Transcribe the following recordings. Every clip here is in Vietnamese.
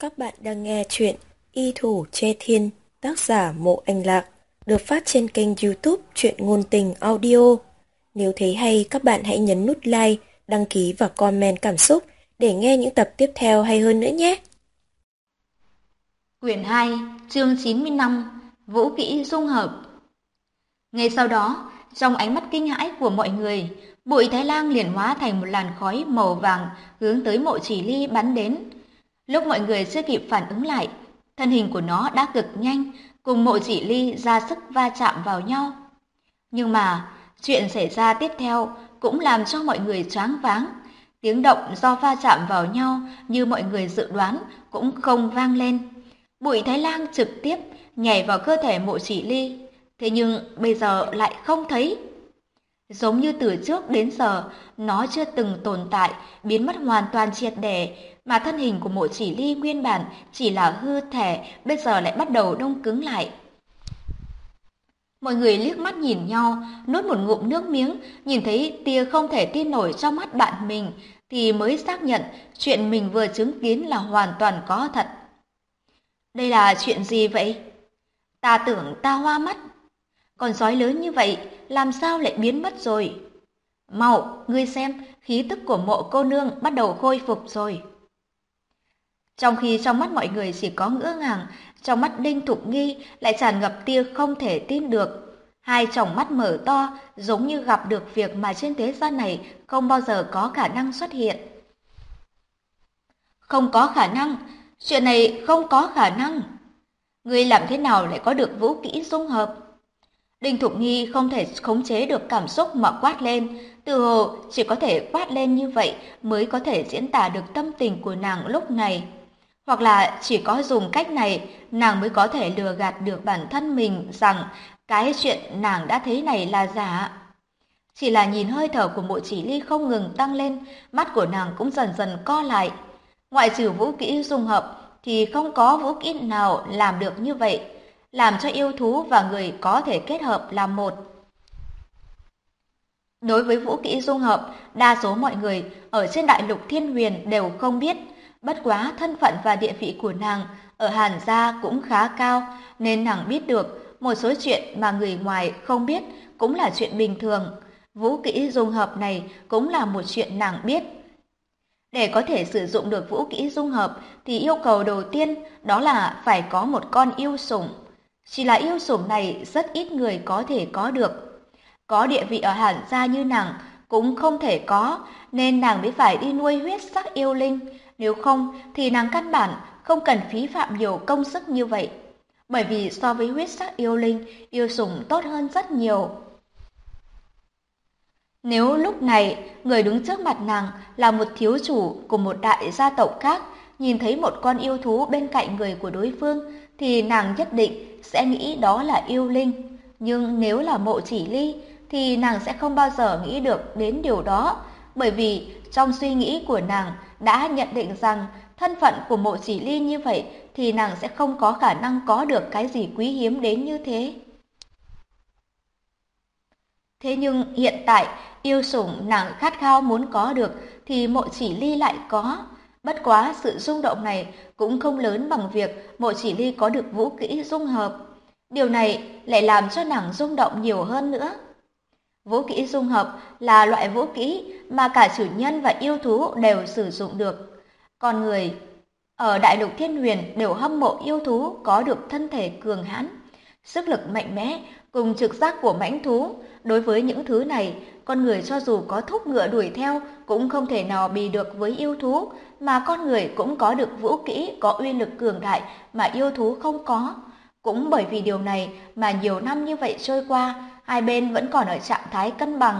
Các bạn đang nghe chuyện Y Thủ Che Thiên, tác giả Mộ Anh Lạc, được phát trên kênh YouTube Truyện Ngôn Tình Audio. Nếu thấy hay, các bạn hãy nhấn nút like, đăng ký và comment cảm xúc để nghe những tập tiếp theo hay hơn nữa nhé. Quyển 2, chương 95, Vũ kỹ dung hợp. Ngay sau đó, trong ánh mắt kinh hãi của mọi người, Bụi Thái Lang liền hóa thành một làn khói màu vàng hướng tới Mộ Chỉ Ly bắn đến. Lúc mọi người chưa kịp phản ứng lại, thân hình của nó đã cực nhanh, cùng Mộ Chỉ Ly ra sức va chạm vào nhau. Nhưng mà, chuyện xảy ra tiếp theo cũng làm cho mọi người choáng váng. Tiếng động do va chạm vào nhau như mọi người dự đoán cũng không vang lên. Bụi Thái Lang trực tiếp nhảy vào cơ thể Mộ Chỉ Ly, thế nhưng bây giờ lại không thấy. Giống như từ trước đến giờ, nó chưa từng tồn tại, biến mất hoàn toàn triệt để, mà thân hình của Mộ Chỉ Ly nguyên bản chỉ là hư thể, bây giờ lại bắt đầu đông cứng lại. Mọi người liếc mắt nhìn nhau, nuốt một ngụm nước miếng, nhìn thấy tia không thể tin nổi trong mắt bạn mình, thì mới xác nhận chuyện mình vừa chứng kiến là hoàn toàn có thật. Đây là chuyện gì vậy? Ta tưởng ta hoa mắt. Con sói lớn như vậy, làm sao lại biến mất rồi? Mau, ngươi xem, khí tức của Mộ cô nương bắt đầu khôi phục rồi. Trong khi trong mắt mọi người chỉ có ngỡ ngàng, trong mắt Đinh Thục Nghi lại tràn ngập tia không thể tin được. Hai tròng mắt mở to, giống như gặp được việc mà trên thế gian này không bao giờ có khả năng xuất hiện. Không có khả năng, chuyện này không có khả năng. Ngươi làm thế nào lại có được vũ kỹ dung hợp? Đinh Thục Nghi không thể khống chế được cảm xúc mà quát lên, tự hồ chỉ có thể quát lên như vậy mới có thể diễn tả được tâm tình của nàng lúc này. Hoặc là chỉ có dùng cách này, nàng mới có thể lừa gạt được bản thân mình rằng cái chuyện nàng đã thấy này là giả. Chỉ là nhìn hơi thở của Mộ Chỉ Ly không ngừng tăng lên, mắt của nàng cũng dần dần co lại. Ngoại trừ vũ kỹ dung hợp thì không có vũ kỹ nào làm được như vậy, làm cho yêu thú và người có thể kết hợp làm một. Đối với vũ kỹ dung hợp, đa số mọi người ở trên đại lục Thiên Huyền đều không biết, bất quá thân phận và địa vị của nàng ở Hàn gia cũng khá cao, nên nàng biết được một số chuyện mà người ngoài không biết cũng là chuyện bình thường. Vũ kỹ dung hợp này cũng là một chuyện nàng biết. Để có thể sử dụng được vũ kỹ dung hợp thì yêu cầu đầu tiên đó là phải có một con yêu sủng. Chỉ là yêu sủng này rất ít người có thể có được. Có địa vị ở Hàn gia như nàng cũng không thể có, nên nàng mới phải đi nuôi huyết sắc yêu linh. Nếu không thì nàng căn bản không cần phí phạm nhiều công sức như vậy. Bởi vì so với huyết sắc yêu linh, yêu sủng tốt hơn rất nhiều. Nếu lúc này người đứng trước mặt nàng là một thiếu chủ của một đại gia tộc khác, nhìn thấy một con yêu thú bên cạnh người của đối phương thì nàng nhất định sẽ nghĩ đó là yêu linh. Nhưng nếu là Mộ Chỉ Ly thì nàng sẽ không bao giờ nghĩ được đến điều đó, bởi vì trong suy nghĩ của nàng đã nhận định rằng thân phận của Mộ Chỉ Ly như vậy thì nàng sẽ không có khả năng có được cái gì quý hiếm đến như thế. Thế nhưng hiện tại, yêu sủng nàng khát khao muốn có được thì Mộ Chỉ Ly lại có. Bất quá sự rung động này cũng không lớn bằng việc Mộ Chỉ Ly có được vũ kỹ dung hợp. Điều này lại làm cho nàng rung động nhiều hơn nữa. Vũ kỹ dung hợp là loại vũ kỹ mà cả chủ nhân và yêu thú đều sử dụng được. Con người ở Đại lục Thiên Huyền đều hâm mộ yêu thú có được thân thể cường hãn, sức lực mạnh mẽ cùng trực giác của mãnh thú. Đối với những thứ này, con người cho dù có thúc ngựa đuổi theo cũng không thể nào bì được với yêu thú, mà con người cũng có được vũ kỹ có uy lực cường đại mà yêu thú không có. Cũng bởi vì điều này mà nhiều năm như vậy trôi qua, hai bên vẫn còn ở trạng thái cân bằng.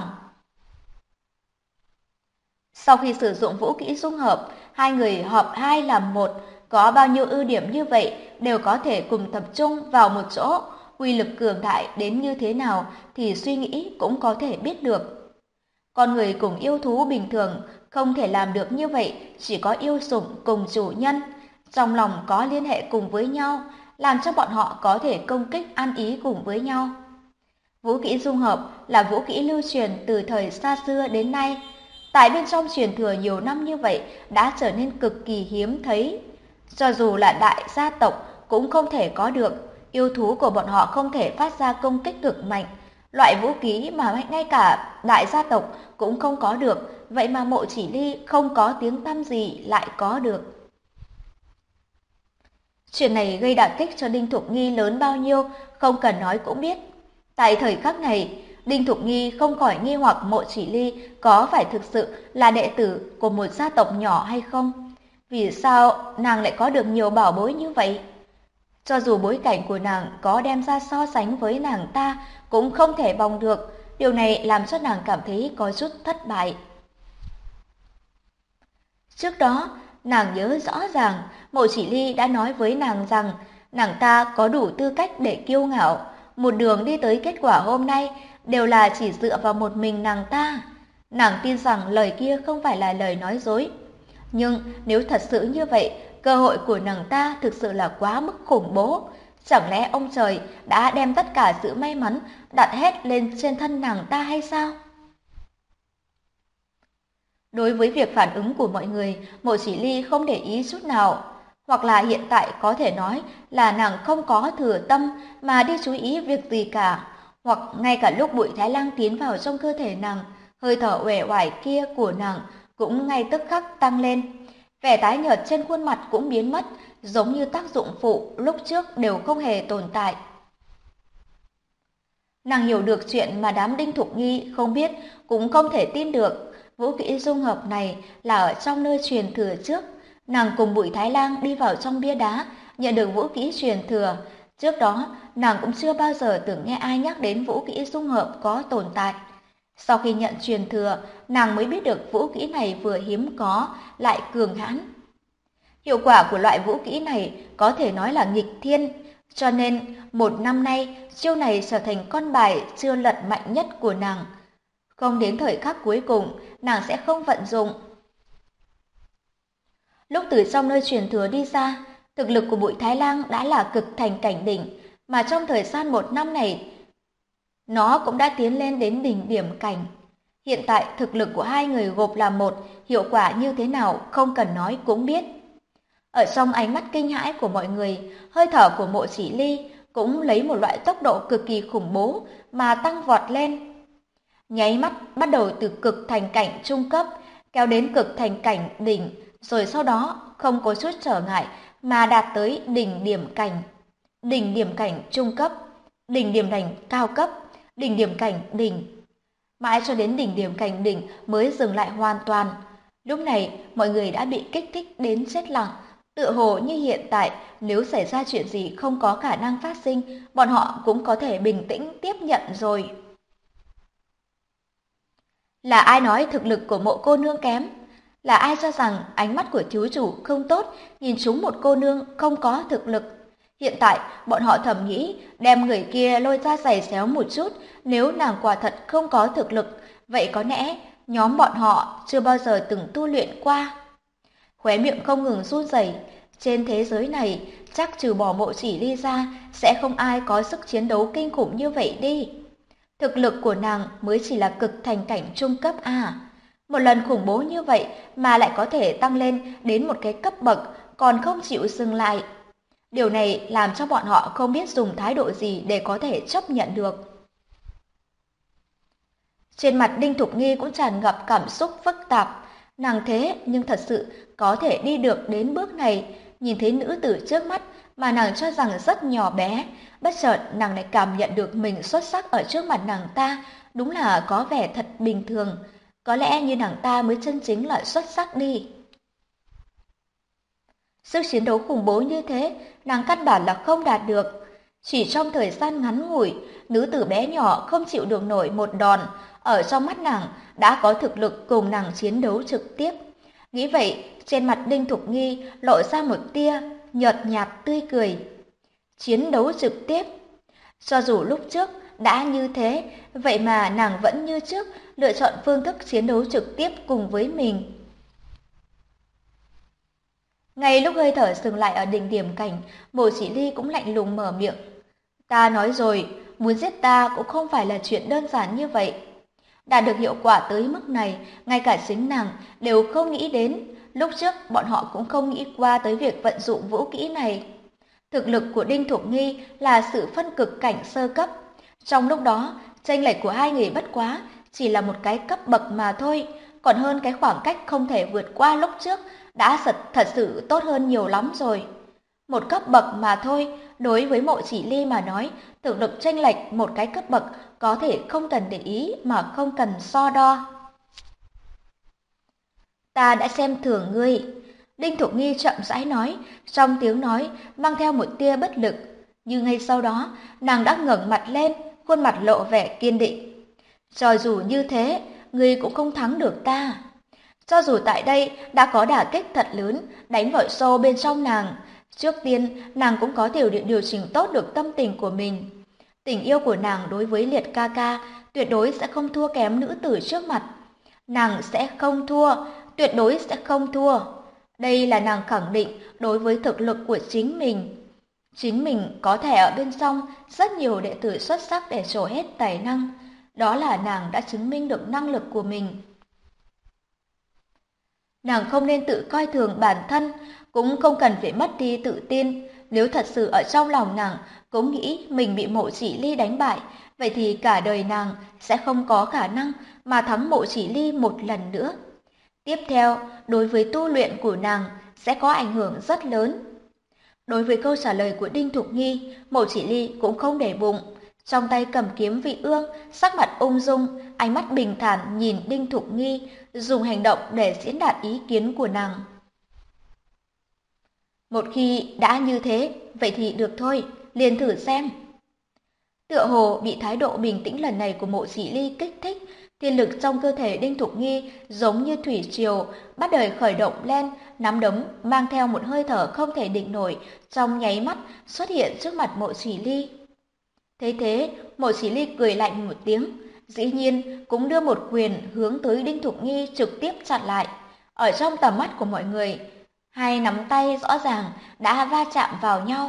Sau khi sử dụng vũ kỹ dung hợp, hai người hợp hai làm một, có bao nhiêu ưu điểm như vậy đều có thể cùng tập trung vào một chỗ. Uy lực cường đại đến như thế nào thì suy nghĩ cũng có thể biết được. Con người cùng yêu thú bình thường không thể làm được như vậy, chỉ có yêu sủng cùng chủ nhân, trong lòng có liên hệ cùng với nhau, làm cho bọn họ có thể công kích ăn ý cùng với nhau. Vũ kỹ dung hợp là vũ kỹ lưu truyền từ thời xa xưa đến nay. Tại bên trong truyền thừa nhiều năm như vậy đã trở nên cực kỳ hiếm thấy. Cho dù là đại gia tộc cũng không thể có được, yêu thú của bọn họ không thể phát ra công kích cực mạnh. Loại vũ khí mà ngay cả đại gia tộc cũng không có được, vậy mà Mộ Chỉ Ly không có tiếng tăm gì lại có được. Chuyện này gây đả kích cho Đinh Thục Nghi lớn bao nhiêu, không cần nói cũng biết. Tại thời khắc này, Đinh Thục Nghi không khỏi nghi hoặc Mộ Chỉ Ly có phải thực sự là đệ tử của một gia tộc nhỏ hay không? Vì sao nàng lại có được nhiều bảo bối như vậy? Cho dù bối cảnh của nàng có đem ra so sánh với nàng ta cũng không thể bằng được, điều này làm cho nàng cảm thấy có chút thất bại. Trước đó, nàng nhớ rõ ràng Mộ Chỉ Ly đã nói với nàng rằng nàng ta có đủ tư cách để kiêu ngạo, một đường đi tới kết quả hôm nay đều là chỉ dựa vào một mình nàng ta. Nàng tin rằng lời kia không phải là lời nói dối. Nhưng nếu thật sự như vậy, cơ hội của nàng ta thực sự là quá mức khủng bố. Chẳng lẽ ông trời đã đem tất cả sự may mắn đặt hết lên trên thân nàng ta hay sao? Đối với việc phản ứng của mọi người, Mộ Chỉ Ly không để ý chút nào. Hoặc là hiện tại có thể nói là nàng không có thừa tâm mà đi chú ý việc gì cả. Hoặc ngay cả lúc Bụi Thái Lang tiến vào trong cơ thể nàng, hơi thở uể oải kia của nàng cũng ngay tức khắc tăng lên. Vẻ tái nhợt trên khuôn mặt cũng biến mất, giống như tác dụng phụ lúc trước đều không hề tồn tại. Nàng hiểu được chuyện mà đám Đinh Thục Nghi không biết cũng không thể tin được. Vũ kỹ dung hợp này là ở trong nơi truyền thừa trước. Nàng cùng Bụi Thái Lang đi vào trong bia đá, nhận được vũ kỹ truyền thừa. Trước đó, nàng cũng chưa bao giờ từng nghe ai nhắc đến vũ kỹ dung hợp có tồn tại. Sau khi nhận truyền thừa, nàng mới biết được vũ kỹ này vừa hiếm có, lại cường hãn. Hiệu quả của loại vũ kỹ này có thể nói là nghịch thiên, cho nên một năm nay chiêu này trở thành con bài chưa lật mạnh nhất của nàng. Không đến thời khắc cuối cùng, nàng sẽ không vận dụng. Lúc từ trong nơi truyền thừa đi ra, thực lực của Bụi Thái Lang đã là cực thành cảnh đỉnh, mà trong thời gian một năm này, nó cũng đã tiến lên đến đỉnh điểm cảnh. Hiện tại thực lực của hai người gộp là một, hiệu quả như thế nào không cần nói cũng biết. Ở trong ánh mắt kinh hãi của mọi người, hơi thở của Mộ Chỉ Ly cũng lấy một loại tốc độ cực kỳ khủng bố mà tăng vọt lên. Nháy mắt bắt đầu từ cực thành cảnh trung cấp, kéo đến cực thành cảnh đỉnh, rồi sau đó không có chút trở ngại mà đạt tới đỉnh điểm cảnh trung cấp, đỉnh điểm cảnh cao cấp, đỉnh điểm cảnh đỉnh. Mãi cho đến đỉnh điểm cảnh đỉnh mới dừng lại hoàn toàn. Lúc này mọi người đã bị kích thích đến chết lặng, tựa hồ như hiện tại nếu xảy ra chuyện gì không có khả năng phát sinh, bọn họ cũng có thể bình tĩnh tiếp nhận rồi. Là ai nói thực lực của Mộ cô nương kém? Là ai cho rằng ánh mắt của thiếu chủ không tốt, nhìn trúng một cô nương không có thực lực? Hiện tại, bọn họ thầm nghĩ đem người kia lôi ra giày xéo một chút, nếu nàng quả thật không có thực lực, vậy có lẽ nhóm bọn họ chưa bao giờ từng tu luyện qua. Khóe miệng không ngừng run rẩy, trên thế giới này chắc trừ bỏ Mộ Chỉ Ly ra sẽ không ai có sức chiến đấu kinh khủng như vậy đi. Thực lực của nàng mới chỉ là cực thành cảnh trung cấp à. Một lần khủng bố như vậy mà lại có thể tăng lên đến một cái cấp bậc còn không chịu dừng lại. Điều này làm cho bọn họ không biết dùng thái độ gì để có thể chấp nhận được. Trên mặt Đinh Thục Nghi cũng tràn ngập cảm xúc phức tạp. Nàng thế nhưng thật sự có thể đi được đến bước này, nhìn thấy nữ tử trước mắt mà nàng cho rằng rất nhỏ bé, bất chợt nàng lại cảm nhận được mình xuất sắc ở trước mặt nàng ta, đúng là có vẻ thật bình thường. Có lẽ như nàng ta mới chân chính là xuất sắc đi. Sức chiến đấu khủng bố như thế, nàng căn bản là không đạt được. Chỉ trong thời gian ngắn ngủi, nữ tử bé nhỏ không chịu được nổi một đòn, ở trong mắt nàng đã có thực lực cùng nàng chiến đấu trực tiếp. Nghĩ vậy, trên mặt Đinh Thục Nghi lộ ra một tia nhợt nhạt tươi cười. Chiến đấu trực tiếp. Cho dù lúc trước đã như thế, vậy mà nàng vẫn như trước lựa chọn phương thức chiến đấu trực tiếp cùng với mình. Ngay lúc hơi thở dừng lại ở đỉnh điểm cảnh, Mộ Chỉ Ly cũng lạnh lùng mở miệng. Ta nói rồi, muốn giết ta cũng không phải là chuyện đơn giản như vậy. Đạt được hiệu quả tới mức này, ngay cả chính nàng đều không nghĩ đến. lúc trước bọn họ cũng không nghĩ qua tới việc vận dụng vũ kỹ này. Thực lực của Đinh Thục Nghi là sự phân cực cảnh sơ cấp. Trong lúc đó, chênh lệch của hai người bất quá chỉ là một cái cấp bậc mà thôi, còn hơn cái khoảng cách không thể vượt qua lúc trước đã thật sự tốt hơn nhiều lắm rồi. Một cấp bậc mà thôi, đối với Mộ Chỉ Ly mà nói, thực lực chênh lệch một cái cấp bậc có thể không cần để ý mà không cần so đo. Ta đã xem thường ngươi. Đinh Thục Nghi chậm rãi nói, trong tiếng nói mang theo một tia bất lực. Nhưng ngay sau đó, nàng đã ngẩng mặt lên, khuôn mặt lộ vẻ kiên định. Cho dù như thế, ngươi cũng không thắng được ta. Cho dù tại đây đã có đả kích thật lớn, đánh vào sâu bên trong nàng, trước tiên nàng cũng có thể điều chỉnh tốt được tâm tình của mình. Tình yêu của nàng đối với Liệt ca ca tuyệt đối sẽ không thua kém nữ tử trước mặt. Nàng sẽ không thua, tuyệt đối sẽ không thua. Đây là nàng khẳng định đối với thực lực của chính mình. Chính mình có thể ở bên trong rất nhiều đệ tử xuất sắc để trổ hết tài năng. Đó là nàng đã chứng minh được năng lực của mình. Nàng không nên tự coi thường bản thân, cũng không cần phải mất đi tự tin. Nếu thật sự ở trong lòng nàng cũng nghĩ mình bị Mộ Chỉ Ly đánh bại, vậy thì cả đời nàng sẽ không có khả năng mà thắng Mộ Chỉ Ly một lần nữa. Tiếp theo, đối với tu luyện của nàng sẽ có ảnh hưởng rất lớn. Đối với câu trả lời của Đinh Thục Nghi, Mộ Chỉ Ly cũng không để bụng. Trong tay cầm kiếm vị ương, sắc mặt ung dung, ánh mắt bình thản nhìn Đinh Thục Nghi, dùng hành động để diễn đạt ý kiến của nàng. Một khi đã như thế, vậy thì được thôi, liền thử xem. Tựa hồ bị thái độ bình tĩnh lần này của Mộ Chỉ Ly kích thích, thiên lực trong cơ thể Đinh Thục Nghi giống như thủy triều bắt đầu khởi động lên, nắm đấm mang theo một hơi thở không thể định nổi, trong nháy mắt xuất hiện trước mặt Mộ Chỉ Ly. Thấy thế, Mộ Chỉ Ly cười lạnh một tiếng, dĩ nhiên cũng đưa một quyền hướng tới Đinh Thục Nghi trực tiếp chặn lại. Ở trong tầm mắt của mọi người, hai nắm tay rõ ràng đã va chạm vào nhau.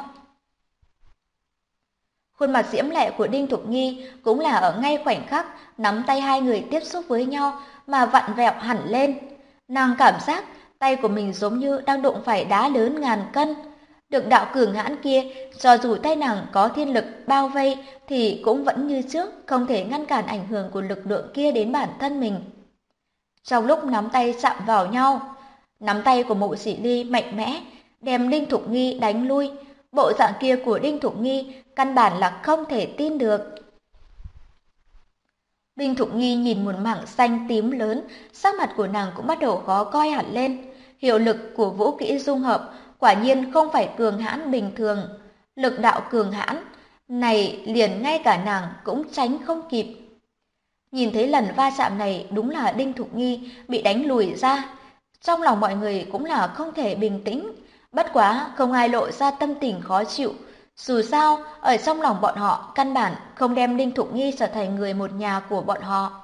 Khuôn mặt diễm lệ của Đinh Thục Nghi cũng là ở ngay khoảnh khắc nắm tay hai người tiếp xúc với nhau mà vặn vẹo hẳn lên. Nàng cảm giác tay của mình giống như đang đụng phải đá lớn ngàn cân. Được đạo cường hãn kia, cho dù tay nàng có thiên lực bao vây thì cũng vẫn như trước, không thể ngăn cản ảnh hưởng của lực lượng kia đến bản thân mình. Trong lúc nắm tay chạm vào nhau, nắm tay của Mộ Chỉ Ly mạnh mẽ, đem Đinh Thục Nghi đánh lui. Bộ dạng kia của Đinh Thục Nghi căn bản là không thể tin được. Đinh Thục Nghi nhìn một mảng xanh tím lớn, sắc mặt của nàng cũng bắt đầu khó coi hẳn lên. Hiệu lực của vũ kỹ dung hợp quả nhiên không phải cường hãn bình thường. Lực đạo cường hãn này liền ngay cả nàng cũng tránh không kịp. Nhìn thấy lần va chạm này đúng là Đinh Thục Nghi bị đánh lùi ra. Trong lòng mọi người cũng là không thể bình tĩnh. Bất quá không ai lộ ra tâm tình khó chịu. Dù sao, ở trong lòng bọn họ căn bản không đem Đinh Thục Nghi trở thành người một nhà của bọn họ.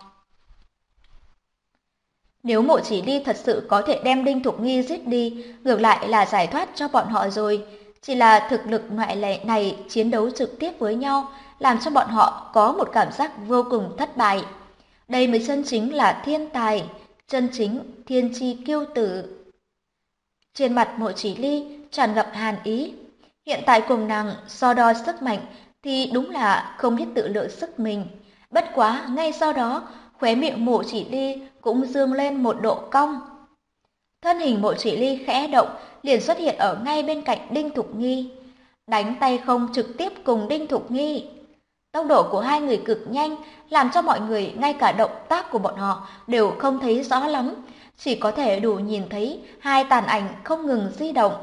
Nếu Mộ Chỉ Ly thật sự có thể đem Đinh Thục Nghi giết đi, ngược lại là giải thoát cho bọn họ rồi. Chỉ là thực lực ngoại lệ này chiến đấu trực tiếp với nhau, làm cho bọn họ có một cảm giác vô cùng thất bại. Đây mới chân chính là thiên tài, chân chính thiên chi kiêu tử. Trên mặt Mộ Chỉ Ly tràn ngập hàn ý. Hiện tại cùng nàng so đo sức mạnh thì đúng là không biết tự lượng sức mình. Bất quá ngay sau đó, khóe miệng Mộ Chỉ Ly cũng dương lên một độ cong. Thân hình Mộ Chỉ Ly khẽ động, liền xuất hiện ở ngay bên cạnh Đinh Thục Nghi. Đánh tay không trực tiếp cùng Đinh Thục Nghi. Tốc độ của hai người cực nhanh, làm cho mọi người ngay cả động tác của bọn họ đều không thấy rõ lắm. Chỉ có thể đủ nhìn thấy hai tàn ảnh không ngừng di động.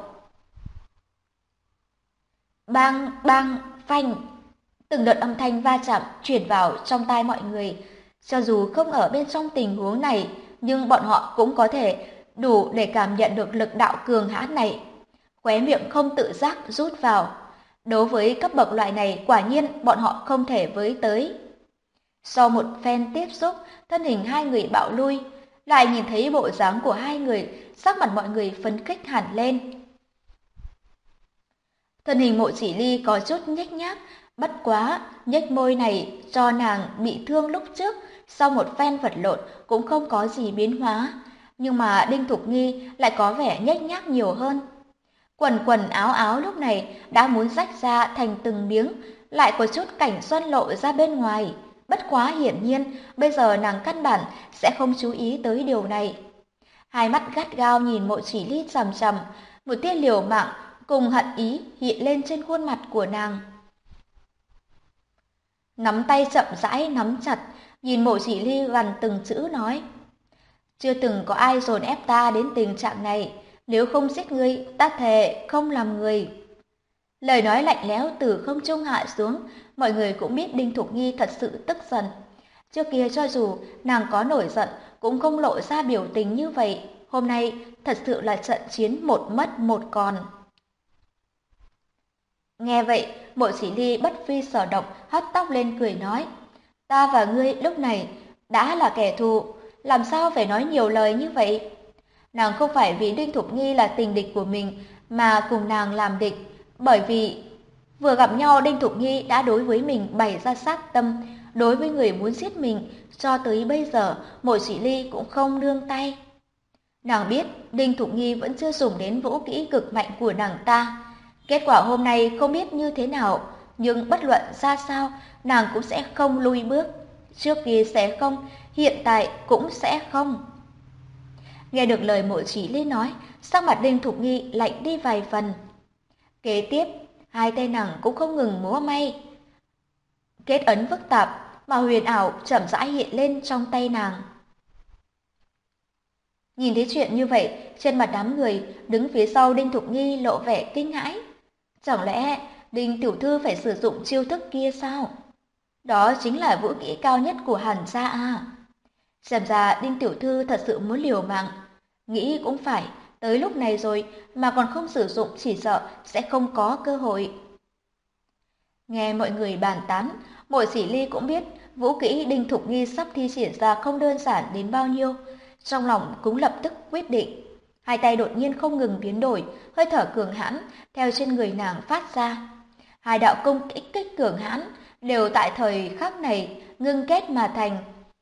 Bang, bang, phanh. Từng đợt âm thanh va chạm truyền vào trong tai mọi người. Cho dù không ở bên trong tình huống này, nhưng bọn họ cũng có thể đủ để cảm nhận được lực đạo cường hãn này. Khóe miệng không tự giác rút vào. Đối với cấp bậc loại này, quả nhiên bọn họ không thể với tới. Sau một phen tiếp xúc, thân hình hai người bạo lui. Lại nhìn thấy bộ dáng của hai người, sắc mặt mọi người phấn khích hẳn lên. Thân hình Mộ Chỉ Ly có chút nhếch nhác, bất quá, nhếch môi này cho nàng bị thương lúc trước, sau một phen vật lộn cũng không có gì biến hóa. Nhưng mà Đinh Thục Nghi lại có vẻ nhếch nhác nhiều hơn. Quần quần áo áo lúc này đã muốn rách ra thành từng miếng, lại có chút cảnh xuân lộ ra bên ngoài. Bất quá hiển nhiên, bây giờ nàng căn bản sẽ không chú ý tới điều này. Hai mắt gắt gao nhìn Mộ Chỉ Ly chằm chằm, một tia liều mạng cùng hận ý hiện lên trên khuôn mặt của nàng. Nắm tay chậm rãi nắm chặt, nhìn Mộ Chỉ Ly gần từng chữ nói: chưa từng có ai dồn ép ta đến tình trạng này, nếu không giết ngươi, ta thề không làm người. Lời nói lạnh lẽo từ không trung hạ xuống, mọi người cũng biết Đinh Thục Nghi thật sự tức giận. Trước kia cho dù nàng có nổi giận cũng không lộ ra biểu tình như vậy, hôm nay thật sự là trận chiến một mất một còn. Nghe vậy, Mộ Chỉ Ly bất phi sở động hất tóc lên cười nói: ta và ngươi lúc này đã là kẻ thù, làm sao phải nói nhiều lời như vậy? Nàng không phải vì Đinh Thục Nghi là tình địch của mình mà cùng nàng làm địch, bởi vì vừa gặp nhau Đinh Thục Nghi đã đối với mình bày ra sát tâm, đối với người muốn giết mình, cho tới bây giờ Mộ Chỉ Ly cũng không nương tay. Nàng biết Đinh Thục Nghi vẫn chưa dùng đến vũ kỹ cực mạnh của nàng ta. Kết quả hôm nay không biết như thế nào, nhưng bất luận ra sao, nàng cũng sẽ không lui bước. Trước kia sẽ không, hiện tại cũng sẽ không. Nghe được lời Mộ Chỉ Ly nói, sắc mặt Đinh Thục Nghi lạnh đi vài phần. Kế tiếp, hai tay nàng cũng không ngừng múa may. Kết ấn phức tạp mà huyền ảo chậm rãi hiện lên trong tay nàng. Nhìn thấy chuyện như vậy, trên mặt đám người đứng phía sau Đinh Thục Nghi lộ vẻ kinh hãi. Chẳng lẽ Đinh tiểu thư phải sử dụng chiêu thức kia sao? Đó chính là vũ kỹ cao nhất của Hàn gia à? Xem ra Đinh tiểu thư thật sự muốn liều mạng. Nghĩ cũng phải, tới lúc này rồi mà còn không sử dụng chỉ sợ sẽ không có cơ hội. Nghe mọi người bàn tán, Mộ Chỉ Ly cũng biết vũ kỹ Đinh Thục Nghi sắp thi triển ra không đơn giản đến bao nhiêu. Trong lòng cũng lập tức quyết định. Hai tay đột nhiên không ngừng biến đổi, hơi thở cường hãn theo trên người nàng phát ra. Hai đạo công kích cường hãn đều tại thời khắc này ngưng kết mà thành.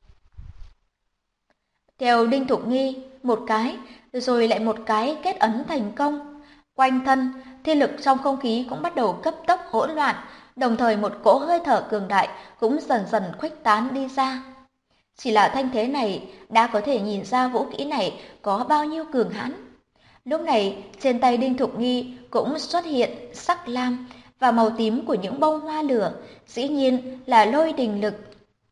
Theo Đinh Thục Nghi, một cái, rồi lại một cái kết ấn thành công. Quanh thân, thiên lực trong không khí cũng bắt đầu cấp tốc hỗn loạn, đồng thời một cỗ hơi thở cường đại cũng dần dần khuếch tán đi ra. Chỉ là thanh thế này đã có thể nhìn ra vũ kỹ này có bao nhiêu cường hãn. Lúc này, trên tay Đinh Thục Nghi cũng xuất hiện sắc lam và màu tím của những bông hoa lửa, dĩ nhiên là lôi đình lực.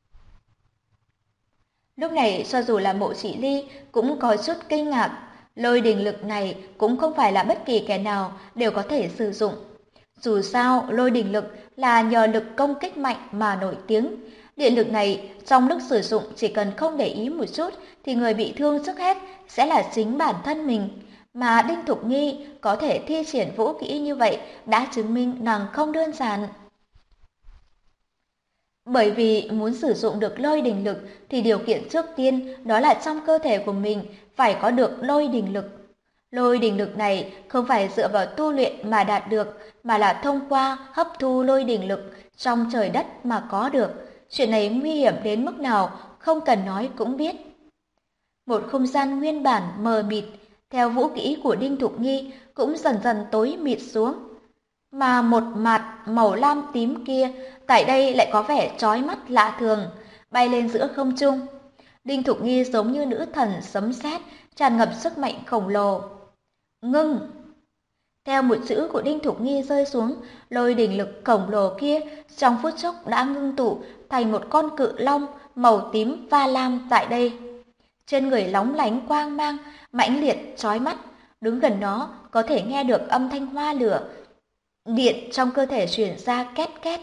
Lúc này, cho dù là Mộ Chỉ Ly cũng có chút kinh ngạc, lôi đình lực này cũng không phải là bất kỳ kẻ nào đều có thể sử dụng. Dù sao, lôi đình lực là nhờ lực công kích mạnh mà nổi tiếng. Điện lực này trong lúc sử dụng chỉ cần không để ý một chút thì người bị thương trước hết sẽ là chính bản thân mình. Mà Đinh Thục Nghi có thể thi triển vũ kỹ như vậy đã chứng minh nàng không đơn giản. Bởi vì muốn sử dụng được lôi đình lực thì điều kiện trước tiên đó là trong cơ thể của mình phải có được lôi đình lực. Lôi đình lực này không phải dựa vào tu luyện mà đạt được, mà là thông qua hấp thu lôi đình lực trong trời đất mà có được. Chuyện này nguy hiểm đến mức nào không cần nói cũng biết. Một không gian nguyên bản mờ mịt theo vũ kỹ của Đinh Thục Nghi cũng dần dần tối mịt xuống. Mà một mặt màu lam tím kia tại đây lại có vẻ chói mắt lạ thường, bay lên giữa không trung. Đinh Thục Nghi giống như nữ thần sấm sét, tràn ngập sức mạnh khổng lồ. Ngưng! Theo một chữ của Đinh Thục Nghi rơi xuống, lôi đình lực khổng lồ kia trong phút chốc đã ngưng tụ thành một con cự long màu tím va lam tại đây. Trên người lóng lánh quang mang, mãnh liệt chói mắt, đứng gần nó có thể nghe được âm thanh hoa lửa, điện trong cơ thể truyền ra két két.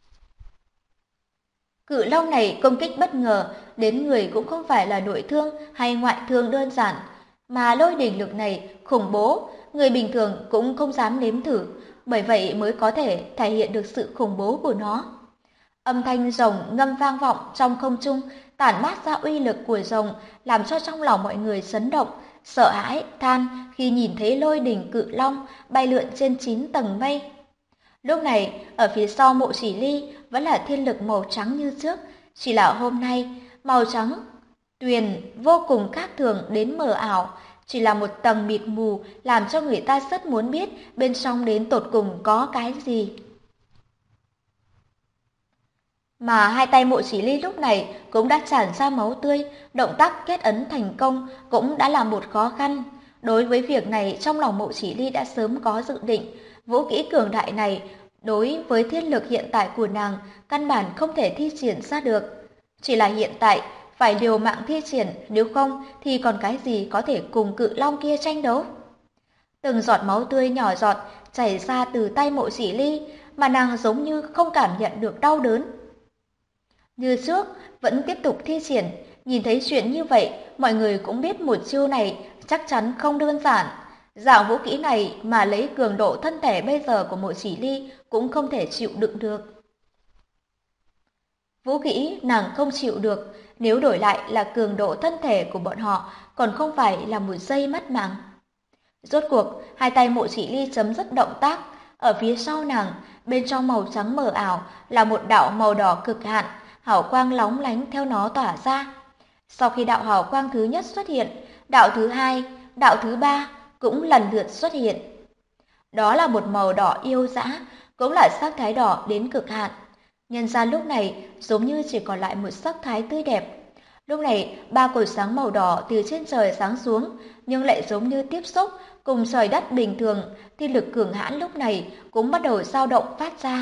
Cự long này công kích bất ngờ, đến người cũng không phải là nội thương hay ngoại thương đơn giản, mà lôi đình lực này khủng bố, người bình thường cũng không dám nếm thử, bởi vậy mới có thể thể hiện được sự khủng bố của nó. Âm thanh rồng ngâm vang vọng trong không trung, tản mát ra uy lực của rồng, làm cho trong lòng mọi người chấn động, sợ hãi, than khi nhìn thấy lôi đình cự long bay lượn trên 9 tầng mây. Lúc này, ở phía sau Mộ Chỉ Ly vẫn là thiên lực màu trắng như trước, chỉ là hôm nay màu trắng Tuyền vô cùng khác thường đến mờ ảo, chỉ là một tầng mịt mù làm cho người ta rất muốn biết bên trong đến tột cùng có cái gì. Mà hai tay Mộ Chỉ Ly lúc này cũng đã tràn ra máu tươi, động tác kết ấn thành công cũng đã là một khó khăn. Đối với việc này, trong lòng Mộ Chỉ Ly đã sớm có dự định, vũ kỹ cường đại này đối với thiên lực hiện tại của nàng căn bản không thể thi triển ra được. Chỉ là hiện tại phải liều mạng thi triển, nếu không thì còn cái gì có thể cùng cự long kia tranh đấu. Từng giọt máu tươi nhỏ giọt chảy ra từ tay Mộ Chỉ Ly, mà nàng giống như không cảm nhận được đau đớn. Như trước, vẫn tiếp tục thi triển, nhìn thấy chuyện như vậy, mọi người cũng biết một chiêu này chắc chắn không đơn giản. Dạng vũ kỹ này mà lấy cường độ thân thể bây giờ của Mộ Chỉ Ly cũng không thể chịu đựng được. Vũ kỹ nàng không chịu được, nếu đổi lại là cường độ thân thể của bọn họ còn không phải là một giây mất mạng. Rốt cuộc, hai tay Mộ Chỉ Ly chấm dứt động tác, ở phía sau nàng, bên trong màu trắng mờ ảo là một đạo màu đỏ cực hạn, hào quang lóng lánh theo nó tỏa ra. Sau khi đạo hào quang thứ nhất xuất hiện, đạo thứ hai, đạo thứ ba cũng lần lượt xuất hiện. Đó là một màu đỏ yêu dã, cũng là sắc thái đỏ đến cực hạn. Nhân ra lúc này giống như chỉ còn lại một sắc thái tươi đẹp. Lúc này, ba cột sáng màu đỏ từ trên trời giáng xuống, nhưng lại giống như tiếp xúc cùng trời đất bình thường, thiên lực cường hãn lúc này cũng bắt đầu dao động phát ra.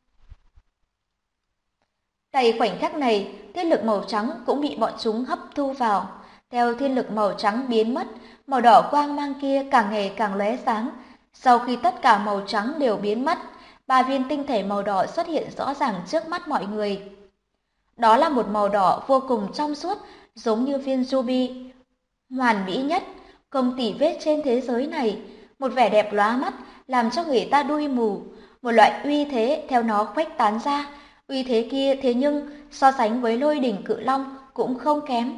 Tại khoảnh khắc này, thiên lực màu trắng cũng bị bọn chúng hấp thu vào. Theo thiên lực màu trắng biến mất, màu đỏ quang mang kia càng ngày càng lóe sáng. Sau khi tất cả màu trắng đều biến mất, ba viên tinh thể màu đỏ xuất hiện rõ ràng trước mắt mọi người. Đó là một màu đỏ vô cùng trong suốt, giống như viên ruby, hoàn mỹ nhất, không tì vết trên thế giới này. Một vẻ đẹp lóa mắt, làm cho người ta đuôi mù. Một loại uy thế theo nó khuếch tán ra. Uy thế kia thế nhưng so sánh với Lôi đỉnh cự long cũng không kém.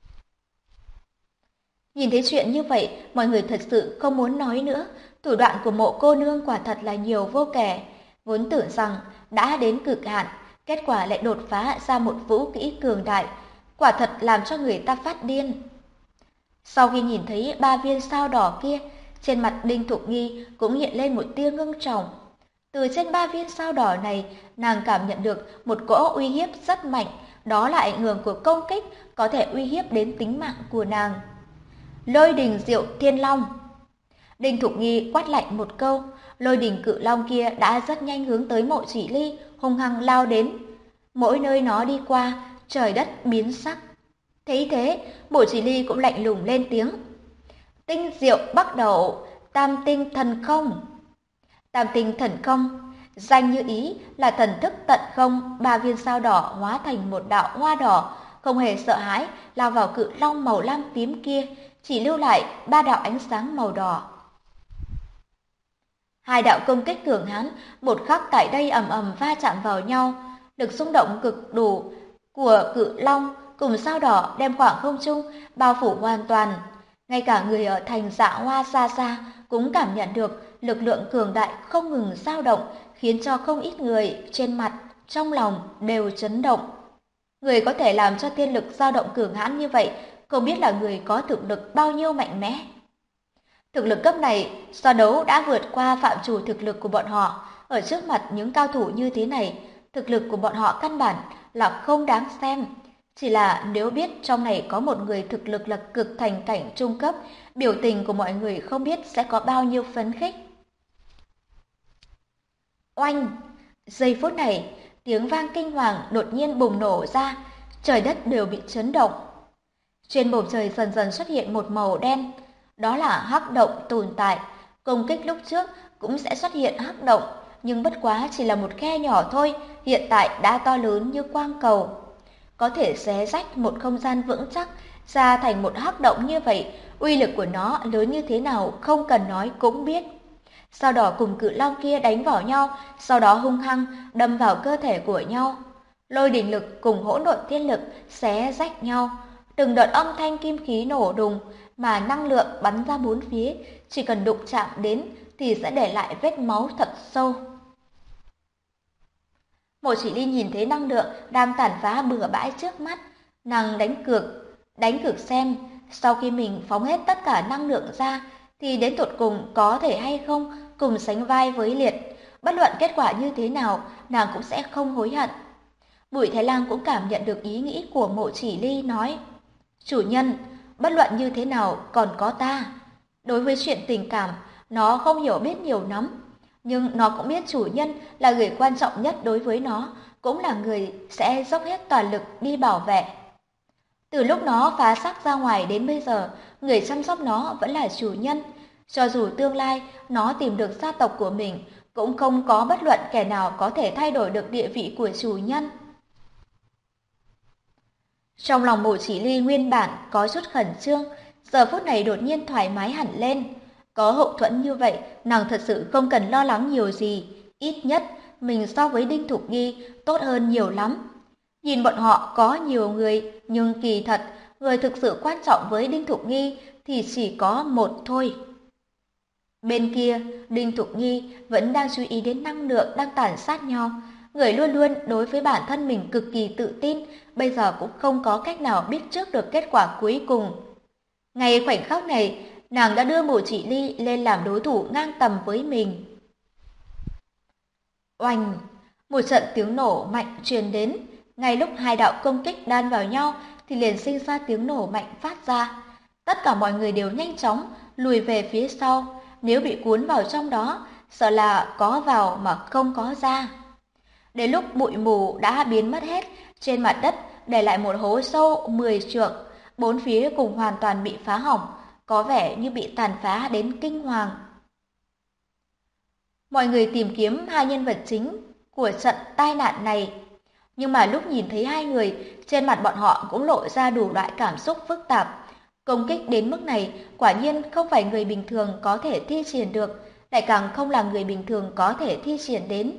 Nhìn thấy chuyện như vậy, mọi người thật sự không muốn nói nữa. Thủ đoạn của Mộ cô nương quả thật là nhiều vô kể. Vốn tưởng rằng đã đến cực hạn, kết quả lại đột phá ra một vũ kỹ cường đại, quả thật làm cho người ta phát điên. Sau khi nhìn thấy ba viên sao đỏ kia, trên mặt Đinh Thục Nghi cũng hiện lên một tia ngưng trọng. Từ trên ba viên sao đỏ này, nàng cảm nhận được một cỗ uy hiếp rất mạnh, đó là ảnh hưởng của công kích có thể uy hiếp đến tính mạng của nàng. Lôi đình diệu thiên long. Đinh Thục Nghi quát lạnh một câu, lôi đình cự long kia đã rất nhanh hướng tới Mộ Chỉ Ly, hung hăng lao đến. Mỗi nơi nó đi qua, trời đất biến sắc. Thấy thế, Mộ Chỉ Ly cũng lạnh lùng lên tiếng. Tinh diệu bắt đầu, tam tinh thần không. Tam tinh thần không, danh như ý là thần thức tận không, ba viên sao đỏ hóa thành một đạo hoa đỏ, không hề sợ hãi, lao vào cự long màu lam tím kia, chỉ lưu lại ba đạo ánh sáng màu đỏ. Hai đạo công kích cường hãn, một khắc tại đây ầm ầm va chạm vào nhau, lực xung động cực đủ của cự long cùng sao đỏ đem khoảng không trung bao phủ hoàn toàn. Ngay cả người ở thành Dạ Hoa xa xa cũng cảm nhận được lực lượng cường đại không ngừng dao động, khiến cho không ít người trên mặt, trong lòng đều chấn động. Người có thể làm cho thiên lực dao động cường hãn như vậy, không biết là người có thực lực bao nhiêu mạnh mẽ. Thực lực cấp này, so đấu đã vượt qua phạm trù thực lực của bọn họ. Ở trước mặt những cao thủ như thế này, thực lực của bọn họ căn bản là không đáng xem. Chỉ là nếu biết trong này có một người thực lực là cực thành cảnh trung cấp, biểu tình của mọi người không biết sẽ có bao nhiêu phấn khích. Oanh! Giây phút này, tiếng vang kinh hoàng đột nhiên bùng nổ ra, trời đất đều bị chấn động. Trên bầu trời dần dần xuất hiện một màu đen, đó là hắc động tồn tại. Công kích lúc trước cũng sẽ xuất hiện hắc động, nhưng bất quá chỉ là một khe nhỏ thôi, hiện tại đã to lớn như quang cầu. Có thể xé rách một không gian vững chắc ra thành một hắc động như vậy, uy lực của nó lớn như thế nào không cần nói cũng biết. Sao đỏ cùng cự long kia đánh vào nhau, sau đó hung hăng đâm vào cơ thể của nhau. Lôi đỉnh lực cùng hỗn độn thiên lực xé rách nhau, từng đợt âm thanh kim khí nổ đùng, mà năng lượng bắn ra bốn phía, chỉ cần đụng chạm đến thì sẽ để lại vết máu thật sâu. Mộ Chỉ Ly nhìn thấy năng lượng đang tàn phá bừa bãi trước mắt, nàng đánh cược Đánh cược xem, sau khi mình phóng hết tất cả năng lượng ra, thì đến tột cùng có thể hay không cùng sánh vai với Liệt. Bất luận kết quả như thế nào, nàng cũng sẽ không hối hận. Bùi Thái Lang cũng cảm nhận được ý nghĩ của Mộ Chỉ Ly, nói: chủ nhân, bất luận như thế nào còn có ta. Đối với chuyện tình cảm, nó không hiểu biết nhiều lắm, nhưng nó cũng biết chủ nhân là người quan trọng nhất đối với nó, cũng là người sẽ dốc hết toàn lực đi bảo vệ. Từ lúc nó phá xác ra ngoài đến bây giờ, người chăm sóc nó vẫn là chủ nhân. Cho dù tương lai nó tìm được gia tộc của mình, cũng không có bất luận kẻ nào có thể thay đổi được địa vị của chủ nhân. Trong lòng Mộ Chỉ Ly nguyên bản có chút khẩn trương, giờ phút này đột nhiên thoải mái hẳn lên. Có hậu thuẫn như vậy, nàng thật sự không cần lo lắng nhiều gì. Ít nhất, mình so với Đinh Thục Nghi tốt hơn nhiều lắm. Nhìn bọn họ có nhiều người, nhưng kỳ thật, người thực sự quan trọng với Đinh Thục Nghi thì chỉ có một thôi. Bên kia, Đinh Thục Nghi vẫn đang chú ý đến năng lượng đang tàn sát nhau. Người luôn luôn đối với bản thân mình cực kỳ tự tin, bây giờ cũng không có cách nào biết trước được kết quả cuối cùng. Ngay khoảnh khắc này, nàng đã đưa Mộ Chỉ Ly lên làm đối thủ ngang tầm với mình. Oanh! Một trận tiếng nổ mạnh truyền đến. Ngay lúc hai đạo công kích đan vào nhau thì liền sinh ra tiếng nổ mạnh phát ra. Tất cả mọi người đều nhanh chóng lùi về phía sau. Nếu bị cuốn vào trong đó, sợ là có vào mà không có ra. Đến lúc bụi mù đã biến mất hết, trên mặt đất để lại một hố sâu 10 trượng, bốn phía cùng hoàn toàn bị phá hỏng, có vẻ như bị tàn phá đến kinh hoàng. Mọi người tìm kiếm hai nhân vật chính của trận tai nạn này, nhưng mà lúc nhìn thấy hai người, trên mặt bọn họ cũng lộ ra đủ loại cảm xúc phức tạp. Công kích đến mức này quả nhiên không phải người bình thường có thể thi triển được, lại càng không là người bình thường có thể thi triển đến.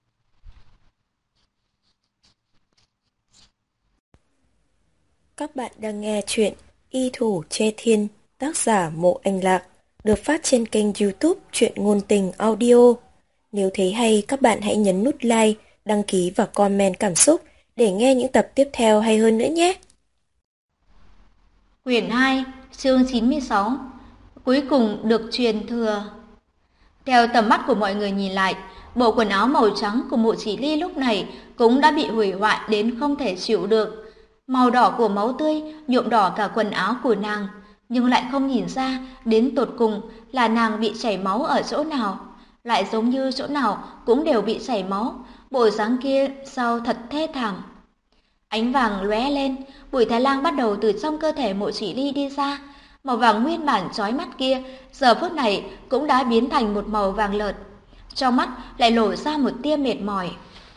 Các bạn đang nghe chuyện Y Thủ Che Thiên, tác giả Mộ Anh Lạc, được phát trên kênh YouTube Truyện Ngôn Tình Audio. Nếu thấy hay, các bạn hãy nhấn nút like, đăng ký và comment cảm xúc để nghe những tập tiếp theo hay hơn nữa nhé. Quyển 2, chương 96. Cuối cùng được truyền thừa. Theo tầm mắt của mọi người nhìn lại, bộ quần áo màu trắng của Mộ Chỉ Ly lúc này cũng đã bị hủy hoại đến không thể chịu được. Màu đỏ của máu tươi nhuộm đỏ cả quần áo của nàng, nhưng lại không nhìn ra đến tột cùng là nàng bị chảy máu ở chỗ nào. Lại giống như chỗ nào cũng đều bị chảy máu, bộ dáng kia sao thật thê thảm. Ánh vàng lóe lên, Bùi Thái Lang bắt đầu từ trong cơ thể Mộ Chỉ Ly đi ra. Màu vàng nguyên bản chói mắt kia, giờ phút này cũng đã biến thành một màu vàng lợt. Trong mắt lại lộ ra một tia mệt mỏi.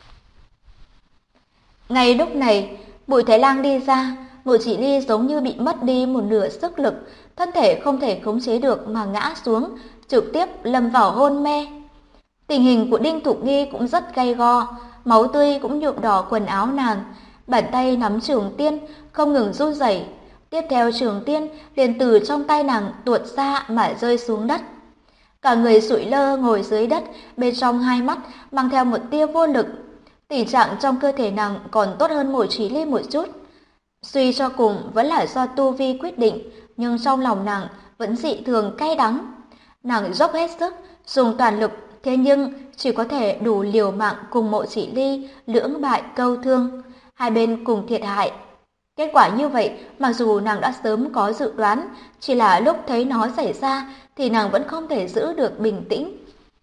Ngay lúc này, Bùi Thái Lang đi ra, Mộ Chỉ Ly giống như bị mất đi một nửa sức lực, thân thể không thể khống chế được mà ngã xuống, trực tiếp lâm vào hôn mê. Tình hình của Đinh Thục Nghi cũng rất gay go, máu tươi cũng nhuộm đỏ quần áo nàng, bàn tay nắm trường tiên không ngừng run rẩy. Tiếp theo trường tiên liền từ trong tay nàng tuột ra mà rơi xuống đất. Cả người sụi lơ ngồi dưới đất, bên trong hai mắt mang theo một tia vô lực. Tình trạng trong cơ thể nàng còn tốt hơn Mộ Chỉ Ly một chút. Suy cho cùng vẫn là do tu vi quyết định, nhưng trong lòng nàng vẫn dị thường cay đắng. Nàng dốc hết sức, dùng toàn lực, thế nhưng chỉ có thể đủ liều mạng cùng Mộ Chỉ Ly lưỡng bại câu thương, hai bên cùng thiệt hại. Kết quả như vậy, mặc dù nàng đã sớm có dự đoán, chỉ là lúc thấy nó xảy ra thì nàng vẫn không thể giữ được bình tĩnh.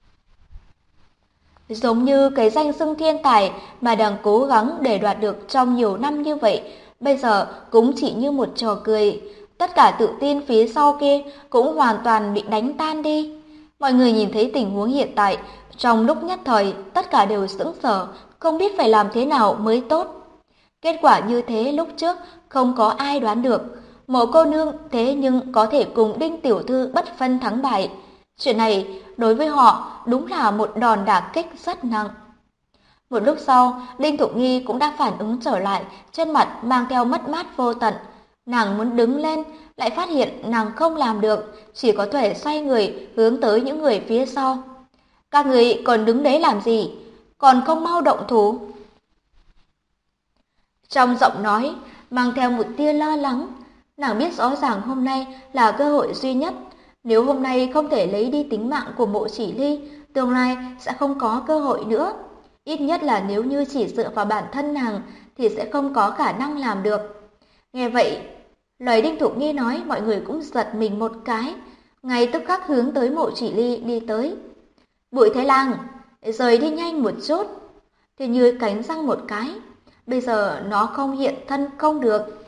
Giống như cái danh xưng thiên tài mà nàng cố gắng để đoạt được trong nhiều năm như vậy, bây giờ cũng chỉ như một trò cười. Tất cả tự tin phía sau kia cũng hoàn toàn bị đánh tan đi. Mọi người nhìn thấy tình huống hiện tại, trong lúc nhất thời tất cả đều sững sờ, không biết phải làm thế nào mới tốt. Kết quả như thế lúc trước không có ai đoán được. Mộ cô nương thế nhưng có thể cùng Đinh tiểu thư bất phân thắng bại. Chuyện này đối với họ đúng là một đòn đả kích rất nặng. Một lúc sau, Đinh Thục Nghi cũng đã phản ứng trở lại, trên mặt mang theo mất mát vô tận. Nàng muốn đứng lên, lại phát hiện nàng không làm được, chỉ có thể xoay người hướng tới những người phía sau. Các người còn đứng đấy làm gì? Còn không mau động thủ? Trong giọng nói mang theo một tia lo lắng, Nàng biết rõ ràng hôm nay là cơ hội duy nhất. Nếu hôm nay không thể lấy đi tính mạng của Mộ Chỉ Ly, tương lai sẽ không có cơ hội nữa. Ít nhất là nếu như chỉ dựa vào bản thân nàng thì sẽ không có khả năng làm được. Nghe vậy, lời Đinh Thục Nghi nói mọi người cũng giật mình một cái, ngay tức khắc hướng tới Mộ Chỉ Ly đi tới. Bụi Thái Lang, rời đi nhanh một chút. Thì như cánh răng một cái, bây giờ nó không hiện thân không được.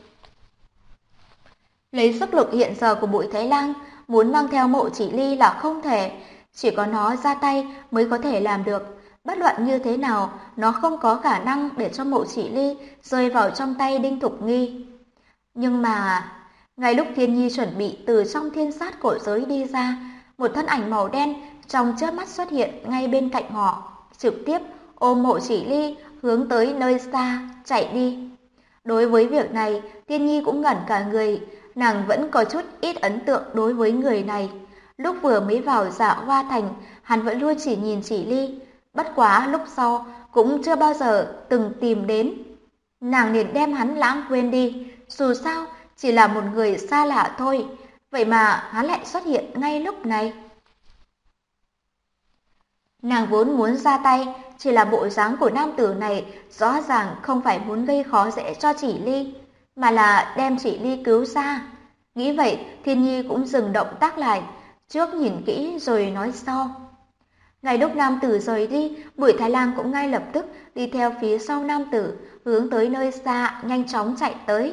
Lấy sức lực hiện giờ của Bụi Thái Lang, muốn mang theo Mộ Chỉ Ly là không thể, chỉ có nó ra tay mới có thể làm được. Bất luận như thế nào, nó không có khả năng để cho Mộ Chỉ Ly rơi vào trong tay Đinh Thục Nghi. Nhưng mà, ngay lúc Thiên Nhi chuẩn bị từ trong thiên sát cổ giới đi ra, một thân ảnh màu đen trong chớp mắt xuất hiện ngay bên cạnh họ, trực tiếp ôm Mộ Chỉ Ly hướng tới nơi xa chạy đi. Đối với việc này, Thiên Nhi cũng ngẩn cả người, nàng vẫn có chút ít ấn tượng đối với người này. Lúc vừa mới vào Dạ Hoa Thành, hắn vẫn luôn chỉ nhìn Chỉ Ly, bất quá lúc sau cũng chưa bao giờ từng tìm đến. Nàng liền đem hắn lãng quên đi, dù sao chỉ là một người xa lạ thôi, vậy mà hắn lại xuất hiện ngay lúc này. Nàng vốn muốn ra tay, chỉ là bộ dáng của nam tử này rõ ràng không phải muốn gây khó dễ cho Chỉ Ly, mà là đem Chỉ Ly cứu ra. Nghĩ vậy, Thiên Nhi cũng dừng động tác lại, trước nhìn kỹ rồi nói sau. Ngay lúc nam tử rời đi, Bụi Thái Lang cũng ngay lập tức đi theo phía sau nam tử, hướng tới nơi xa, nhanh chóng chạy tới.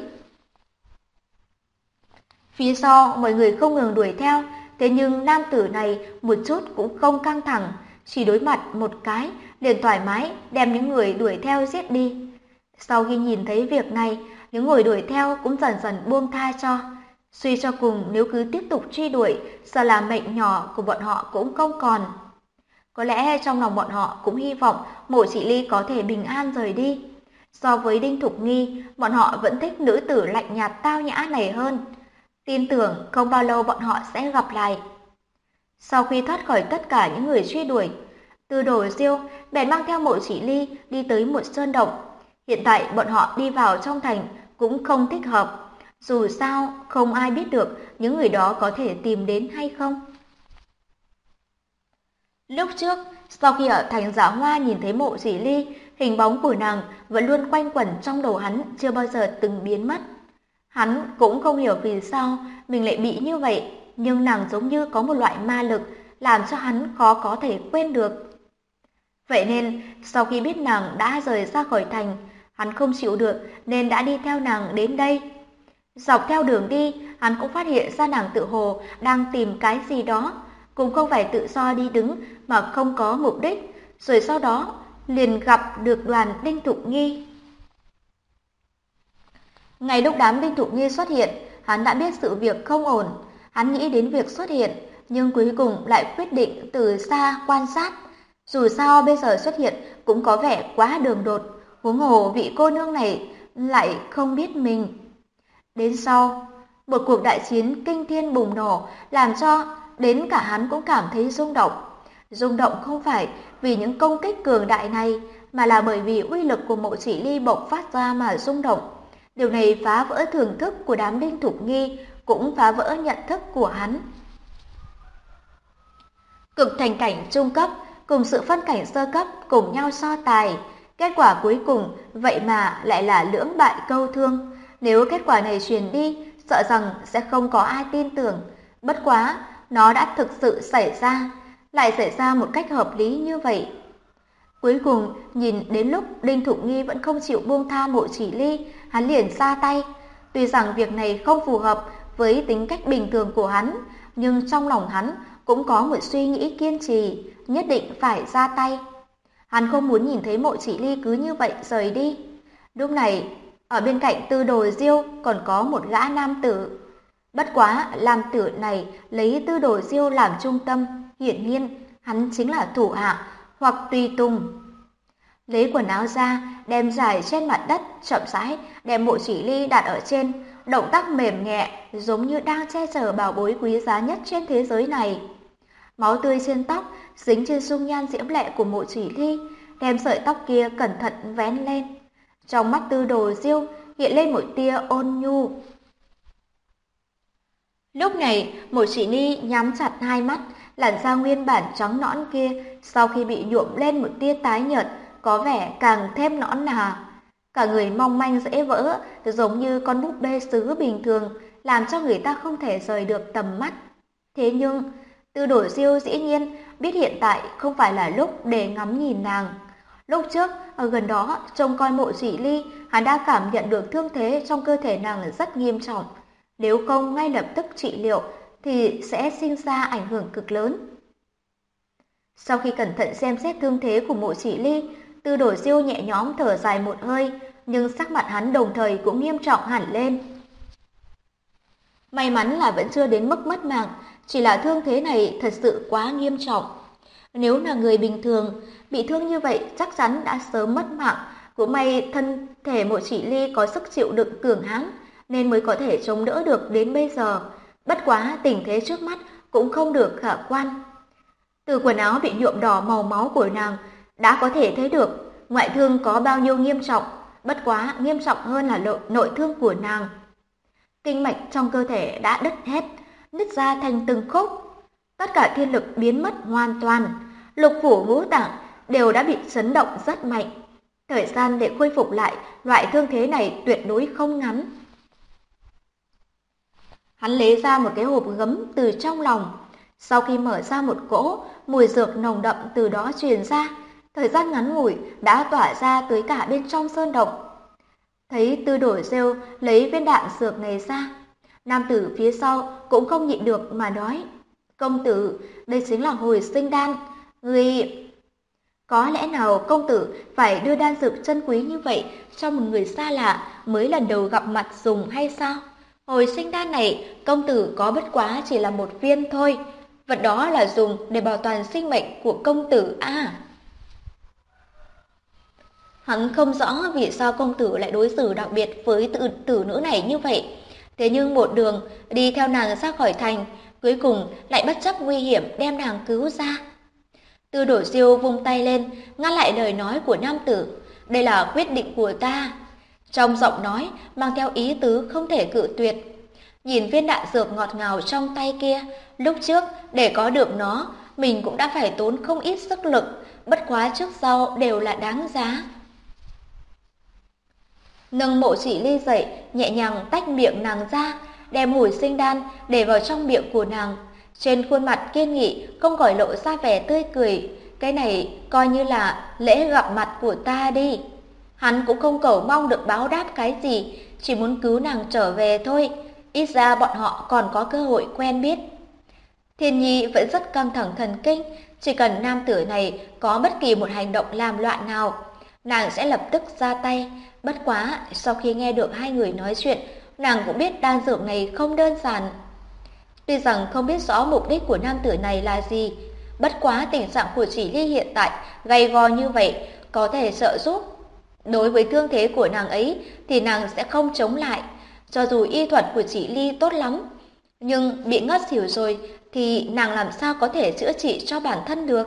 Phía sau, mọi người không ngừng đuổi theo, thế nhưng nam tử này một chút cũng không căng thẳng, chỉ đối mặt một cái, liền thoải mái đem những người đuổi theo giết đi. Sau khi nhìn thấy việc này, những người đuổi theo cũng dần dần buông tha cho. Suy cho cùng nếu cứ tiếp tục truy đuổi, sợ là mệnh nhỏ của bọn họ cũng không còn. Có lẽ trong lòng bọn họ cũng hy vọng Mộ Chỉ Ly có thể bình an rời đi. So với Đinh Thục Nghi, bọn họ vẫn thích nữ tử lạnh nhạt tao nhã này hơn. Tin tưởng không bao lâu bọn họ sẽ gặp lại. Sau khi thoát khỏi tất cả những người truy đuổi, Tư Đồ Diêu bèn mang theo Mộ Chỉ Ly đi tới một sơn động. Hiện tại bọn họ đi vào trong thành cũng không thích hợp. Dù sao, không ai biết được những người đó có thể tìm đến hay không. Lúc trước, sau khi ở thành Giả Hoa nhìn thấy Mộ Chỉ Ly, hình bóng của nàng vẫn luôn quanh quẩn trong đầu hắn, chưa bao giờ từng biến mất. Hắn cũng không hiểu vì sao mình lại bị như vậy, nhưng nàng giống như có một loại ma lực làm cho hắn khó có thể quên được. Vậy nên, sau khi biết nàng đã rời ra khỏi thành, hắn không chịu được nên đã đi theo nàng đến đây. Dọc theo đường đi, hắn cũng phát hiện ra nàng tự hồ đang tìm cái gì đó, cũng không phải tự do đi đứng mà không có mục đích, rồi sau đó liền gặp được đoàn Đinh Thục Nghi. Ngay lúc đám Đinh Thục Nghi xuất hiện, hắn đã biết sự việc không ổn, hắn nghĩ đến việc xuất hiện, nhưng cuối cùng lại quyết định từ xa quan sát. Dù sao bây giờ xuất hiện cũng có vẻ quá đường đột, huống hồ vị cô nương này lại không biết mình. Đến sau, một cuộc đại chiến kinh thiên bùng nổ làm cho đến cả hắn cũng cảm thấy rung động. Rung động không phải vì những công kích cường đại này, mà là bởi vì uy lực của Mộ Chỉ Ly bộc phát ra mà rung động. Điều này phá vỡ thưởng thức của đám Đinh Thục Nghi, cũng phá vỡ nhận thức của hắn. Cực thành cảnh trung cấp cùng sự phân cảnh sơ cấp cùng nhau so tài. Kết quả cuối cùng vậy mà lại là lưỡng bại câu thương. Nếu kết quả này truyền đi, sợ rằng sẽ không có ai tin tưởng. Bất quá, nó đã thực sự xảy ra, lại xảy ra một cách hợp lý như vậy. Cuối cùng, nhìn đến lúc Đinh Thục Nghi vẫn không chịu buông tha Mộ Chỉ Ly, hắn liền ra tay. Tuy rằng việc này không phù hợp với tính cách bình thường của hắn, nhưng trong lòng hắn cũng có một suy nghĩ kiên trì, nhất định phải ra tay. Hắn không muốn nhìn thấy Mộ Chỉ Ly cứ như vậy rời đi. Lúc này, ở bên cạnh Tư Đồ Diêu còn có một gã nam tử. Bất quá, nam tử này lấy Tư Đồ Diêu làm trung tâm, hiển nhiên hắn chính là thủ hạ hoặc tùy tùng. Lấy quần áo ra, đem trải trên mặt đất, chậm rãi đem Mộ Chỉ Ly đặt ở trên, động tác mềm nhẹ, giống như đang che chở bảo bối quý giá nhất trên thế giới này. Máu tươi trên tóc dính trên dung nhan diễm lệ của Mộ Chỉ Ly, đem sợi tóc kia cẩn thận vén lên. Trong mắt Tư Đồ Diêu hiện lên một tia ôn nhu. Lúc này, Mộ Chỉ Ly nhắm chặt hai mắt, làn da nguyên bản trắng nõn kia sau khi bị nhuộm lên một tia tái nhợt, có vẻ càng thêm nõn nà. Cả người mong manh dễ vỡ, giống như con búp bê sứ bình thường, làm cho người ta không thể rời được tầm mắt. Thế nhưng, Tư Đồ Diêu dĩ nhiên biết hiện tại không phải là lúc để ngắm nhìn nàng. Lúc trước, ở gần đó, trông coi Mộ Chỉ Ly, hắn đã cảm nhận được thương thế trong cơ thể nàng là rất nghiêm trọng. Nếu không ngay lập tức trị liệu, thì sẽ sinh ra ảnh hưởng cực lớn. Sau khi cẩn thận xem xét thương thế của Mộ Chỉ Ly, Tư Đồ Diêu nhẹ nhõm thở dài một hơi, nhưng sắc mặt hắn đồng thời cũng nghiêm trọng hẳn lên. May mắn là vẫn chưa đến mức mất mạng, chỉ là thương thế này thật sự quá nghiêm trọng. Nếu là người bình thường, bị thương như vậy chắc chắn đã sớm mất mạng, cũng may thân thể Mộ Chỉ Ly có sức chịu đựng cường hãn, nên mới có thể chống đỡ được đến bây giờ. Bất quá tình thế trước mắt cũng không được khả quan. Từ quần áo bị nhuộm đỏ màu máu của nàng đã có thể thấy được ngoại thương có bao nhiêu nghiêm trọng, bất quá nghiêm trọng hơn là nội thương của nàng. Kinh mạch trong cơ thể đã đứt hết, nứt ra thành từng khúc. Tất cả thiên lực biến mất hoàn toàn, lục phủ ngũ tạng đều đã bị chấn động rất mạnh. Thời gian để khôi phục lại loại thương thế này tuyệt đối không ngắn. Hắn lấy ra một cái hộp gấm từ trong lòng. Sau khi mở ra một cỗ, mùi dược nồng đậm từ đó truyền ra. Thời gian ngắn ngủi đã tỏa ra tới cả bên trong sơn động. Thấy Tư Đồ Diêu lấy viên đạn dược này ra, nam tử phía sau cũng không nhịn được mà nói: "Công tử, đây chính là hồi sinh đan. Người... Có lẽ nào công tử phải đưa đan dược chân quý như vậy cho một người xa lạ mới lần đầu gặp mặt dùng hay sao? Hồi sinh đan này công tử có bất quá chỉ là một viên thôi. Vật đó là dùng để bảo toàn sinh mệnh của công tử à?" Hắn không rõ vì sao công tử lại đối xử đặc biệt với tử nữ này như vậy. Thế nhưng một đường đi theo nàng ra khỏi thành, cuối cùng lại bất chấp nguy hiểm đem nàng cứu ra. Tư Đồ Diêu vung tay lên, ngăn lại lời nói của nam tử. "Đây là quyết định của ta." Trong giọng nói mang theo ý tứ không thể cự tuyệt. Nhìn viên đạn dược ngọt ngào trong tay kia, lúc trước để có được nó, mình cũng đã phải tốn không ít sức lực, bất quá trước sau đều là đáng giá. Nâng Mộ Chỉ Ly dậy, nhẹ nhàng tách miệng nàng ra, đem hồi sinh đan để vào trong miệng của nàng. Trên khuôn mặt kiên nghị không khỏi lộ ra vẻ tươi cười. "Cái này coi như là lễ gặp mặt của ta đi." Hắn cũng không cầu mong được báo đáp cái gì, chỉ muốn cứu nàng trở về thôi. Ít ra bọn họ còn có cơ hội quen biết. Thiên Nhi vẫn rất căng thẳng thần kinh, chỉ cần nam tử này có bất kỳ một hành động làm loạn nào, nàng sẽ lập tức ra tay. Bất quá, sau khi nghe được hai người nói chuyện, nàng cũng biết đan dược này không đơn giản. Tuy rằng không biết rõ mục đích của nam tử này là gì, bất quá tình trạng của Chỉ Ly hiện tại gay go như vậy có thể trợ giúp. Đối với thương thế của nàng ấy thì nàng sẽ không chống lại. Cho dù y thuật của Chỉ Ly tốt lắm, nhưng bị ngất xỉu rồi thì nàng làm sao có thể chữa trị cho bản thân được.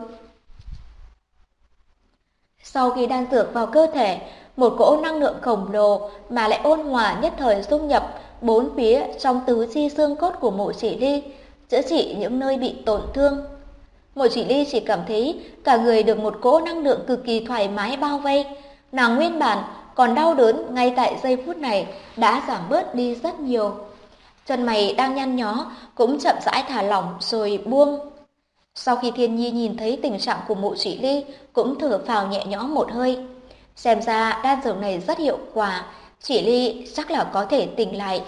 Sau khi đan dược vào cơ thể, một cỗ năng lượng khổng lồ mà lại ôn hòa nhất thời dung nhập bốn phía trong tứ chi xương cốt của Mộ Chỉ Ly, chữa trị những nơi bị tổn thương. Mộ Chỉ Ly chỉ cảm thấy cả người được một cỗ năng lượng cực kỳ thoải mái bao vây. Nàng nguyên bản còn đau đớn ngay tại giây phút này đã giảm bớt đi rất nhiều. Chân mày đang nhăn nhó cũng chậm rãi thả lỏng rồi buông. Sau khi Thiên Nhi nhìn thấy tình trạng của Mộ Chỉ Ly cũng thở phào nhẹ nhõm một hơi. Xem ra đan dược này rất hiệu quả, Chỉ Ly chắc là có thể tỉnh lại.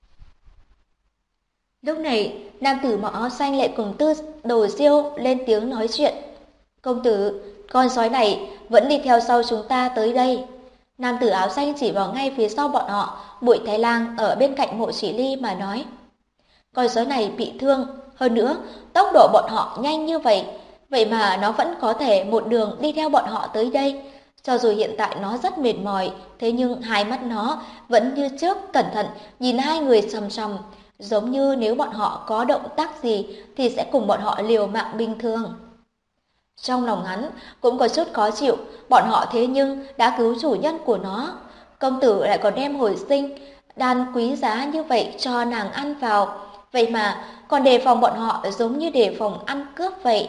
Lúc này, nam tử mặc áo xanh lại cùng Tư Đồ Diêu lên tiếng nói chuyện. "Công tử, con sói này vẫn đi theo sau chúng ta tới đây." Nam tử áo xanh chỉ vào ngay phía sau bọn họ, Bụi Thái Lang ở bên cạnh Mộ Chỉ Ly mà nói. "Con sói này bị thương, hơn nữa tốc độ bọn họ nhanh như vậy, vậy mà nó vẫn có thể một đường đi theo bọn họ tới đây. Cho dù hiện tại nó rất mệt mỏi, thế nhưng hai mắt nó vẫn như trước cẩn thận nhìn hai người chằm chằm, giống như nếu bọn họ có động tác gì thì sẽ cùng bọn họ liều mạng bình thường." Trong lòng hắn cũng có chút khó chịu, bọn họ thế nhưng đã cứu chủ nhân của nó. Công tử lại còn đem hồi sinh đan quý giá như vậy cho nàng ăn vào, vậy mà còn đề phòng bọn họ giống như đề phòng ăn cướp vậy.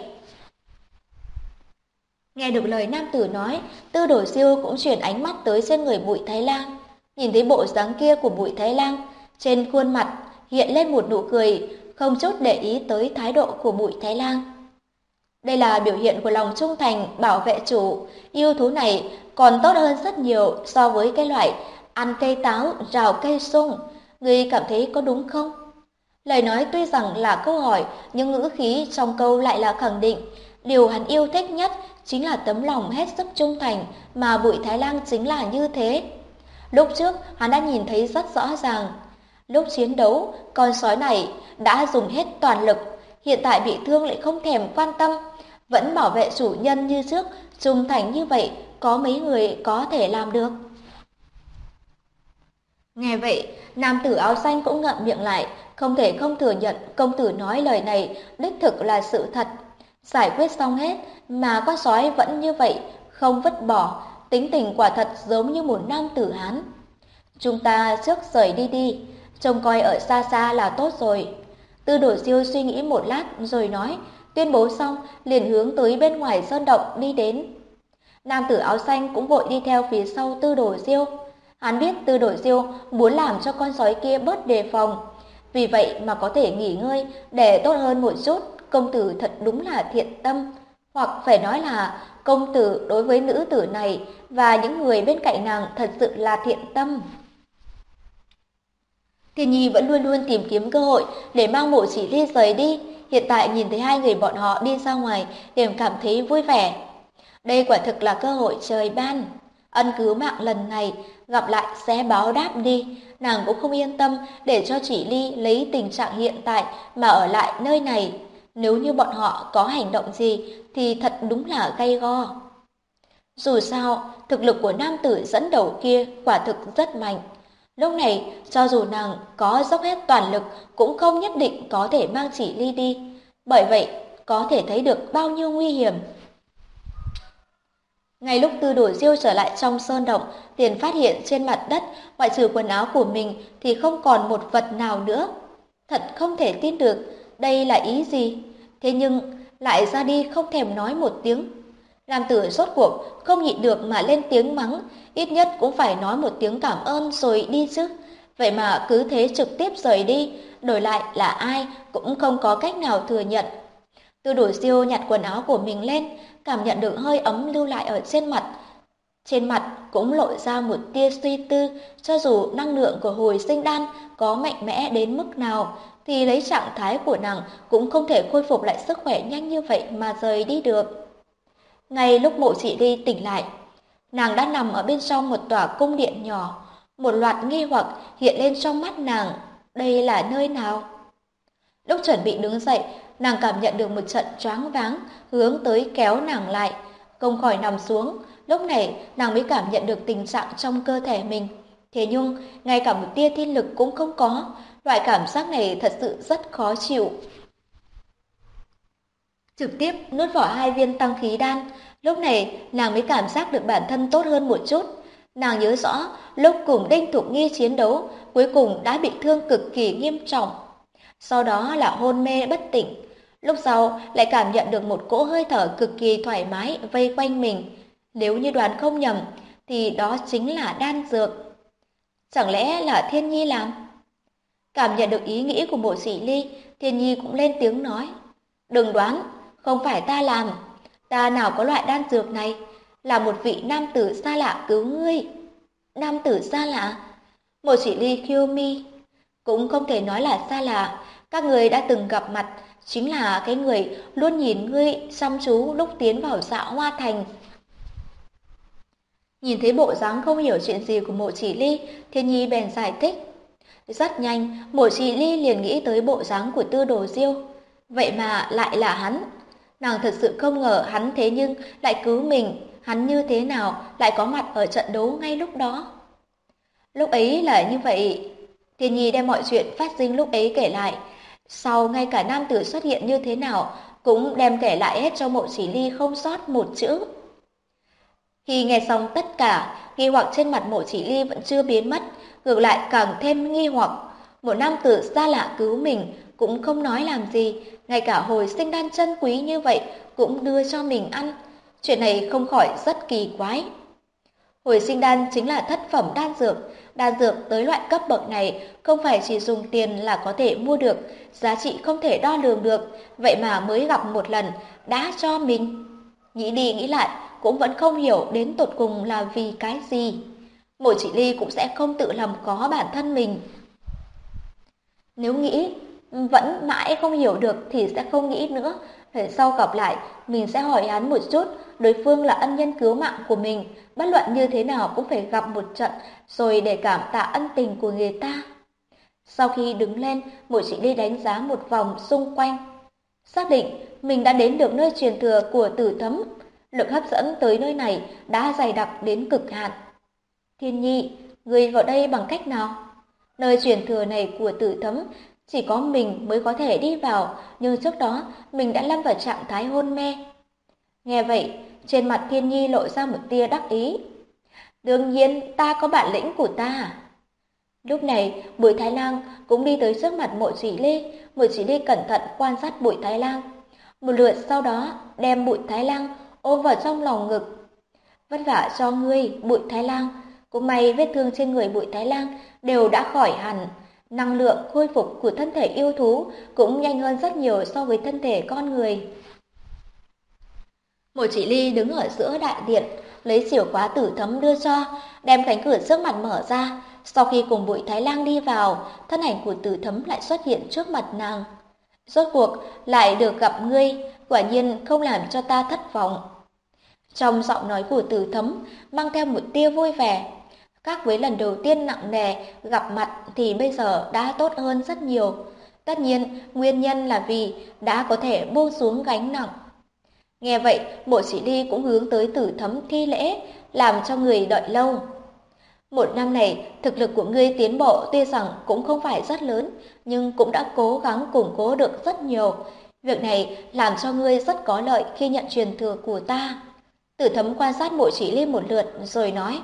Nghe được lời nam tử nói, Tư Đồ Diêu cũng chuyển ánh mắt tới trên người Bụi Thái Lang. Nhìn thấy bộ dáng kia của Bụi Thái Lang, trên khuôn mặt hiện lên một nụ cười, không chút để ý tới thái độ của Bụi Thái Lang. Đây là biểu hiện của lòng trung thành bảo vệ chủ, yêu thú này còn tốt hơn rất nhiều so với cái loại ăn cây táo, rào cây sung. Ngươi cảm thấy có đúng không? Lời nói tuy rằng là câu hỏi, nhưng ngữ khí trong câu lại là khẳng định. Điều hắn yêu thích nhất chính là tấm lòng hết sức trung thành, mà Bụi Thái Lang chính là như thế. Lúc trước, hắn đã nhìn thấy rất rõ ràng. Lúc chiến đấu, con sói này đã dùng hết toàn lực, hiện tại bị thương lại không thèm quan tâm, vẫn bảo vệ chủ nhân như trước, trung thành như vậy, có mấy người có thể làm được. Nghe vậy, nam tử áo xanh cũng ngậm miệng lại, không thể không thừa nhận công tử nói lời này đích thực là sự thật. Giải quyết xong hết mà con sói vẫn như vậy, không vứt bỏ, tính tình quả thật giống như một nam tử Hán. Chúng ta trước rời đi đi, trông coi ở xa xa là tốt rồi. Tư Đồ Diêu suy nghĩ một lát rồi nói, tuyên bố xong liền hướng tới bên ngoài sơn động đi đến. Nam tử áo xanh cũng vội đi theo phía sau Tư Đồ Diêu. Hắn biết Tư Đồ Diêu muốn làm cho con sói kia bớt đề phòng, vì vậy mà có thể nghỉ ngơi để tốt hơn một chút. Công tử thật đúng là thiện tâm, hoặc phải nói là công tử đối với nữ tử này và những người bên cạnh nàng thật sự là thiện tâm. Thiên Nhi vẫn luôn luôn tìm kiếm cơ hội để mang Mộ Chỉ Ly rời đi, hiện tại nhìn thấy hai người bọn họ đi ra ngoài, liền cảm thấy vui vẻ. Đây quả thực là cơ hội trời ban. Ân cứu mạng lần này gặp lại sẽ báo đáp đi, nàng cũng không yên tâm để cho Chỉ Ly lấy tình trạng hiện tại mà ở lại nơi này. Nếu như bọn họ có hành động gì thì thật đúng là gay go. Dù sao, thực lực của nam tử dẫn đầu kia quả thực rất mạnh. Lúc này, cho dù nàng có dốc hết toàn lực cũng không nhất định có thể mang Chỉ Ly đi. Bởi vậy, có thể thấy được bao nhiêu nguy hiểm. Ngay lúc Tư Đồ Diêu trở lại trong sơn động, liền phát hiện trên mặt đất, ngoại trừ quần áo của mình thì không còn một vật nào nữa. Thật không thể tin được, đây là ý gì? Thế nhưng lại ra đi không thèm nói một tiếng. Nam tử rốt cuộc không nhịn được mà lên tiếng mắng, ít nhất cũng phải nói một tiếng cảm ơn rồi đi chứ. Vậy mà cứ thế trực tiếp rời đi, đổi lại là ai cũng không có cách nào thừa nhận. Tư Đồ Diêu nhặt quần áo của mình lên, cảm nhận được hơi ấm lưu lại ở trên mặt. Trên mặt cũng lộ ra một tia suy tư, cho dù năng lượng của hồi sinh đan có mạnh mẽ đến mức nào, thì lấy trạng thái của nàng cũng không thể khôi phục lại sức khỏe nhanh như vậy mà rời đi được. Ngay lúc Mộ Chỉ Ly tỉnh lại, nàng đã nằm ở bên trong một tòa cung điện nhỏ. Một loạt nghi hoặc hiện lên trong mắt nàng, đây là nơi nào? Lúc chuẩn bị đứng dậy, nàng cảm nhận được một trận choáng váng hướng tới kéo nàng lại, không khỏi nằm xuống. Lúc này nàng mới cảm nhận được tình trạng trong cơ thể mình. Thế nhưng ngay cả một tia thiên lực cũng không có, loại cảm giác này thật sự rất khó chịu. Trực tiếp nuốt vào 2 viên tăng khí đan, lúc này nàng mới cảm giác được bản thân tốt hơn một chút. Nàng nhớ rõ lúc cùng Đinh Thục Nghi chiến đấu, cuối cùng đã bị thương cực kỳ nghiêm trọng. Sau đó là hôn mê bất tỉnh. Lúc sau lại cảm nhận được một cỗ hơi thở cực kỳ thoải mái vây quanh mình. Nếu như đoán không nhầm thì đó chính là đan dược. Chẳng lẽ là Thiên Nhi làm? Cảm nhận được ý nghĩ của Mộ Chỉ Ly, Thiên Nhi cũng lên tiếng nói. Đừng đoán, không phải ta làm. Ta nào có loại đan dược này, là một vị nam tử xa lạ cứu ngươi. Nam tử xa lạ? Mộ Chỉ Ly khiêu mi. Cũng không thể nói là xa lạ, các người đã từng gặp mặt, chính là cái người luôn nhìn ngươi chăm chú lúc tiến vào Dạ Hoa Thành. Nhìn thấy bộ dáng không hiểu chuyện gì của Mộ Chỉ Ly, Thiên Nhi bèn giải thích. Rất nhanh, Mộ Chỉ Ly liền nghĩ tới bộ dáng của Tư Đồ Diêu. Vậy mà lại là hắn. Nàng thật sự không ngờ hắn thế nhưng lại cứu mình. Hắn như thế nào lại có mặt ở trận đấu ngay lúc đó? Lúc ấy là như vậy. Thiên Nhi đem mọi chuyện phát sinh lúc ấy kể lại. Sau ngay cả nam tử xuất hiện như thế nào cũng đem kể lại hết cho Mộ Chỉ Ly không sót một chữ. Khi nghe xong tất cả, nghi hoặc trên mặt Mộ Chỉ Ly vẫn chưa biến mất, ngược lại càng thêm nghi hoặc. Một nam tử xa lạ cứu mình cũng không nói làm gì, ngay cả hồi sinh đan chân quý như vậy cũng đưa cho mình ăn. Chuyện này không khỏi rất kỳ quái. Hồi sinh đan chính là thất phẩm đan dược tới loại cấp bậc này không phải chỉ dùng tiền là có thể mua được, giá trị không thể đo lường được, vậy mà mới gặp một lần đã cho mình. Nghĩ đi nghĩ lại cũng vẫn không hiểu đến tột cùng là vì cái gì. Mộ Chỉ Ly cũng sẽ không tự làm khó bản thân mình. Nếu nghĩ vẫn mãi không hiểu được thì sẽ không nghĩ nữa. Để sau gặp lại, mình sẽ hỏi hắn một chút, đối phương là ân nhân cứu mạng của mình, bất luận như thế nào cũng phải gặp một trận rồi để cảm tạ ân tình của người ta. Sau khi đứng lên, Mộ Chỉ Ly đánh giá một vòng xung quanh. Xác định mình đã đến được nơi truyền thừa của Tử Thấm, lực hấp dẫn tới nơi này đã dày đặc đến cực hạn. Thiên Nhi, ngươi vào đây bằng cách nào? Nơi truyền thừa này của Tử Thấm chỉ có mình mới có thể đi vào, nhưng trước đó mình đã lâm vào trạng thái hôn mê. Nghe vậy, trên mặt Thiên Nhi lộ ra một tia đắc ý. Đương nhiên, ta có bản lĩnh của ta. Lúc này, Bùi Thái Lang cũng đi tới trước mặt Mộ Chỉ Ly. Mộ Chỉ Ly cẩn thận quan sát Bùi Thái Lang. Một lượt sau đó đem Bùi Thái Lang ôm vào trong lòng ngực. Vất vả cho ngươi, Bùi Thái Lang. Cũng may vết thương trên người Bùi Thái Lang đều đã khỏi hẳn. Năng lượng khôi phục của thân thể yêu thú cũng nhanh hơn rất nhiều so với thân thể con người. Mộ Chỉ Ly đứng ở giữa đại điện, lấy chìa khóa Tử Thấm đưa cho, đem cánh cửa trước mặt mở ra. Sau khi cùng Bùi Thái Lang đi vào, thân ảnh của Tử Thấm lại xuất hiện trước mặt nàng. Rốt cuộc lại được gặp ngươi, quả nhiên không làm cho ta thất vọng. Trong giọng nói của Tử Thấm mang theo một tia vui vẻ. Khác với lần đầu tiên nặng nề gặp mặt thì bây giờ đã tốt hơn rất nhiều. Tất nhiên, nguyên nhân là vì đã có thể buông xuống gánh nặng. Nghe vậy, Mộ Chỉ Ly cũng hướng tới Tử Thấm thi lễ, làm cho người đợi lâu. Một năm này, thực lực của ngươi tiến bộ tuy rằng cũng không phải rất lớn, nhưng cũng đã cố gắng củng cố được rất nhiều. Việc này làm cho ngươi rất có lợi khi nhận truyền thừa của ta. Tử Thấm quan sát Mộ Chỉ Ly một lượt rồi nói.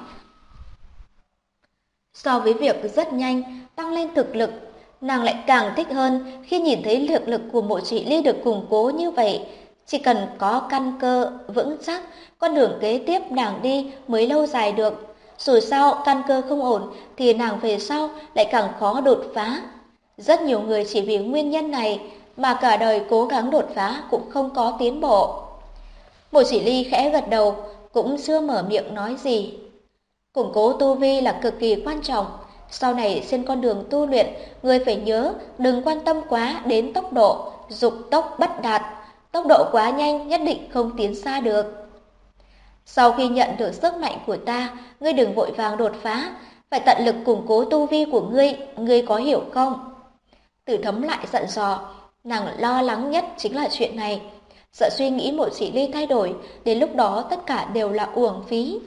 So với việc rất nhanh tăng lên thực lực, nàng lại càng thích hơn khi nhìn thấy thực lực của Mộ Chỉ Ly được củng cố như vậy. Chỉ cần có căn cơ vững chắc, con đường kế tiếp nàng đi mới lâu dài được. Dù sao căn cơ không ổn thì nàng về sau lại càng khó đột phá. Rất nhiều người chỉ vì nguyên nhân này mà cả đời cố gắng đột phá cũng không có tiến bộ. Mộ Chỉ Ly khẽ gật đầu, cũng chưa mở miệng nói gì. Củng cố tu vi là cực kỳ quan trọng. Sau này trên con đường tu luyện, người phải nhớ đừng quan tâm quá đến tốc độ, dục tốc bất đạt. Tốc độ quá nhanh nhất định không tiến xa được. Sau khi nhận được sức mạnh của ta, ngươi đừng vội vàng đột phá, phải tận lực củng cố tu vi của ngươi có hiểu không? Tử Thấm lại giận dò, nàng lo lắng nhất chính là chuyện này. Sợ suy nghĩ Mộ Chỉ Ly thay đổi, đến lúc đó tất cả đều là uổng phí.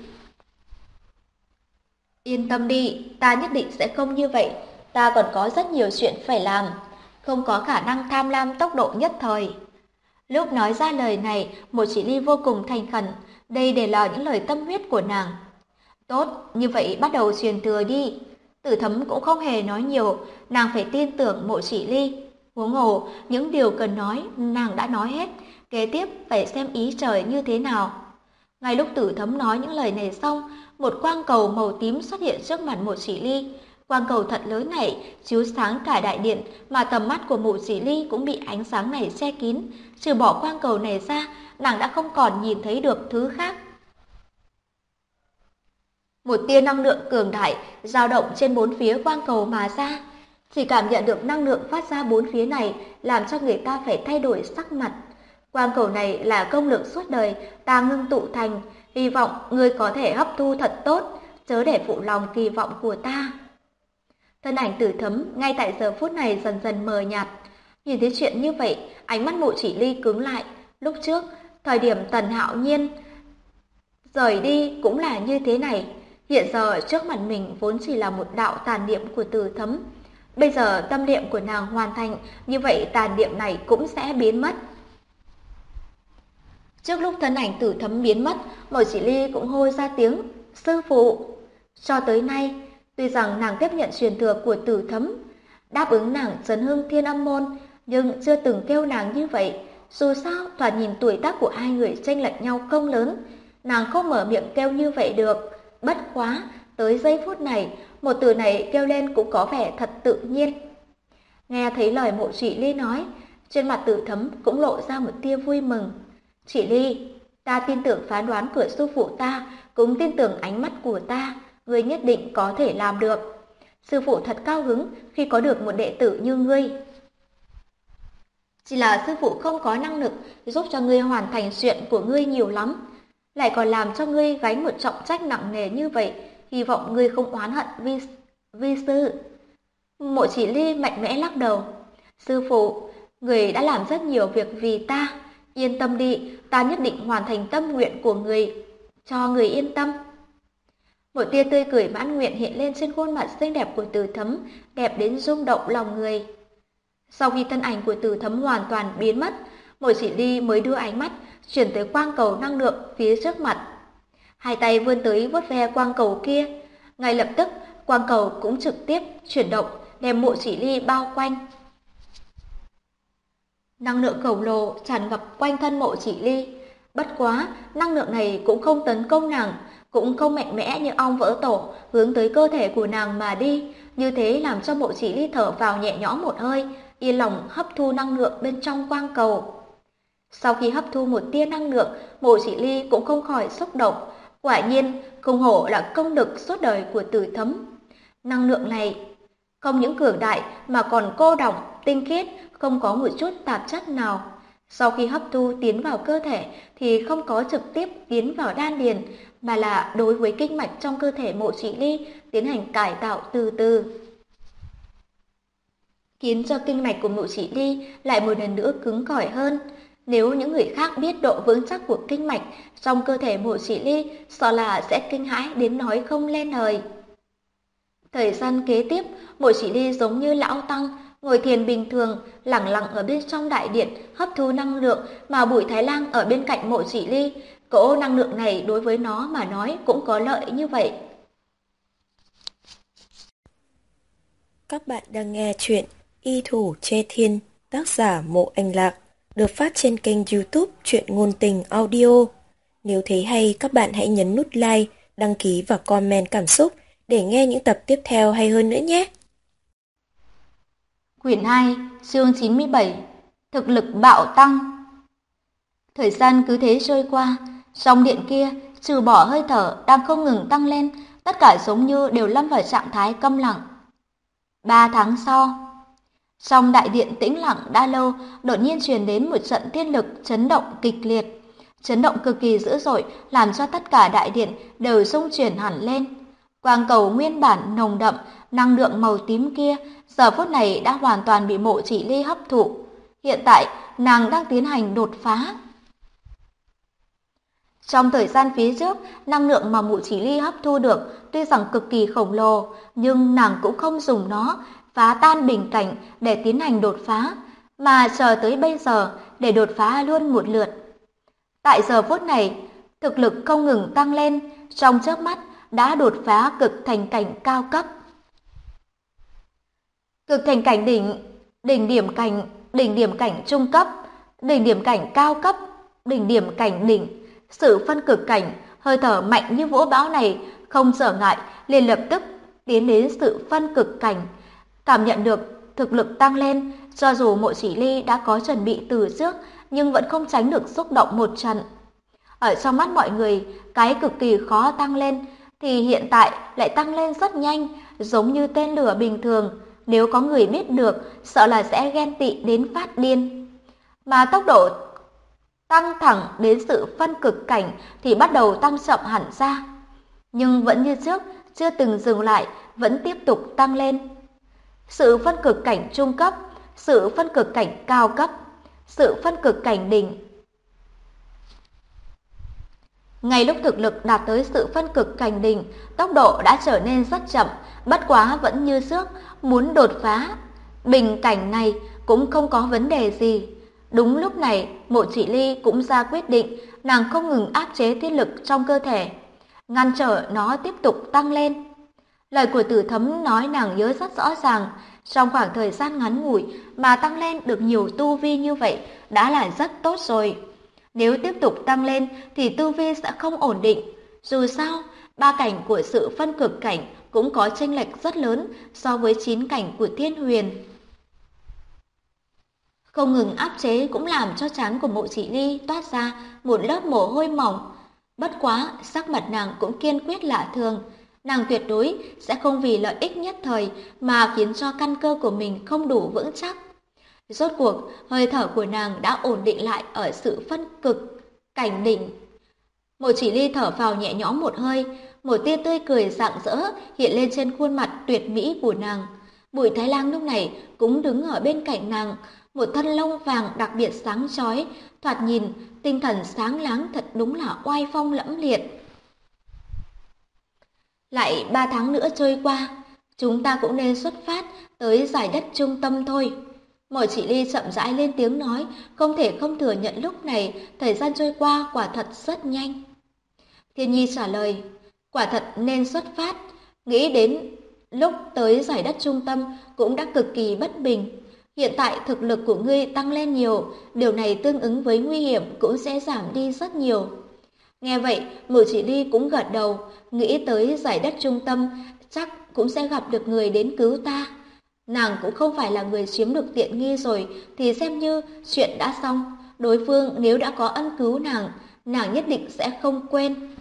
Yên tâm đi, ta nhất định sẽ không như vậy, ta còn có rất nhiều chuyện phải làm, không có khả năng tham lam tốc độ nhất thời. Lúc nói ra lời này, Mộ Chỉ Ly vô cùng thành khẩn, đây đều là những lời tâm huyết của nàng. Tốt, như vậy bắt đầu truyền thừa đi. Tử Thấm cũng không hề nói nhiều, nàng phải tin tưởng Mộ Chỉ Ly. Huống hồ, những điều cần nói, nàng đã nói hết, kế tiếp phải xem ý trời như thế nào. Ngay lúc Tử Thấm nói những lời này xong, một quang cầu màu tím xuất hiện trước mặt Mộ Chỉ Ly. Quang cầu thật lớn này chiếu sáng cả đại điện, mà tầm mắt của Mộ Chỉ Ly cũng bị ánh sáng này che kín. Trừ bỏ quang cầu này ra, nàng đã không còn nhìn thấy được thứ khác. Một tia năng lượng cường đại dao động trên bốn phía quang cầu mà ra. Chỉ cảm nhận được năng lượng phát ra bốn phía này làm cho người ta phải thay đổi sắc mặt. Quang cầu này là công lực suốt đời ta ngưng tụ thành, hy vọng ngươi có thể hấp thu thật tốt, chớ để phụ lòng kỳ vọng của ta. Thân ảnh Tử Thấm ngay tại giờ phút này dần dần mờ nhạt. Nhìn thấy chuyện như vậy, ánh mắt Mộ Chỉ Ly cứng lại. Lúc trước, thời điểm Tần Hạo Nhiên rời đi cũng là như thế này. Hiện giờ trước mặt mình vốn chỉ là một đạo tàn niệm của Tử Thấm. Bây giờ tâm niệm của nàng hoàn thành, như vậy tàn niệm này cũng sẽ biến mất. Trước lúc thân ảnh Tử Thấm biến mất, Mộ Chỉ Ly cũng hô ra tiếng sư phụ. Cho tới nay, tuy rằng nàng tiếp nhận truyền thừa của Tử Thấm, đáp ứng nàng trấn hưng Thiên Âm môn, nhưng chưa từng kêu nàng như vậy. Dù sao, thoạt nhìn tuổi tác của hai người chênh lệch nhau không lớn, nàng không mở miệng kêu như vậy được. Bất quá, tới giây phút này, một từ này kêu lên cũng có vẻ thật tự nhiên. Nghe thấy lời Mộ Chỉ Ly nói, trên mặt Từ Thấm cũng lộ ra một tia vui mừng. Chỉ Ly, ta tin tưởng phán đoán của sư phụ ta, cũng tin tưởng ánh mắt của ta, ngươi nhất định có thể làm được. Sư phụ thật cao hứng khi có được một đệ tử như ngươi. Chỉ là sư phụ không có năng lực giúp cho ngươi hoàn thành chuyện của ngươi nhiều lắm, lại còn làm cho ngươi gánh một trọng trách nặng nề như vậy, hy vọng ngươi không oán hận vi sư. Mộ Chỉ Ly mạnh mẽ lắc đầu. Sư phụ, người đã làm rất nhiều việc vì ta, yên tâm đi, ta nhất định hoàn thành tâm nguyện của người, cho người yên tâm. Một tia tươi cười mãn nguyện hiện lên trên khuôn mặt xinh đẹp của Từ Thấm, đẹp đến rung động lòng người. Sau khi thân ảnh của Từ Thấm hoàn toàn biến mất, Mộ Chỉ Ly mới đưa ánh mắt chuyển tới quang cầu năng lượng phía trước mặt. Hai tay vươn tới vuốt ve quang cầu kia, ngay lập tức quang cầu cũng trực tiếp chuyển động, đem Mộ Chỉ Ly bao quanh. Năng lượng khổng lồ tràn ngập quanh thân Mộ Chỉ Ly. Bất quá, năng lượng này cũng không tấn công nàng, cũng không mạnh mẽ như ong vỡ tổ hướng tới cơ thể của nàng mà đi. Như thế làm cho Mộ Chỉ Ly thở vào nhẹ nhõm một hơi, yên lòng hấp thu năng lượng bên trong quang cầu. Sau khi hấp thu một tia năng lượng, Mộ Chỉ Ly cũng không khỏi xúc động. Quả nhiên, không hổ là công lực suốt đời của Từ Thấm. Năng lượng này không những cường đại mà còn cô đọng, tinh khiết, không có một chút tạp chất nào. Sau khi hấp thu tiến vào cơ thể thì không có trực tiếp tiến vào đan điền, mà là đối với kinh mạch trong cơ thể Mộ Chỉ Ly tiến hành cải tạo từ từ, khiến cho kinh mạch của Mộ Chỉ Ly lại một lần nữa cứng cỏi hơn. Nếu những người khác biết độ vững chắc của kinh mạch trong cơ thể Mộ Chỉ Ly, sợ là sẽ kinh hãi đến nói không lên lời. Thời gian kế tiếp, Mộ Chỉ Ly giống như lão tăng, ngồi thiền bình thường, lẳng lặng ở bên trong đại điện, hấp thu năng lượng, mà Bùi Thái Lang ở bên cạnh Mộ Chỉ Ly. Cỗ năng lượng này đối với nó mà nói cũng có lợi như vậy. Các bạn đang nghe chuyện Y Thủ Chê Thiên, tác giả Mộ Anh Lạc, được phát trên kênh YouTube Truyện Ngôn Tình Audio. Nếu thấy hay, các bạn hãy nhấn nút like, đăng ký và comment cảm xúc để nghe những tập tiếp theo hay hơn nữa nhé. Quyển 2, chương 97, thực lực bạo tăng. Thời gian cứ thế trôi qua, trong điện kia, trừ bỏ hơi thở đang không ngừng tăng lên, tất cả giống như đều lâm vào trạng thái câm lặng. 3 tháng sau, trong đại điện tĩnh lặng đã lâu, đột nhiên truyền đến một trận thiên lực chấn động kịch liệt. Chấn động cực kỳ dữ dội, làm cho tất cả đại điện đều rung chuyển hẳn lên. Quang cầu nguyên bản nồng đậm, năng lượng màu tím kia, giờ phút này đã hoàn toàn bị Mộ Chỉ Ly hấp thụ. Hiện tại, nàng đang tiến hành đột phá. Trong thời gian phía trước, năng lượng mà Mộ Chỉ Ly hấp thu được tuy rằng cực kỳ khổng lồ, nhưng nàng cũng không dùng nó phá tan bình cảnh để tiến hành đột phá, mà chờ tới bây giờ để đột phá luôn một lượt. Tại giờ phút này, thực lực không ngừng tăng lên, trong chớp mắt đã đột phá cực thành cảnh cao cấp. Cực thành cảnh đỉnh điểm cảnh trung cấp, đỉnh điểm cảnh cao cấp, đỉnh điểm cảnh đỉnh. Sự phân cực cảnh, hơi thở mạnh như vũ bão này không trở ngại, liền lập tức tiến đến sự phân cực cảnh. Cảm nhận được thực lực tăng lên, cho dù Mộ Chỉ Ly đã có chuẩn bị từ trước, nhưng vẫn không tránh được xúc động một trận. Ở trong mắt mọi người, cái cực kỳ khó tăng lên thì hiện tại lại tăng lên rất nhanh, giống như tên lửa bình thường. Nếu có người biết được, sợ là sẽ ghen tị đến phát điên. Mà tốc độ tăng thẳng đến sự phân cực cảnh thì bắt đầu tăng chậm hẳn ra. Nhưng vẫn như trước, chưa từng dừng lại, vẫn tiếp tục tăng lên. Sự phân cực cảnh trung cấp, sự phân cực cảnh cao cấp, sự phân cực cảnh đỉnh. Ngay lúc thực lực đạt tới sự phân cực cảnh đỉnh, tốc độ đã trở nên rất chậm, bất quá vẫn như trước, muốn đột phá bình cảnh này cũng không có vấn đề gì. Đúng lúc này, Mộ Chỉ Ly cũng ra quyết định, nàng không ngừng áp chế thiên lực trong cơ thể, ngăn trở nó tiếp tục tăng lên. Lời của Từ Thấm nói nàng nhớ rất rõ ràng, trong khoảng thời gian ngắn ngủi mà tăng lên được nhiều tu vi như vậy đã là rất tốt rồi. Nếu tiếp tục tăng lên thì tu vi sẽ không ổn định. Dù sao, 3 cảnh của sự phân cực cảnh cũng có chênh lệch rất lớn so với 9 cảnh của thiên huyền. Không ngừng áp chế cũng làm cho trán của Mộ Chỉ Ly toát ra một lớp mồ hôi mỏng. Bất quá, sắc mặt nàng cũng kiên quyết lạ thường. Nàng tuyệt đối sẽ không vì lợi ích nhất thời mà khiến cho căn cơ của mình không đủ vững chắc. Rốt cuộc, hơi thở của nàng đã ổn định lại ở sự phân cực, cảnh đỉnh. Mộ Chỉ Ly thở phào nhẹ nhõm một hơi, một tia tươi cười rạng rỡ hiện lên trên khuôn mặt tuyệt mỹ của nàng. Bùi Thái Lang lúc này cũng đứng ở bên cạnh nàng, một thân lông vàng đặc biệt sáng chói, thoạt nhìn tinh thần sáng láng thật đúng là oai phong lẫm liệt. Lại 3 tháng nữa trôi qua, chúng ta cũng nên xuất phát tới giải đất trung tâm thôi. Mộ Chỉ Ly chậm rãi lên tiếng nói, không thể không thừa nhận lúc này thời gian trôi qua quả thật rất nhanh. Thiên Nhi trả lời, quả thật nên xuất phát, nghĩ đến lúc tới giải đất trung tâm cũng đã cực kỳ bất bình. Hiện tại thực lực của ngươi tăng lên nhiều, điều này tương ứng với nguy hiểm cũng sẽ giảm đi rất nhiều. Nghe vậy, Mộ Chỉ Ly cũng gật đầu, nghĩ tới giải đất trung tâm chắc cũng sẽ gặp được người đến cứu ta. Nàng cũng không phải là người chiếm được tiện nghi rồi thì xem như chuyện đã xong. Đối phương nếu đã có ân cứu nàng nhất định sẽ không quên.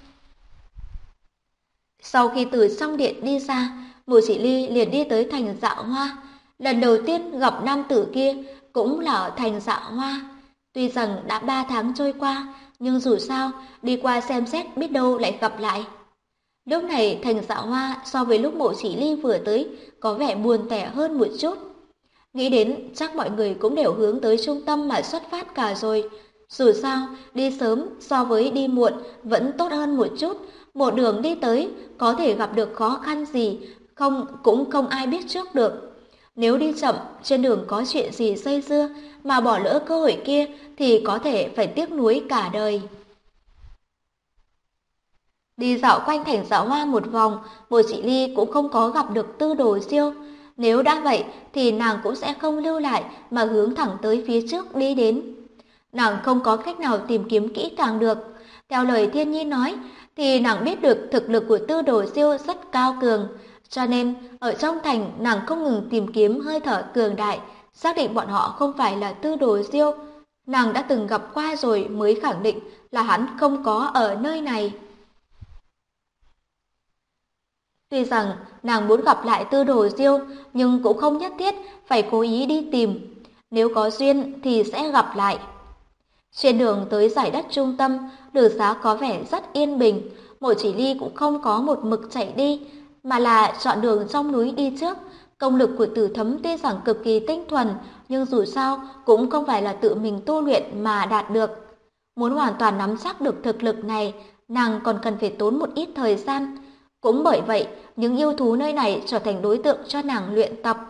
Sau khi từ trong điện đi ra, Mộ Chỉ Ly liền đi tới thành Dạ Hoa. Lần đầu tiên gặp nam tử kia cũng là ở thành Dạ Hoa. Tuy rằng đã 3 tháng trôi qua, nhưng dù sao đi qua xem xét biết đâu lại gặp lại. Lúc này thành Dạ Hoa so với lúc Mộ Chỉ Ly vừa tới có vẻ buồn tẻ hơn một chút. Nghĩ đến chắc mọi người cũng đều hướng tới trung tâm mà xuất phát cả rồi. Dù sao, đi sớm so với đi muộn vẫn tốt hơn một chút. Một đường đi tới, có thể gặp được khó khăn gì, cũng không ai biết trước được. Nếu đi chậm, trên đường có chuyện gì dây dưa mà bỏ lỡ cơ hội kia thì có thể phải tiếc nuối cả đời. Đi dạo quanh thành Dạ Hoa một vòng, Mộ Chỉ Ly cũng không có gặp được Tư Đồ Diêu. Nếu đã vậy thì nàng cũng sẽ không lưu lại mà hướng thẳng tới phía trước đi đến. Nàng không có cách nào tìm kiếm kỹ càng được. Theo lời Thiên Nhi nói thì nàng biết được thực lực của Tư Đồ Diêu rất cao cường, cho nên ở trong thành nàng không ngừng tìm kiếm hơi thở cường đại, xác định bọn họ không phải là Tư Đồ Diêu. Nàng đã từng gặp qua rồi mới khẳng định là hắn không có ở nơi này. Tuy rằng nàng muốn gặp lại Tư Đồ Diêu, nhưng cũng không nhất thiết phải cố ý đi tìm. Nếu có duyên thì sẽ gặp lại. Trên đường tới giải đất trung tâm, đường xá có vẻ rất yên bình. Mộ Chỉ Ly cũng không có một mực chạy đi, mà là chọn đường trong núi đi trước. Công lực của Tử Thấm tuy rằng cực kỳ tinh thuần, nhưng dù sao cũng không phải là tự mình tu luyện mà đạt được. Muốn hoàn toàn nắm chắc được thực lực này, nàng còn cần phải tốn một ít thời gian. Cũng bởi vậy, những yêu thú nơi này trở thành đối tượng cho nàng luyện tập.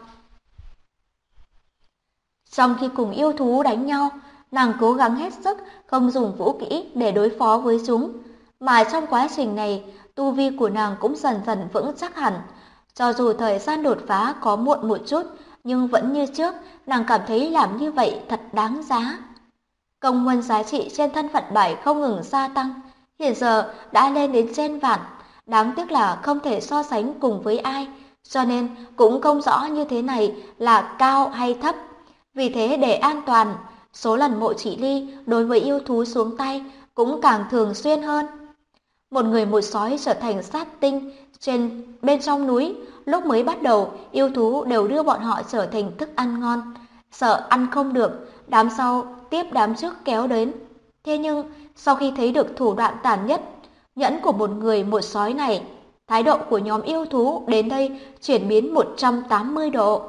Trong khi cùng yêu thú đánh nhau, nàng cố gắng hết sức không dùng vũ kỹ để đối phó với chúng. Mà trong quá trình này, tu vi của nàng cũng dần dần vững chắc hẳn. Cho dù thời gian đột phá có muộn một chút, nhưng vẫn như trước, nàng cảm thấy làm như vậy thật đáng giá. Công huân giá trị trên thân phận bài không ngừng gia tăng, hiện giờ đã lên đến trên vạn. Đáng tiếc là không thể so sánh cùng với ai, cho nên cũng không rõ như thế này là cao hay thấp. Vì thế để an toàn, số lần Mộ Chỉ Ly đối với yêu thú xuống tay cũng càng thường xuyên hơn. Một người một sói trở thành sát tinh bên trong núi, lúc mới bắt đầu yêu thú đều đưa bọn họ trở thành thức ăn ngon. Sợ ăn không được, đám sau tiếp đám trước kéo đến. Thế nhưng sau khi thấy được thủ đoạn tàn nhẫn của một người một sói này, thái độ của nhóm yêu thú đến đây chuyển biến 180 độ.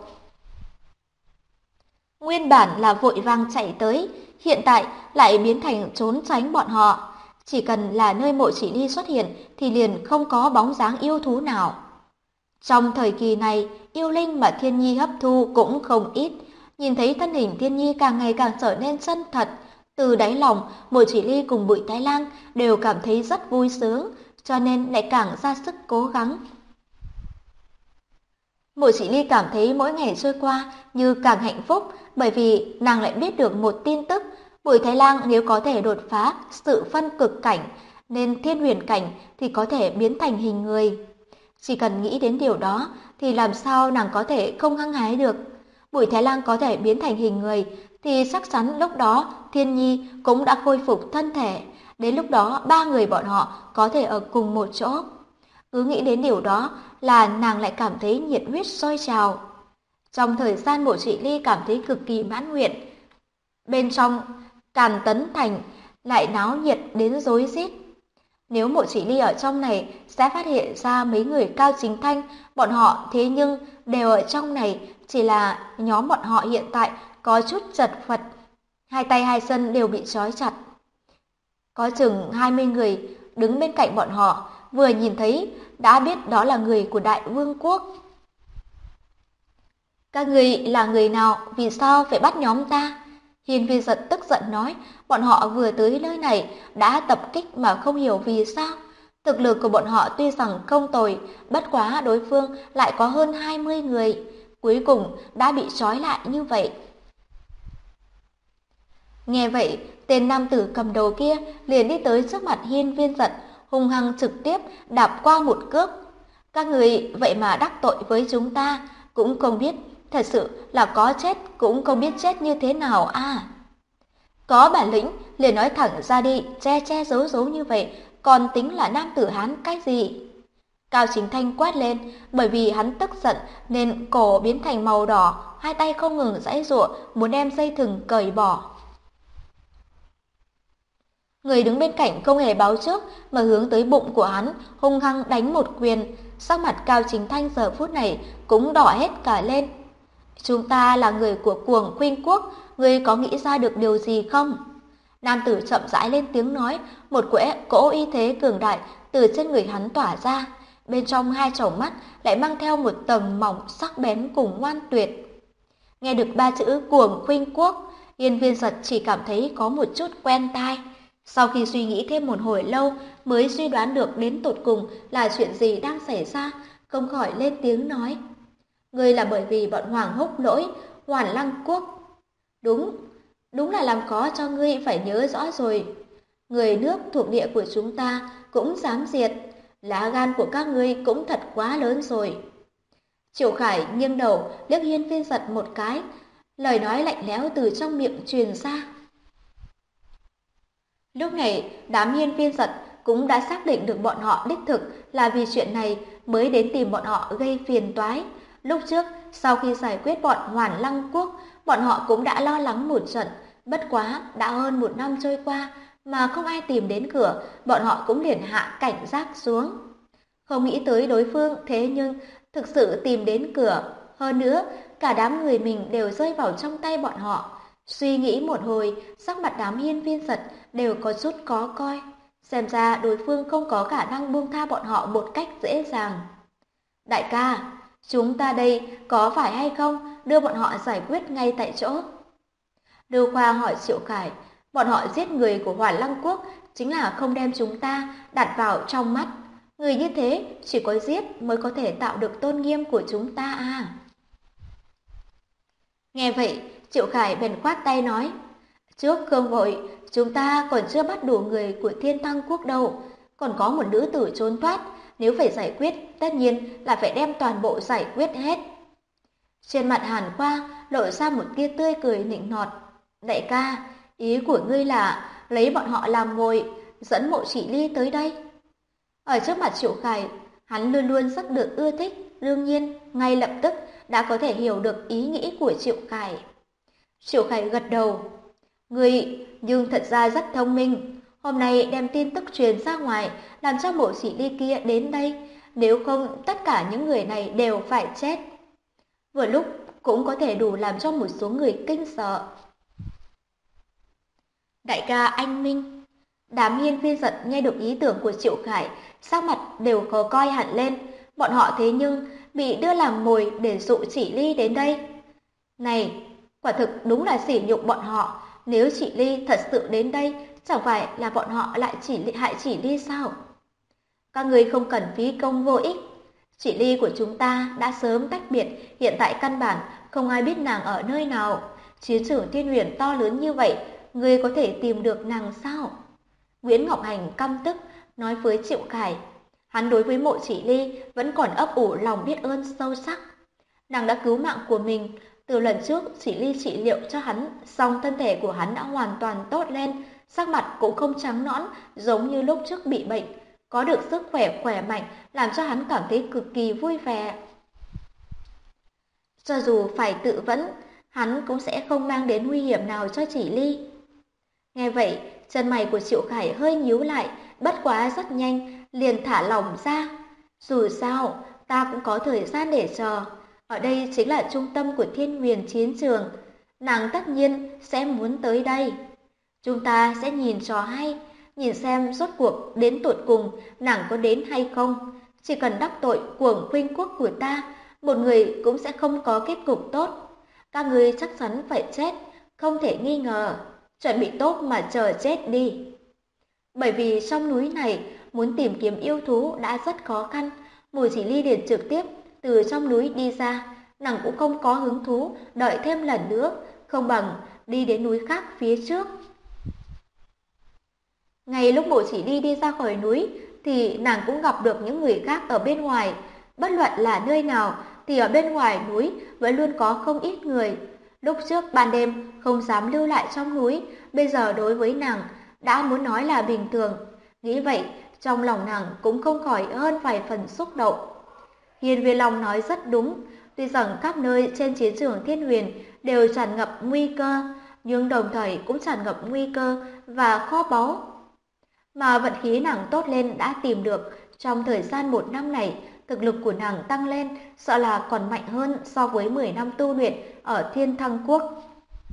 Nguyên bản là vội vàng chạy tới, hiện tại lại biến thành trốn tránh bọn họ. Chỉ cần là nơi Mộ Chỉ Ly xuất hiện thì liền không có bóng dáng yêu thú nào. Trong thời kỳ này, yêu linh mà Thiên Nhi hấp thu cũng không ít. Nhìn thấy thân hình Thiên Nhi càng ngày càng trở nên chân thật. Từ đáy lòng, Mộ Chỉ Ly cùng Bụi Thái Lang đều cảm thấy rất vui sướng, cho nên lại càng ra sức cố gắng. Mộ Chỉ Ly cảm thấy mỗi ngày trôi qua như càng hạnh phúc, bởi vì nàng lại biết được một tin tức, Bùi Thái Lang nếu có thể đột phá sự phân cực cảnh nên thiên huyền cảnh thì có thể biến thành hình người. Chỉ cần nghĩ đến điều đó thì làm sao nàng có thể không hăng hái được. Bùi Thái Lang có thể biến thành hình người thì chắc chắn lúc đó Thiên Nhi cũng đã khôi phục thân thể. Đến lúc đó ba người bọn họ có thể ở cùng một chỗ. Cứ nghĩ đến điều đó là nàng lại cảm thấy nhiệt huyết sôi trào. Trong thời gian Mộ Chỉ Ly cảm thấy cực kỳ mãn nguyện, bên trong Càn Tấn Thành lại náo nhiệt đến rối rít. Nếu Mộ Chỉ Ly ở trong này sẽ phát hiện ra mấy người Cao Chính Thanh, bọn họ thế nhưng đều ở trong này, chỉ là nhóm bọn họ hiện tại có chút chật vật, hai tay hai chân đều bị trói chặt. Có chừng 20 người đứng bên cạnh bọn họ, vừa nhìn thấy đã biết đó là người của Đại Vương quốc. Các người là người nào, vì sao phải bắt nhóm ta? Hiên Viên Giật tức giận nói, bọn họ vừa tới nơi này đã tập kích mà không hiểu vì sao. Thực lực của bọn họ tuy rằng không tồi, bất quá đối phương lại có hơn 20 người, cuối cùng đã bị trói lại như vậy. Nghe vậy, tên nam tử cầm đầu kia liền đi tới trước mặt Hiên Viên Giật, hung hăng trực tiếp đạp qua một cước. Các người vậy mà đắc tội với chúng ta, cũng không biết, thật sự là có chết cũng không biết chết như thế nào à. Có bản lĩnh liền nói thẳng ra đi, che che giấu giấu như vậy, còn tính là nam tử Hán cái gì? Cao Chính Thanh quát lên, bởi vì hắn tức giận nên cổ biến thành màu đỏ, hai tay không ngừng giãy giụa muốn đem dây thừng cởi bỏ. Người đứng bên cạnh không hề báo trước mà hướng tới bụng của hắn hung hăng đánh một quyền, sắc mặt Cao Chính Thanh giờ phút này cũng đỏ hết cả lên. Chúng ta là người của Cuồng Khuynh quốc, ngươi có nghĩ ra được điều gì không? Nam tử chậm rãi lên tiếng nói, một cỗ uy thế cường đại từ trên người hắn tỏa ra, bên trong hai tròng mắt lại mang theo một tầng mỏng sắc bén cùng ngoan tuyệt. Nghe được ba chữ Cuồng Khuynh quốc, Hiên Viên Giật chỉ cảm thấy có một chút quen tai. Sau khi suy nghĩ thêm một hồi lâu mới suy đoán được đến tột cùng là chuyện gì đang xảy ra, không khỏi lên tiếng nói. Ngươi là bởi vì bọn Hoàng Húc Lỗi, Hoàn Lăng Quốc. Đúng là làm khó cho ngươi phải nhớ rõ rồi. Người nước thuộc địa của chúng ta cũng dám diệt, lá gan của các ngươi cũng thật quá lớn rồi. Triệu Khải nghiêng đầu liếc Hiên Viên Giật một cái, lời nói lạnh lẽo từ trong miệng truyền ra. Lúc này, đám Hiên Viên Giật cũng đã xác định được bọn họ đích thực là vì chuyện này mới đến tìm bọn họ gây phiền toái. Lúc trước, sau khi giải quyết bọn Hoàn Lăng Quốc, bọn họ cũng đã lo lắng một trận, bất quá đã hơn 1 năm trôi qua mà không ai tìm đến cửa, bọn họ cũng liền hạ cảnh giác xuống. Không nghĩ tới đối phương thế nhưng thực sự tìm đến cửa, hơn nữa cả đám người mình đều rơi vào trong tay bọn họ. Suy nghĩ một hồi, sắc mặt đám Hiên Viên Giật đều có chút khó coi, xem ra đối phương không có khả năng buông tha bọn họ một cách dễ dàng. Đại ca, chúng ta đây có phải hay không đưa bọn họ giải quyết ngay tại chỗ? Lưu Khoa hỏi Triệu Khải, bọn họ giết người của Hoàn Lăng Quốc chính là không đem chúng ta đặt vào trong mắt. Người như thế chỉ có giết mới có thể tạo được tôn nghiêm của chúng ta à. Nghe vậy, Triệu Khải bèn khoát tay nói, trước không vội, chúng ta còn chưa bắt đủ người của Thiên Thăng Quốc đâu, còn có một nữ tử trốn thoát, nếu phải giải quyết, tất nhiên là phải đem toàn bộ giải quyết hết. Trên mặt Hàn Khoa lộ ra một tia tươi cười nịnh nọt. Đại ca, ý của ngươi là lấy bọn họ làm mồi, dẫn Mộ Chỉ Ly tới đây. Ở trước mặt Triệu Khải, hắn luôn luôn rất được ưa thích, đương nhiên ngay lập tức đã có thể hiểu được ý nghĩ của Triệu Khải. Triệu Khải gật đầu. Ngươi nhưng thật ra rất thông minh. Hôm nay đem tin tức truyền ra ngoài, làm cho Mộ Chỉ Ly kia đến đây. Nếu không, tất cả những người này đều phải chết. Vừa lúc cũng có thể đủ làm cho một số người kinh sợ. Đại ca anh minh. Đám Hiên Viên Giật nghe được ý tưởng của Triệu Khải, sắc mặt đều khó coi hẳn lên. Bọn họ thế nhưng bị đưa làm mồi để dụ Chỉ Ly đến đây. Này, quả thực đúng là sỉ nhục bọn họ. Nếu Chỉ Ly thật sự đến đây, chẳng phải là bọn họ lại hại Chỉ Ly sao? Các người không cần phí công vô ích. Chị Ly của chúng ta đã sớm tách biệt, hiện tại căn bản không ai biết nàng ở nơi nào. Chiến trường Thiên Huyền to lớn như vậy, ngươi có thể tìm được nàng sao? Nguyễn Ngọc Hành căm tức nói với Triệu Khải. Hắn đối với Mộ Chỉ Ly vẫn còn ấp ủ lòng biết ơn sâu sắc. Nàng đã cứu mạng của mình. Từ lần trước Chỉ Ly trị liệu cho hắn, song thân thể của hắn đã hoàn toàn tốt lên, sắc mặt cũng không trắng nõn giống như lúc trước bị bệnh. Có được sức khỏe khỏe mạnh làm cho hắn cảm thấy cực kỳ vui vẻ. Cho dù phải tự vẫn, hắn cũng sẽ không mang đến nguy hiểm nào cho Chỉ Ly. Nghe vậy, chân mày của Triệu Khải hơi nhíu lại, bất quá rất nhanh, liền thả lỏng ra. Dù sao, ta cũng có thời gian để chờ. Ở đây chính là trung tâm của Thiên Huyền chiến trường. Nàng tất nhiên sẽ muốn tới đây. Chúng ta sẽ nhìn trò hay, nhìn xem rốt cuộc đến tột cùng nàng có đến hay không. Chỉ cần đắc tội Cuồng Khuynh Quốc của ta, một người cũng sẽ không có kết cục tốt. Các ngươi chắc chắn phải chết, không thể nghi ngờ. Chuẩn bị tốt mà chờ chết đi. Bởi vì trong núi này, muốn tìm kiếm yêu thú đã rất khó khăn, Mộ Chỉ Ly liền trực tiếp từ trong núi đi ra. Nàng cũng không có hứng thú đợi thêm lần nữa, không bằng đi đến núi khác phía trước. Ngay lúc Mộ Chỉ Ly đi ra khỏi núi, thì nàng cũng gặp được những người khác ở bên ngoài. Bất luận là nơi nào, thì ở bên ngoài núi vẫn luôn có không ít người. Lúc trước ban đêm không dám lưu lại trong núi, bây giờ đối với nàng đã muốn nói là bình thường. Nghĩ vậy, trong lòng nàng cũng không khỏi hơn vài phần xúc động. Hiên Viên Long nói rất đúng, tuy rằng các nơi trên chiến trường Thiên Huyền đều tràn ngập nguy cơ, nhưng đồng thời cũng tràn ngập nguy cơ và kho báu. Mà vận khí nàng tốt lên đã tìm được, trong thời gian 1 năm này, thực lực của nàng tăng lên, sợ là còn mạnh hơn so với 10 năm tu luyện ở Thiên Thăng Quốc.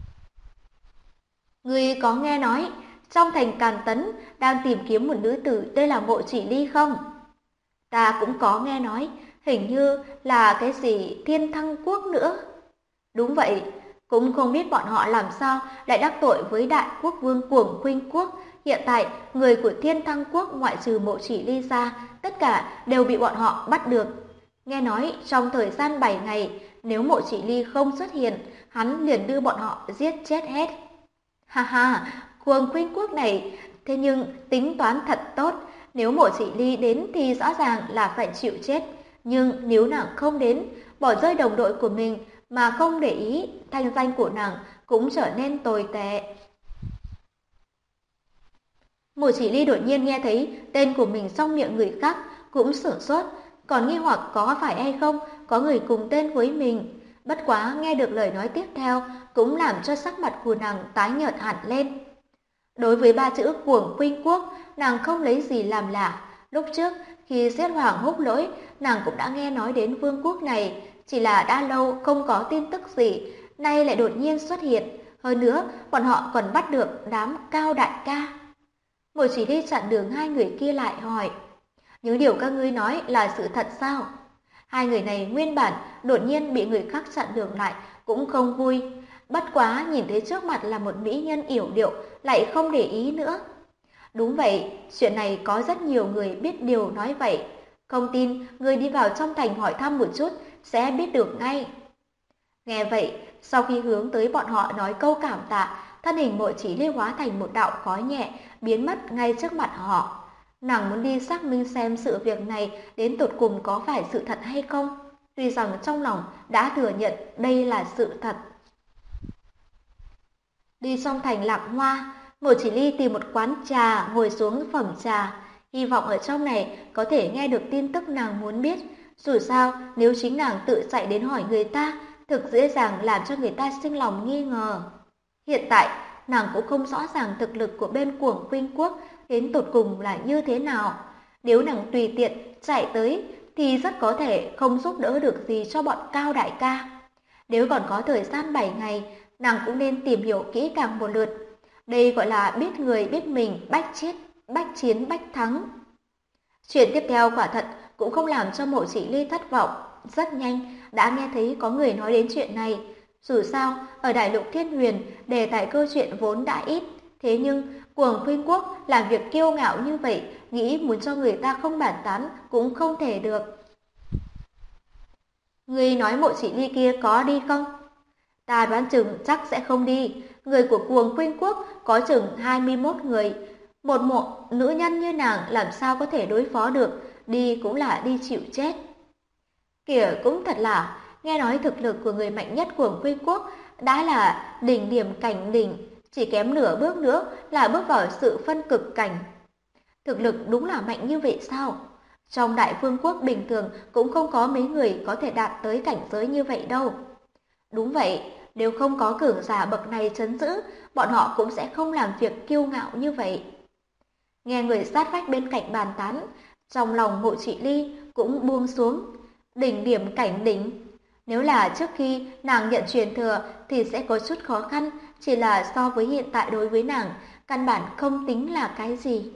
Ngươi có nghe nói, trong thành Càn Tấn đang tìm kiếm một nữ tử tên là Mộ Chỉ Ly không? Ta cũng có nghe nói, hình như là cái gì Thiên Thăng Quốc nữa. Đúng vậy, cũng không biết bọn họ làm sao lại đắc tội với Đại Quốc Vương Cuồng Khuynh Quốc. Hiện tại, người của Thiên Thăng Quốc ngoại trừ Mộ Chỉ Ly ra, tất cả đều bị bọn họ bắt được. Nghe nói trong thời gian 7 ngày, nếu Mộ Chỉ Ly không xuất hiện, hắn liền đưa bọn họ giết chết hết. Ha ha, Cuồng Khuynh Quốc này, thế nhưng tính toán thật tốt, nếu Mộ Chỉ Ly đến thì rõ ràng là phải chịu chết. Nhưng nếu nàng không đến, bỏ rơi đồng đội của mình mà không để ý, thanh danh của nàng cũng trở nên tồi tệ. Mộ Chỉ Ly đột nhiên nghe thấy tên của mình trong miệng người khác, cũng sửng sốt, còn nghi hoặc có phải hay không có người cùng tên với mình. Bất quá nghe được lời nói tiếp theo cũng làm cho sắc mặt của nàng tái nhợt hẳn lên. Đối với 3 chữ Cuồng Khuynh Quốc, nàng không lấy gì làm lạ. Lúc trước khi giết Hoàng Húc Lỗi, nàng cũng đã nghe nói đến vương quốc này, chỉ là đã lâu không có tin tức gì, nay lại đột nhiên xuất hiện. Hơn nữa, bọn họ còn bắt được đám Cao đại ca. Mộ Chỉ Ly chặn đường hai người kia lại hỏi, những điều các ngươi nói là sự thật sao? Hai người này nguyên bản đột nhiên bị người khác chặn đường lại cũng không vui, bất quá nhìn thấy trước mặt là một mỹ nhân yểu điệu lại không để ý nữa. Đúng vậy, chuyện này có rất nhiều người biết điều nói vậy. Không tin, người đi vào trong thành hỏi thăm một chút sẽ biết được ngay. Nghe vậy, sau khi hướng tới bọn họ nói câu cảm tạ, thân hình Mộ Chỉ Ly hóa thành một đạo khói nhẹ, biến mất ngay trước mặt họ. Nàng muốn đi xác minh xem sự việc này đến tột cùng có phải sự thật hay không, tuy rằng trong lòng đã thừa nhận đây là sự thật. Đi trong thành Lạc Hoa, Mộ Chỉ Ly tìm một quán trà ngồi xuống phẩm trà, hy vọng ở trong này có thể nghe được tin tức nàng muốn biết. Dù sao, nếu chính nàng tự chạy đến hỏi người ta, thực dễ dàng làm cho người ta sinh lòng nghi ngờ. Hiện tại, nàng cũng không rõ ràng thực lực của bên Cuồng Khuynh Quốc đến tột cùng là như thế nào. Nếu nàng tùy tiện chạy tới thì rất có thể không giúp đỡ được gì cho bọn Cao đại ca. Nếu còn có thời gian 7 ngày, nàng cũng nên tìm hiểu kỹ càng một lượt. Đây gọi là biết người biết mình, bách chết, bách chiến bách thắng. Chuyện tiếp theo quả thật cũng không làm cho Mộ Chỉ Ly thất vọng. Rất nhanh đã nghe thấy có người nói đến chuyện này. Dù sao, ở Đại Lục Thiên Huyền, đề tài câu chuyện vốn đã ít. Thế nhưng, Cuồng Khuynh Quốc làm việc kiêu ngạo như vậy, nghĩ muốn cho người ta không bàn tán cũng không thể được. Ngươi nói Mộ Chỉ Ly kia có đi không? Ta đoán chừng chắc sẽ không đi. Người của Cuồng Khuynh Quốc có chừng 21 người. Một mộ nữ nhân như nàng làm sao có thể đối phó được, đi cũng là đi chịu chết. Kìa cũng thật là, nghe nói thực lực của người mạnh nhất Cuồng Khuynh Quốc đã là đỉnh điểm cảnh đỉnh, chỉ kém nửa bước nữa là bước vào sự phân cực cảnh. Thực lực đúng là mạnh như vậy sao? Trong Đại Phương Quốc bình thường cũng không có mấy người có thể đạt tới cảnh giới như vậy đâu. Đúng vậy, nếu không có cường giả bậc này trấn giữ, bọn họ cũng sẽ không làm việc kiêu ngạo như vậy. Nghe người sát vách bên cạnh bàn tán, trong lòng Mộ Chỉ Ly cũng buông xuống. Đỉnh điểm cảnh đỉnh. Nếu là trước khi nàng nhận truyền thừa thì sẽ có chút khó khăn, chỉ là so với hiện tại đối với nàng, căn bản không tính là cái gì.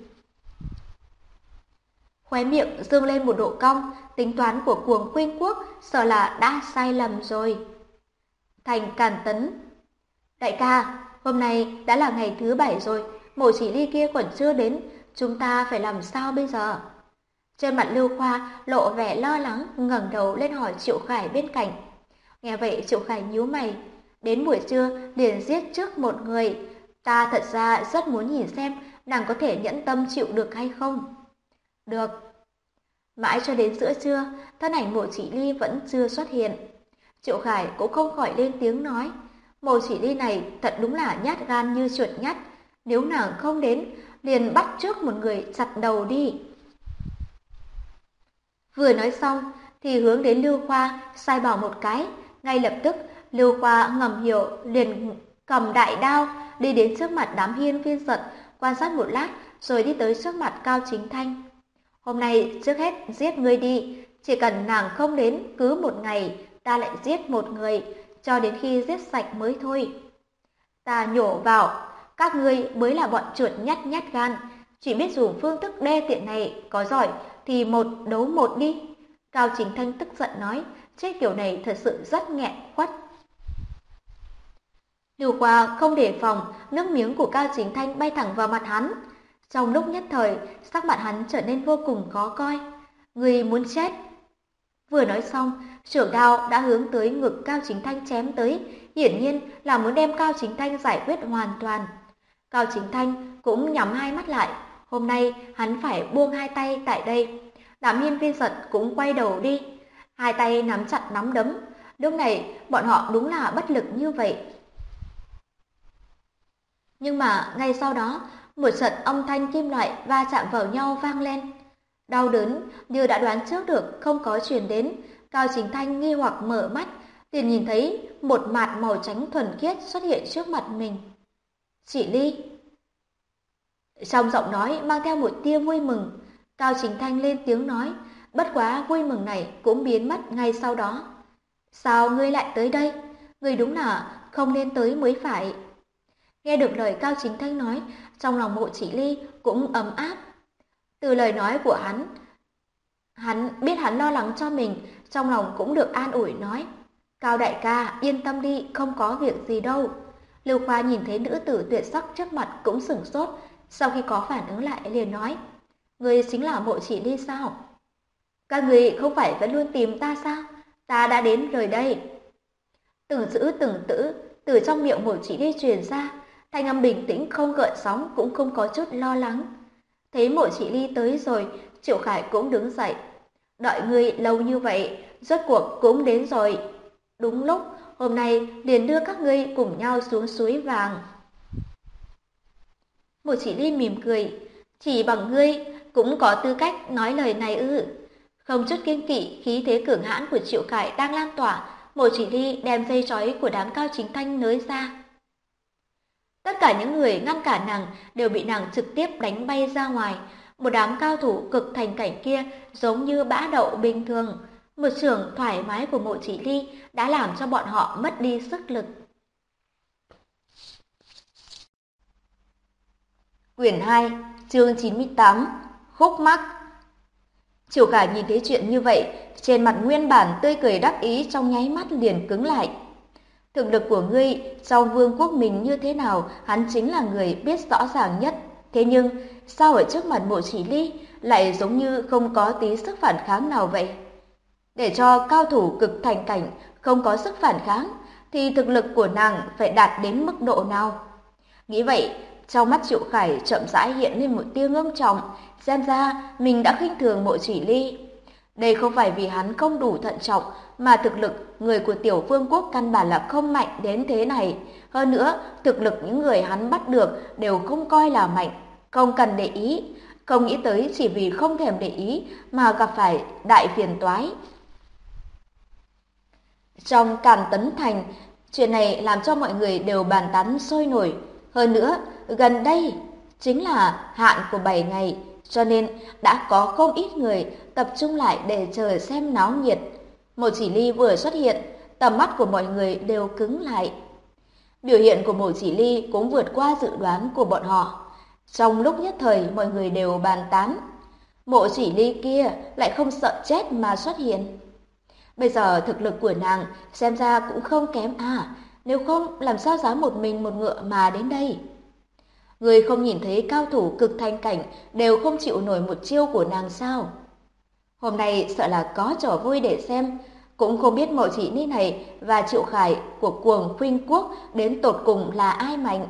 Khóe miệng dương lên một độ cong, tính toán của Cuồng Khuynh Quốc sợ là đã sai lầm rồi. Thành Càn Tấn: Đại ca, hôm nay đã là ngày thứ 7 rồi, Mộ Chỉ Ly kia còn chưa đến, chúng ta phải làm sao bây giờ? Trên mặt Lưu Khoa lộ vẻ lo lắng, ngẩng đầu lên hỏi Triệu Khải bên cạnh. Nghe vậy Triệu Khải nhíu mày, đến buổi trưa liền giết trước một người, ta thật ra rất muốn nhìn xem nàng có thể nhẫn tâm chịu được hay không. Được. Mãi cho đến giữa trưa, thân ảnh Mộ Chỉ Ly vẫn chưa xuất hiện. Triệu Khải cũng không khỏi lên tiếng nói, Mộ Chỉ Ly này thật đúng là nhát gan như chuột nhắt, nếu nàng không đến, liền bắt trước một người chặt đầu đi. Vừa nói xong thì hướng đến Lưu Khoa sai bảo một cái, ngay lập tức Lưu Khoa ngầm hiểu liền cầm đại đao đi đến trước mặt đám hiên viên giật, quan sát một lát rồi đi tới trước mặt Cao Chính Thanh. Hôm nay trước hết giết ngươi đi, chỉ cần nàng không đến cứ một ngày ta lại giết một người, cho đến khi giết sạch mới thôi. Ta nhổ vào, các ngươi mới là bọn chuột nhắt nhát gan, chỉ biết dùng phương thức đê tiện này, có giỏi thì một đấu một đi. Cao Chính Thanh tức giận nói, chết kiểu này thật sự rất nghẹn khuất. Lưu Khoa không đề phòng, nước miếng của Cao Chính Thanh bay thẳng vào mặt hắn. Trong lúc nhất thời, sắc mặt hắn trở nên vô cùng khó coi. Người muốn chết. Vừa nói xong, chưởng đao đã hướng tới ngực Cao Chính Thanh chém tới, hiển nhiên là muốn đem Cao Chính Thanh giải quyết hoàn toàn. Cao Chính Thanh cũng nhắm hai mắt lại, hôm nay hắn phải buông hai tay tại đây. Đám hiên viên giật cũng quay đầu đi, hai tay nắm chặt nắm đấm. Lúc này bọn họ đúng là bất lực như vậy. Nhưng mà ngay sau đó, một trận âm thanh kim loại va chạm vào nhau vang lên. Đau đớn như đã đoán trước được không có truyền đến, Cao Chính Thanh nghi hoặc mở mắt, liền nhìn thấy một mạt màu trắng thuần khiết xuất hiện trước mặt mình. Chỉ Ly. Trong giọng nói mang theo một tia vui mừng, Cao Chính Thanh lên tiếng nói, bất quá vui mừng này cũng biến mất ngay sau đó. Sao ngươi lại tới đây? Ngươi đúng là không nên tới mới phải. Nghe được lời Cao Chính Thanh nói, trong lòng Mộ Chỉ Ly cũng ấm áp. Từ lời nói của hắn biết hắn lo lắng cho mình, trong lòng cũng được an ủi nói, Cao đại ca, yên tâm đi, không có việc gì đâu. Lưu Khoa nhìn thấy nữ tử tuyệt sắc trước mặt cũng sửng sốt, sau khi có phản ứng lại liền nói, người chính là Mộ Chỉ Ly sao? Các người không phải vẫn luôn tìm ta sao? Ta đã đến rồi đây. Từng chữ từng chữ từ trong miệng Mộ Chỉ Ly truyền ra, thanh âm bình tĩnh không gợn sóng, cũng không có chút lo lắng. Thấy Mộ Chỉ Ly tới rồi, Triệu Khải cũng đứng dậy. Đợi ngươi lâu như vậy, rốt cuộc cũng đến rồi. Đúng lúc, hôm nay liền đưa các ngươi cùng nhau xuống suối vàng. Mộ Chỉ Ly mỉm cười, chỉ bằng ngươi cũng có tư cách nói lời này ư? Không chút kiêng kỵ, khí thế cường hãn của Triệu Khải đang lan tỏa, Mộ Chỉ Ly đem dây trói của đám Cao Chính Thanh nới ra. Tất cả những người ngăn cản nàng đều bị nàng trực tiếp đánh bay ra ngoài. Một đám cao thủ cực thành cảnh kia giống như bã đậu bình thường. Một chưởng thoải mái của Mộ Chỉ Ly đã làm cho bọn họ mất đi sức lực. Quyển 2, chương 98, Khúc mắc. Triệu Khải nhìn thấy chuyện như vậy, trên mặt nguyên bản tươi cười đắc ý trong nháy mắt liền cứng lại. Thực lực của ngươi trong vương quốc mình như thế nào, hắn chính là người biết rõ ràng nhất. Thế nhưng, sao ở trước mặt Mộ Chỉ Ly lại giống như không có tí sức phản kháng nào vậy? Để cho cao thủ cực thành cảnh không có sức phản kháng, thì thực lực của nàng phải đạt đến mức độ nào? Nghĩ vậy, trong mắt Triệu Khải chậm rãi hiện lên một tia ngưng trọng, xem ra mình đã khinh thường Mộ Chỉ Ly. Đây không phải vì hắn không đủ thận trọng, mà thực lực người của Tiểu Vương quốc căn bản là không mạnh đến thế này. Hơn nữa, thực lực những người hắn bắt được đều không coi là mạnh, không cần để ý. Không nghĩ tới chỉ vì không thèm để ý mà gặp phải đại phiền toái. Trong Càn Tấn Thành, chuyện này làm cho mọi người đều bàn tán sôi nổi. Hơn nữa, gần đây chính là hạn của 7 ngày, cho nên đã có không ít người tập trung lại để chờ xem náo nhiệt. Mộ Chỉ Ly vừa xuất hiện, tầm mắt của mọi người đều cứng lại. Biểu hiện của Mộ Chỉ Ly cũng vượt qua dự đoán của bọn họ. Trong lúc nhất thời, mọi người đều bàn tán. Mộ Chỉ Ly kia lại không sợ chết mà xuất hiện. Bây giờ thực lực của nàng xem ra cũng không kém à, nếu không làm sao dám một mình một ngựa mà đến đây. Người không nhìn thấy cao thủ cực thanh cảnh đều không chịu nổi một chiêu của nàng sao? Hôm nay sợ là có trò vui để xem, cũng không biết Mộ Chỉ Ly này và Triệu Khải của Cuồng Khuynh Quốc đến tột cùng là ai mạnh.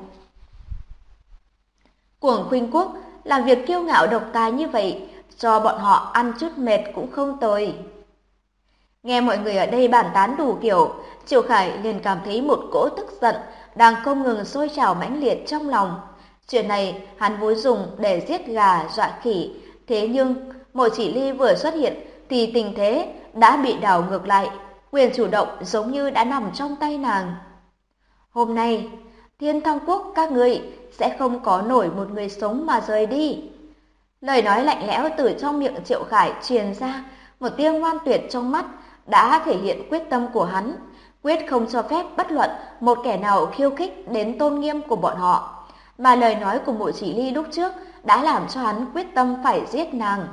Cuồng Khuynh Quốc làm việc kiêu ngạo độc tài như vậy, cho bọn họ ăn chút mệt cũng không tồi. Nghe mọi người ở đây bàn tán đủ kiểu, Triệu Khải liền cảm thấy một cỗ tức giận đang không ngừng sôi trào mãnh liệt trong lòng. Chuyện này hắn vốn dùng để giết gà dọa khỉ, thế nhưng Mộ Chỉ Ly vừa xuất hiện thì tình thế đã bị đảo ngược lại, quyền chủ động giống như đã nằm trong tay nàng. Hôm nay, Thiên Thăng Quốc các ngươi sẽ không có nổi một người sống mà rời đi. Lời nói lạnh lẽo từ trong miệng Triệu Khải truyền ra, một tia ngoan tuyệt trong mắt đã thể hiện quyết tâm của hắn, quyết không cho phép bất luận một kẻ nào khiêu khích đến tôn nghiêm của bọn họ. Mà lời nói của Mộ Chỉ Ly lúc trước đã làm cho hắn quyết tâm phải giết nàng.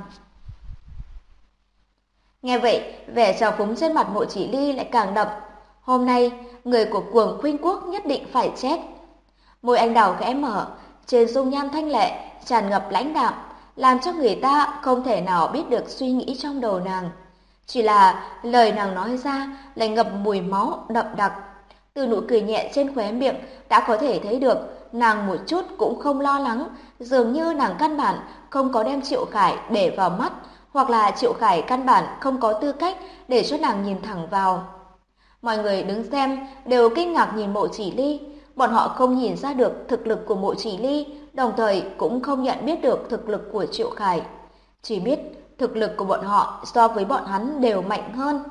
Nghe vậy, vẻ trào phúng trên mặt Mộ Chỉ Ly lại càng đậm. Hôm nay, người của Cuồng Khuynh Quốc nhất định phải chết. Môi anh đào khẽ mở, trên dung nhan thanh lệ tràn ngập lãnh đạm, làm cho người ta không thể nào biết được suy nghĩ trong đầu nàng. Chỉ là lời nàng nói ra lại ngập mùi máu đậm đặc. Từ nụ cười nhẹ trên khóe miệng đã có thể thấy được nàng một chút cũng không lo lắng, dường như nàng căn bản không có đem Triệu Khải để vào mắt, hoặc là Triệu Khải căn bản không có tư cách để cho nàng nhìn thẳng vào. Mọi người đứng xem đều kinh ngạc nhìn Mộ Chỉ Ly, bọn họ không nhìn ra được thực lực của Mộ Chỉ Ly, đồng thời cũng không nhận biết được thực lực của Triệu Khải. Chỉ biết thực lực của bọn họ so với bọn hắn đều mạnh hơn.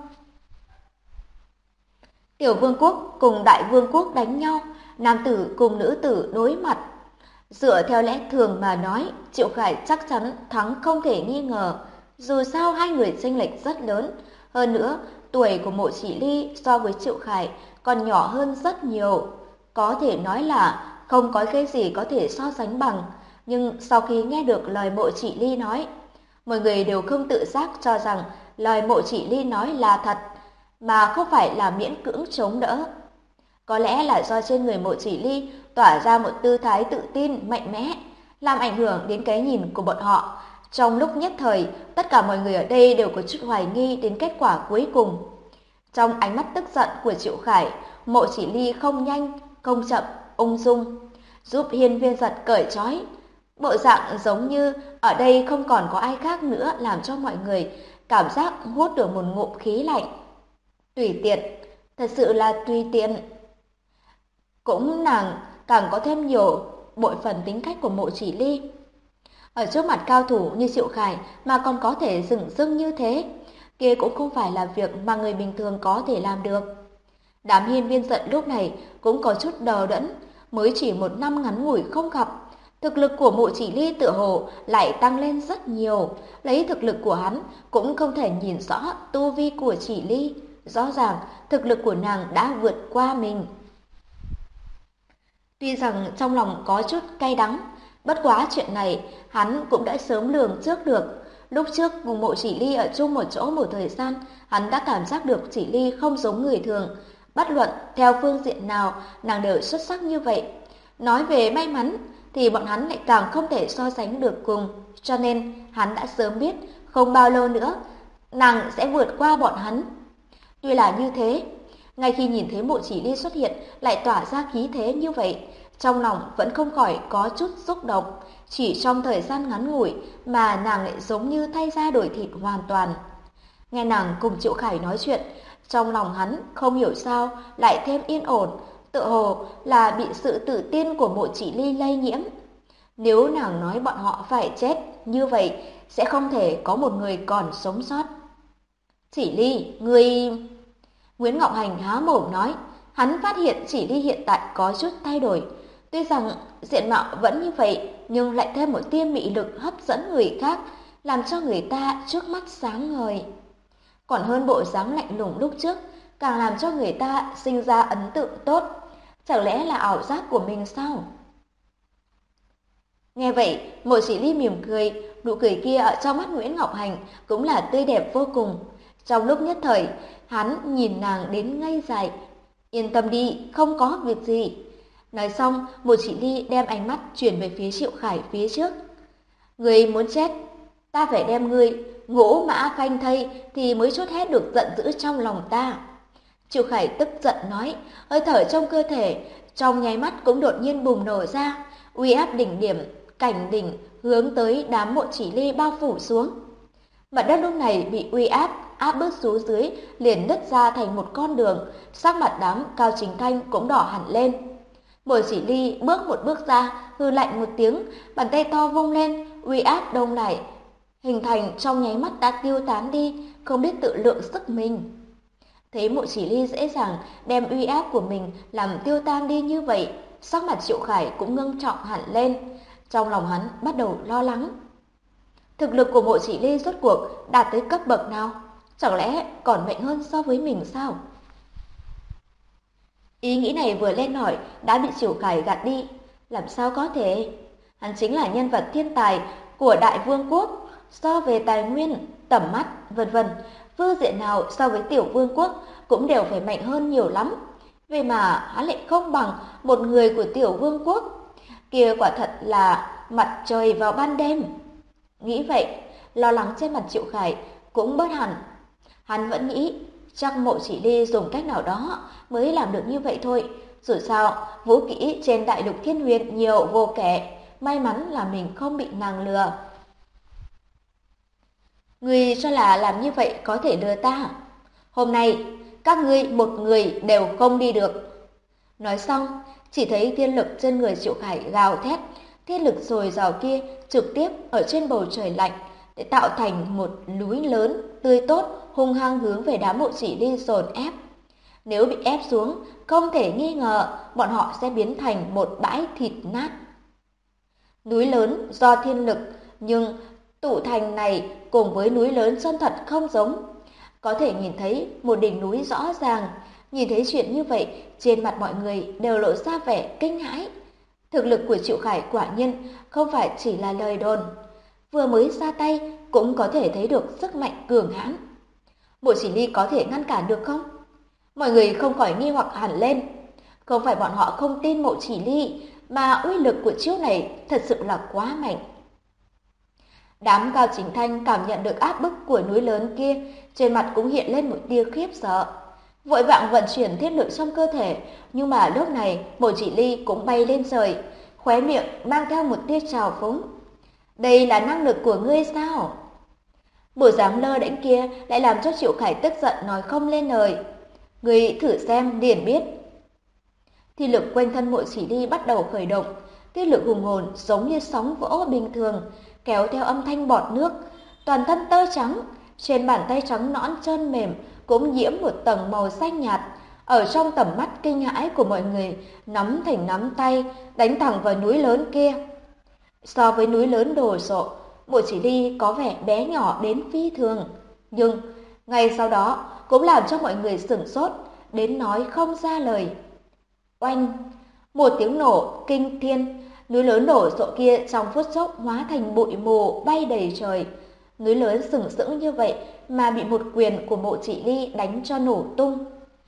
Tiểu Vương quốc cùng Đại Vương quốc đánh nhau, nam tử cùng nữ tử đối mặt. Dựa theo lẽ thường mà nói, Triệu Khải chắc chắn thắng không thể nghi ngờ. Dù sao hai người chênh lệch rất lớn, hơn nữa tuổi của Mộ Chỉ Ly so với Triệu Khải còn nhỏ hơn rất nhiều. Có thể nói là không có cái gì có thể so sánh bằng, nhưng sau khi nghe được lời Mộ Chỉ Ly nói, mọi người đều không tự giác cho rằng lời Mộ Chỉ Ly nói là thật, mà không phải là miễn cưỡng chống đỡ. Có lẽ là do trên người Mộ Chỉ Ly tỏa ra một tư thái tự tin, mạnh mẽ, làm ảnh hưởng đến cái nhìn của bọn họ. Trong lúc nhất thời, tất cả mọi người ở đây đều có chút hoài nghi đến kết quả cuối cùng. Trong ánh mắt tức giận của Triệu Khải, Mộ Chỉ Ly không nhanh, không chậm, ung dung, giúp Hiên Viên Giật cởi trói. Bộ dạng giống như ở đây không còn có ai khác nữa, làm cho mọi người cảm giác hút được một ngụm khí lạnh. Tùy tiện, thật sự là tùy tiện. Cũng nàng càng có thêm nhiều bội phần tính cách của Mộ Chỉ Ly. Ở trước mặt cao thủ như Triệu Khải mà còn có thể dửng dưng như thế, kia cũng không phải là việc mà người bình thường có thể làm được. Đám Hiên Viên Giận lúc này cũng có chút đờ đẫn, mới chỉ một năm ngắn ngủi không gặp, thực lực của Mộ Chỉ Ly tựa hồ lại tăng lên rất nhiều. Lấy thực lực của hắn cũng không thể nhìn rõ tu vi của Chỉ Ly, rõ ràng thực lực của nàng đã vượt qua mình. Tuy rằng trong lòng có chút cay đắng, bất quá chuyện này hắn cũng đã sớm lường trước được. Lúc trước cùng Mộ Chỉ Ly ở chung một chỗ một thời gian, hắn đã cảm giác được Chỉ Ly không giống người thường. Bất luận theo phương diện nào, nàng đều xuất sắc như vậy. Nói về may mắn thì bọn hắn lại càng không thể so sánh được cùng, cho nên hắn đã sớm biết không bao lâu nữa nàng sẽ vượt qua bọn hắn. Tuy là như thế, ngay khi nhìn thấy Mộ Chỉ Ly xuất hiện lại tỏa ra khí thế như vậy, trong lòng vẫn không khỏi có chút xúc động. Chỉ trong thời gian ngắn ngủi mà nàng lại giống như thay da đổi thịt hoàn toàn. Nghe nàng cùng Triệu Khải nói chuyện, trong lòng hắn không hiểu sao lại thêm yên ổn, tựa hồ là bị sự tự tin của Mộ Chỉ Ly lây nhiễm. Nếu nàng nói bọn họ phải chết, như vậy sẽ không thể có một người còn sống sót. Chỉ Ly, ngươi... Nguyễn Ngọc Hành há mồm nói, hắn phát hiện Chỉ Ly hiện tại có chút thay đổi. Tuy rằng diện mạo vẫn như vậy, nhưng lại thêm một tia mị lực hấp dẫn người khác, làm cho người ta trước mắt sáng ngời. Còn hơn bộ dáng lạnh lùng lúc trước, càng làm cho người ta sinh ra ấn tượng tốt. Chẳng lẽ là ảo giác của mình sao? Nghe vậy, Mộ Chỉ Ly mỉm cười, nụ cười kia ở trong mắt Nguyễn Ngọc Hành cũng là tươi đẹp vô cùng. Trong lúc nhất thời, hắn nhìn nàng đến ngây dại. Yên tâm đi, không có việc gì. Nói xong, Mộ Chỉ Ly đem ánh mắt chuyển về phía Triệu Khải phía trước. Ngươi muốn chết, ta phải đem ngươi ngũ mã phanh thây thì mới trút hết được giận dữ trong lòng ta. Triệu Khải tức giận nói, hơi thở trong cơ thể trong nháy mắt cũng đột nhiên bùng nổ ra, uy áp đỉnh điểm, cảnh đỉnh hướng tới đám Mộ Chỉ Ly bao phủ xuống. Mặt đất lúc này bị uy áp bức xuống dưới liền nứt ra thành một con đường, sắc mặt đám Cao Chính Thanh cũng đỏ hẳn lên. Mộ Chỉ Ly bước một bước ra, hừ lạnh một tiếng, bàn tay to vung lên, uy áp đông lại, hình thành trong nháy mắt đã tiêu tán đi, không biết tự lượng sức mình. Thấy Mộ Chỉ Ly dễ dàng đem uy áp của mình làm tiêu tan đi như vậy, sắc mặt Triệu Khải cũng ngưng trọng hẳn lên. Trong lòng hắn bắt đầu lo lắng. Thực lực của Mộ Chỉ Ly rốt cuộc đạt tới cấp bậc nào? Chẳng lẽ còn mạnh hơn so với mình sao? Ý nghĩ này vừa lên nổi đã bị Triệu Khải gạt đi. Làm sao có thể? Hắn chính là nhân vật thiên tài của Đại Vương quốc, so về tài nguyên, tầm mắt, vân vân, phương diện nào so với Tiểu Vương quốc cũng đều phải mạnh hơn nhiều lắm. Vậy mà hắn lại không bằng một người của Tiểu Vương quốc. Kia quả thật là mặt trời vào ban đêm. Nghĩ vậy, lo lắng trên mặt Triệu Khải cũng bớt hẳn. Hắn vẫn nghĩ chắc Mộ Chỉ Ly dùng cách nào đó mới làm được như vậy thôi. Dù sao, vũ kỹ trên đại lục Thiên Huyền nhiều vô kể, may mắn là mình không bị nàng lừa. Ngươi cho là làm như vậy có thể lừa ta? Hôm nay, các ngươi một người đều không đi được. Nói xong, chỉ thấy thiên lực trên người Triệu Khải gào thét, thiên lực dồi dào kia trực tiếp ở trên bầu trời lạnh để tạo thành một núi lớn, tươi tốt, hung hăng hướng về đám Mộ Chỉ Ly dồn ép. Nếu bị ép xuống, không thể nghi ngờ bọn họ sẽ biến thành một bãi thịt nát. Núi lớn do thiên lực, nhưng tụ thành này cùng với núi lớn chân thật không giống. Có thể nhìn thấy một đỉnh núi rõ ràng, nhìn thấy chuyện như vậy, trên mặt mọi người đều lộ ra vẻ kinh hãi. Thực lực của Triệu Khải quả nhiên không phải chỉ là lời đồn, vừa mới ra tay cũng có thể thấy được sức mạnh cường hãn. Mộ Chỉ Ly có thể ngăn cản được không? Mọi người không khỏi nghi hoặc hẳn lên. Không phải bọn họ không tin Mộ Chỉ Ly, mà uy lực của chiêu này thật sự là quá mạnh. Đám Cao Chính Thanh cảm nhận được áp bức của núi lớn kia, trên mặt cũng hiện lên một tia khiếp sợ. Vội vàng vận chuyển thiết lực trong cơ thể, nhưng mà lúc này Mộ Chỉ Ly cũng bay lên trời, khóe miệng mang theo một tia trào phúng. Đây là năng lực của ngươi sao? Bộ dáng lơ đễnh kia lại làm cho Triệu Khải tức giận nói không lên lời. Ngươi thử xem liền biết. Thì lực quanh thân Mộ Chỉ Ly bắt đầu khởi động, tiết lực hùng hồn giống như sóng vỗ bình thường, kéo theo âm thanh bọt nước, toàn thân tơ trắng, trên bàn tay trắng nõn trơn mềm cũng nhiễm một tầng màu xanh nhạt, ở trong tầm mắt kinh hãi của mọi người, nắm thành nắm tay, đánh thẳng vào núi lớn kia. So với núi lớn đồ sộ, Mộ Chỉ Ly có vẻ bé nhỏ đến phi thường, nhưng ngay sau đó cũng làm cho mọi người sửng sốt, đến nói không ra lời. Oanh! Một tiếng nổ kinh thiên, núi lớn đổ sộ kia trong phút chốc hóa thành bụi mù bay đầy trời. Núi lớn sừng sững như vậy mà bị một quyền của Mộ Chỉ Ly đánh cho nổ tung.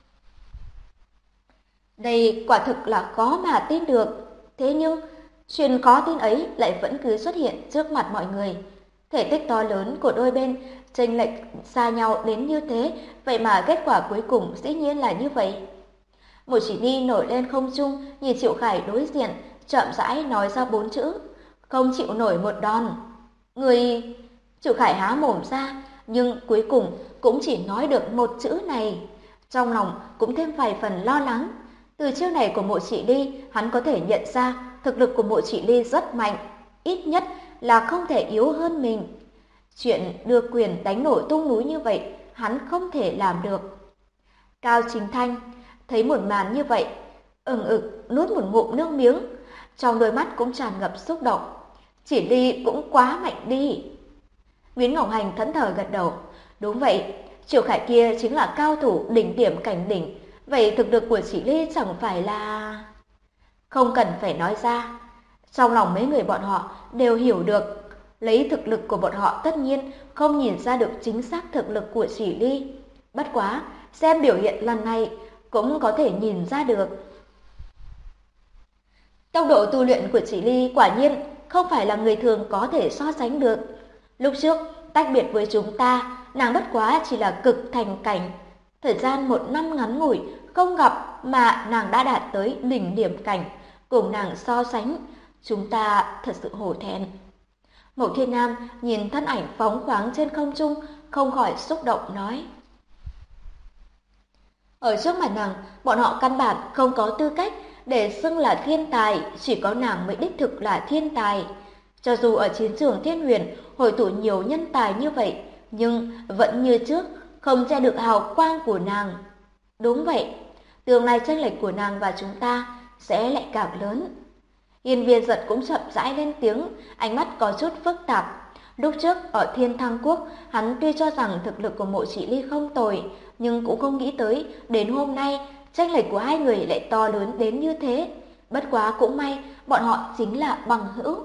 Đây quả thực là khó mà tin được. Thế nhưng, chuyện khó tin ấy lại vẫn cứ xuất hiện trước mặt mọi người. Thể tích to lớn của đôi bên chênh lệch xa nhau đến như thế, vậy mà kết quả cuối cùng dĩ nhiên là như vậy. Một chỉ ni nổi lên không trung, nhìn Triệu Khải đối diện, chậm rãi nói ra 4 chữ: không chịu nổi một đòn. Người... Triệu Khải há mồm ra, nhưng cuối cùng cũng chỉ nói được một chữ này. Trong lòng cũng thêm vài phần lo lắng. Từ chiêu này của Mộ Chỉ Ly, hắn có thể nhận ra thực lực của Mộ Chỉ Ly rất mạnh, ít nhất là không thể yếu hơn mình. Chuyện đưa quyền đánh nổ tung núi như vậy, hắn không thể làm được. Cao Chính Thanh thấy một màn như vậy, nuốt một ngụm nước miếng, trong đôi mắt cũng tràn ngập xúc động. Chỉ Ly cũng quá mạnh đi. Nguyễn Ngọc Hành thẫn thờ gật đầu. Đúng vậy, Triệu Khải kia chính là cao thủ đỉnh điểm cảnh đỉnh. Vậy thực lực của Chỉ Ly chẳng phải là... Không cần phải nói ra. Trong lòng mấy người bọn họ đều hiểu được. Lấy thực lực của bọn họ tất nhiên không nhìn ra được chính xác thực lực của Chỉ Ly. Bất quá, xem biểu hiện lần này cũng có thể nhìn ra được. Tốc độ tu luyện của Chỉ Ly quả nhiên không phải là người thường có thể so sánh được. Lúc trước, tách biệt với chúng ta, nàng bất quá chỉ là cực thành cảnh. Thời gian 1 năm ngắn ngủi, không gặp mà nàng đã đạt tới đỉnh điểm cảnh. Cùng nàng so sánh, chúng ta thật sự hổ thẹn. Mộ Thiên Nam nhìn thân ảnh phóng khoáng trên không trung, không khỏi xúc động nói. Ở trước mặt nàng, bọn họ căn bản không có tư cách để xưng là thiên tài, chỉ có nàng mới đích thực là thiên tài. Cho dù ở chiến trường Thiên Huyền hội tụ nhiều nhân tài như vậy, nhưng vẫn như trước, không che được hào quang của nàng. Đúng vậy, tương lai chênh lệch của nàng và chúng ta sẽ lại càng lớn. Yên Viên Giật cũng chậm rãi lên tiếng, ánh mắt có chút phức tạp. Lúc trước ở Thiên Thăng Quốc, hắn tuy cho rằng thực lực của Mộ Chỉ Ly không tồi, nhưng cũng không nghĩ tới đến hôm nay chênh lệch của hai người lại to lớn đến như thế. Bất quá cũng may, bọn họ chính là bằng hữu.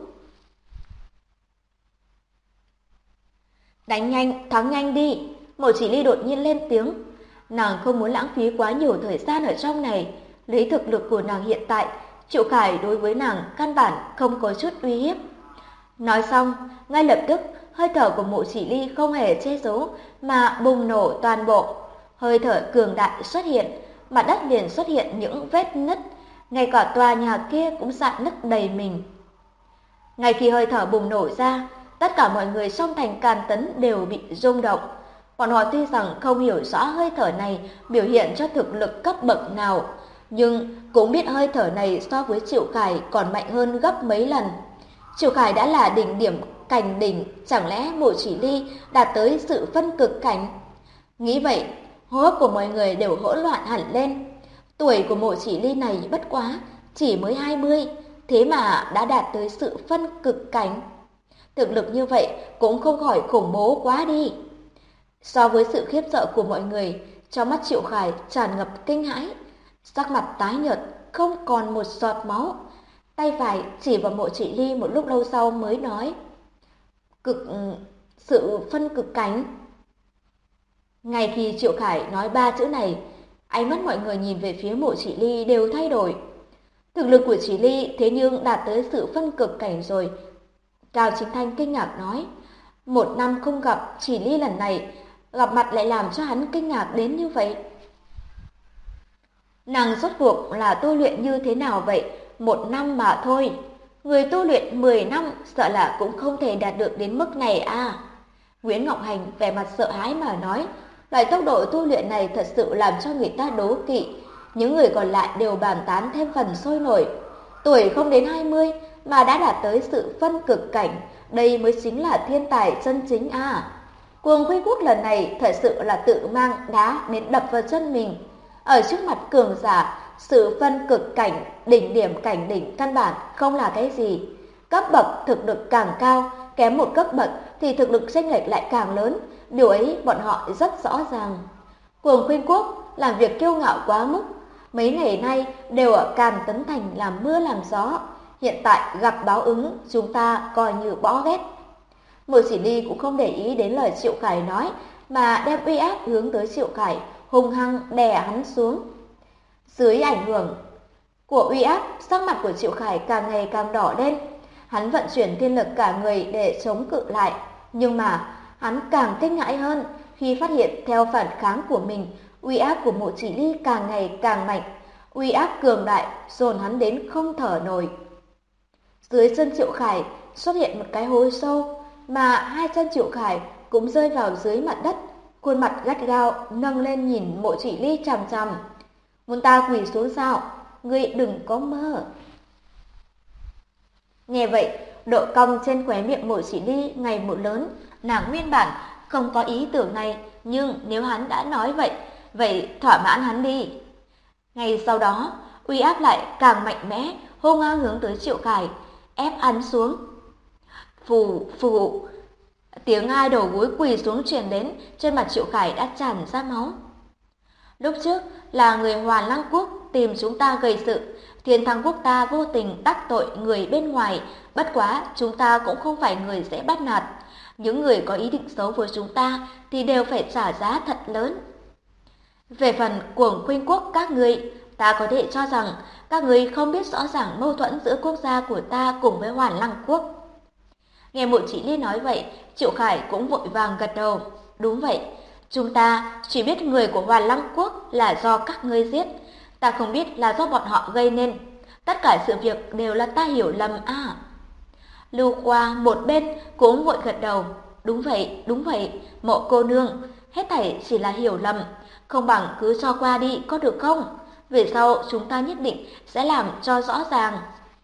Đánh nhanh, thắng nhanh đi. Mộ Chỉ Ly đột nhiên lên tiếng. Nàng không muốn lãng phí quá nhiều thời gian ở trong này. Lấy thực lực của nàng hiện tại, Triệu Khải đối với nàng căn bản không có chút uy hiếp. Nói xong, ngay lập tức, hơi thở của Mộ Chỉ Ly không hề che giấu mà bùng nổ toàn bộ. Hơi thở cường đại xuất hiện, mặt đất liền xuất hiện những vết nứt, ngay cả tòa nhà kia cũng rạn nứt đầy mình. Ngay khi hơi thở bùng nổ ra, tất cả mọi người trong thành Càn Tấn đều bị rung động. Bọn họ tuy rằng không hiểu rõ hơi thở này biểu hiện cho thực lực cấp bậc nào, nhưng cũng biết hơi thở này so với Triệu Khải còn mạnh hơn gấp mấy lần. Triệu Khải đã là đỉnh điểm cảnh đỉnh, chẳng lẽ Mộ Chỉ Ly đạt tới sự phân cực cảnh? Nghĩ vậy, hô hấp của mọi người đều hỗn loạn hẳn lên. Tuổi của Mộ Chỉ Ly này bất quá chỉ mới 20, thế mà đã đạt tới sự phân cực cảnh. Thực lực như vậy cũng không khỏi khủng bố quá đi. So với sự khiếp sợ của mọi người, trong mắt Triệu Khải tràn ngập kinh hãi, sắc mặt tái nhợt, không còn một giọt máu. Tay phải chỉ vào Mộ Chỉ Ly một lúc lâu sau mới nói: sự phân cực cảnh. Ngay khi Triệu Khải nói 3 chữ này, ánh mắt mọi người nhìn về phía Mộ Chỉ Ly đều thay đổi. Thực lực của Chỉ Ly thế nhưng đạt tới sự phân cực cảnh rồi. Cao Chính Thanh kinh ngạc nói: 1 năm không gặp, Chỉ Ly lần này gặp mặt lại làm cho hắn kinh ngạc đến như vậy. Nàng rốt cuộc là tu luyện như thế nào vậy? 1 năm mà thôi. Người tu luyện 10 năm sợ là cũng không thể đạt được đến mức này à? Nguyễn Ngọc Hành vẻ mặt sợ hãi mà nói. Loại tốc độ tu luyện này thật sự làm cho người ta đố kỵ. Những người còn lại đều bàn tán thêm phần sôi nổi. Tuổi không đến 20 mà đã đạt tới sự phân cực cảnh, đây mới chính là thiên tài chân chính à? Cuồng Quy Quốc lần này thật sự là tự mang đá đến đập vào chân mình. Ở trước mặt cường giả, sự phân cực cảnh, đỉnh điểm cảnh đỉnh căn bản không là cái gì. Cấp bậc thực lực càng cao, kém một cấp bậc thì thực lực chênh lệch lại càng lớn, điều ấy bọn họ rất rõ ràng. Cuồng Quy Quốc làm việc kiêu ngạo quá mức, mấy ngày nay đều ở Càn Tấn Thành làm mưa làm gió, hiện tại gặp báo ứng, chúng ta coi như bỏ ghét. Mộ Chỉ Ly cũng không để ý đến lời Triệu Khải nói, mà đem uy áp hướng tới Triệu Khải, hung hăng đè hắn xuống. Dưới ảnh hưởng của uy áp, sắc mặt của Triệu Khải càng ngày càng đỏ lên. Hắn vận chuyển thiên lực cả người để chống cự lại. Nhưng mà hắn càng kinh ngạc hơn khi phát hiện theo phản kháng của mình, uy áp của Mộ Chỉ Ly càng ngày càng mạnh, uy áp cường đại dồn hắn đến không thở nổi. Dưới chân Triệu Khải xuất hiện một cái hố sâu, mà hai chân Triệu Khải cũng rơi vào dưới mặt đất, khuôn mặt gắt gao nâng lên nhìn Mộ Chỉ Ly chằm chằm. Muốn ta quỳ xuống sao? Ngươi đừng có mơ. Nghe vậy, độ cong trên khóe miệng Mộ Chỉ Ly ngày một lớn, nàng nguyên bản không có ý tưởng này, nhưng nếu hắn đã nói vậy, vậy thỏa mãn hắn đi. Ngay sau đó, uy áp lại càng mạnh mẽ, hung hăng hướng tới Triệu Khải, ép hắn xuống. Phù phù, tiếng hai đầu gối quỳ xuống truyền đến, trên mặt Triệu Khải đã tràn ra máu. Lúc trước là người Hoàn Lăng Quốc tìm chúng ta gây sự, Thiên Thăng Quốc ta vô tình đắc tội người bên ngoài, bất quá chúng ta cũng không phải người dễ bắt nạt. Những người có ý định xấu với chúng ta thì đều phải trả giá thật lớn. Về phần Cuồng Khuynh Quốc các ngươi, ta có thể cho rằng các ngươi không biết rõ ràng mâu thuẫn giữa quốc gia của ta cùng với Hoàn Lăng Quốc. Nghe Mộ Chỉ Ly nói vậy, Triệu Khải cũng vội vàng gật đầu. Đúng vậy, chúng ta chỉ biết người của Hoàn Lăng Quốc là do các ngươi giết, ta không biết là do bọn họ gây nên. Tất cả sự việc đều là ta hiểu lầm à. Lưu Qua một bên cũng vội gật đầu. Đúng vậy, Mộ cô nương, hết thảy chỉ là hiểu lầm, không bằng cứ cho qua đi có được không? Về sau chúng ta nhất định sẽ làm cho rõ ràng.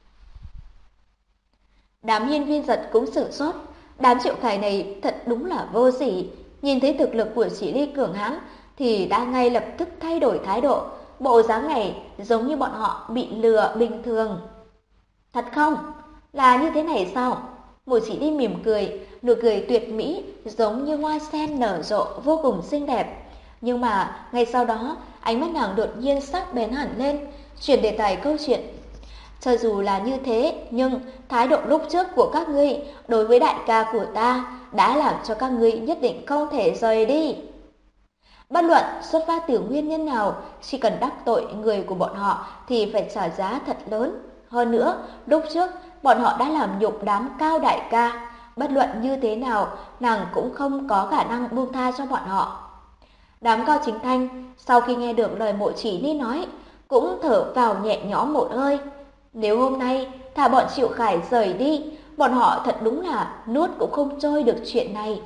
Đám hiên viên giật cũng sửng sốt, đám Triệu Khải này thật đúng là vô sỉ, nhìn thấy thực lực của Chỉ Ly cường hãn thì đã ngay lập tức thay đổi thái độ, bộ dáng này giống như bọn họ bị lừa bình thường. Thật không? Là như thế này sao? Mộ Chỉ Ly mỉm cười, nụ cười tuyệt mỹ giống như hoa sen nở rộ vô cùng xinh đẹp. Nhưng mà ngay sau đó, ánh mắt nàng đột nhiên sắc bén hẳn lên, chuyển đề tài câu chuyện. Cho dù là như thế, nhưng thái độ lúc trước của các ngươi đối với đại ca của ta đã làm cho các ngươi nhất định không thể rời đi. Bất luận xuất phát từ nguyên nhân nào, chỉ cần đắc tội người của bọn họ thì phải trả giá thật lớn. Hơn nữa, lúc trước bọn họ đã làm nhục đám Cao đại ca, bất luận như thế nào, nàng cũng không có khả năng buông tha cho bọn họ. Đám Cao Chính Thanh sau khi nghe được lời Mộ Chỉ Ly nói, cũng thở vào nhẹ nhõm một hơi. Nếu hôm nay thả bọn Triệu Khải rời đi, bọn họ thật đúng là nuốt cũng không trôi được chuyện này.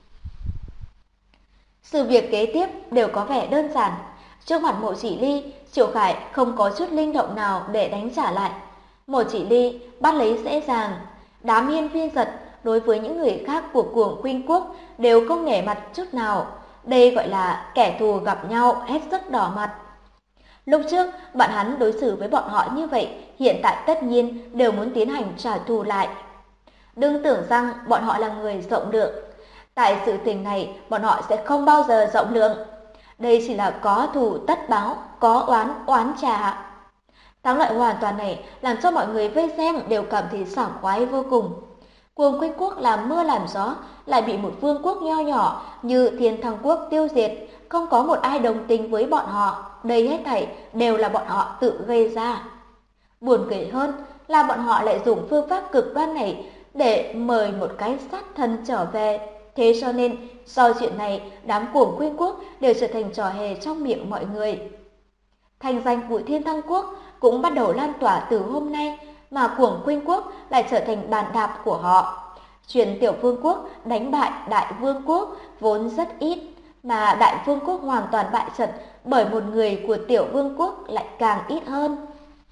Sự việc kế tiếp đều có vẻ đơn giản. Trước mặt Mộ Chỉ Ly, Triệu Khải không có chút linh động nào để đánh trả lại. Mộ Chỉ Ly bắt lấy dễ dàng. Đám hiên viên giật đối với những người khác của Cuồng Khuynh Quốc đều không nể mặt chút nào. Đây gọi là kẻ thù gặp nhau hết sức đỏ mặt. Lúc trước, bọn hắn đối xử với bọn họ như vậy, hiện tại tất nhiên đều muốn tiến hành trả thù lại. Đừng tưởng rằng bọn họ là người rộng lượng. Tại sự tình này, bọn họ sẽ không bao giờ rộng lượng. Đây chỉ là có thù tất báo, có oán oán trả. Thắng lợi hoàn toàn này làm cho mọi người vây xem đều cảm thấy sảng khoái vô cùng. Cuồng Khuynh Quốc làm mưa làm gió, lại bị một vương quốc nho nhỏ như Thiên Thăng Quốc tiêu diệt, không có một ai đồng tình với bọn họ. Đây hết thảy đều là bọn họ tự gây ra. Buồn cười hơn là bọn họ lại dùng phương pháp cực đoan này để mời một cái sát thân trở về. Thế cho nên, sau chuyện này, đám Cuồng Khuynh Quốc đều trở thành trò hề trong miệng mọi người. Thành danh của Thiên Thăng Quốc cũng bắt đầu lan tỏa từ hôm nay, mà Cuồng Khuynh Quốc lại trở thành bàn đạp của họ. Chuyện Tiểu Vương Quốc đánh bại Đại Vương Quốc vốn rất ít, mà Đại Vương Quốc hoàn toàn bại trận bởi một người của Tiểu Vương Quốc lại càng ít hơn.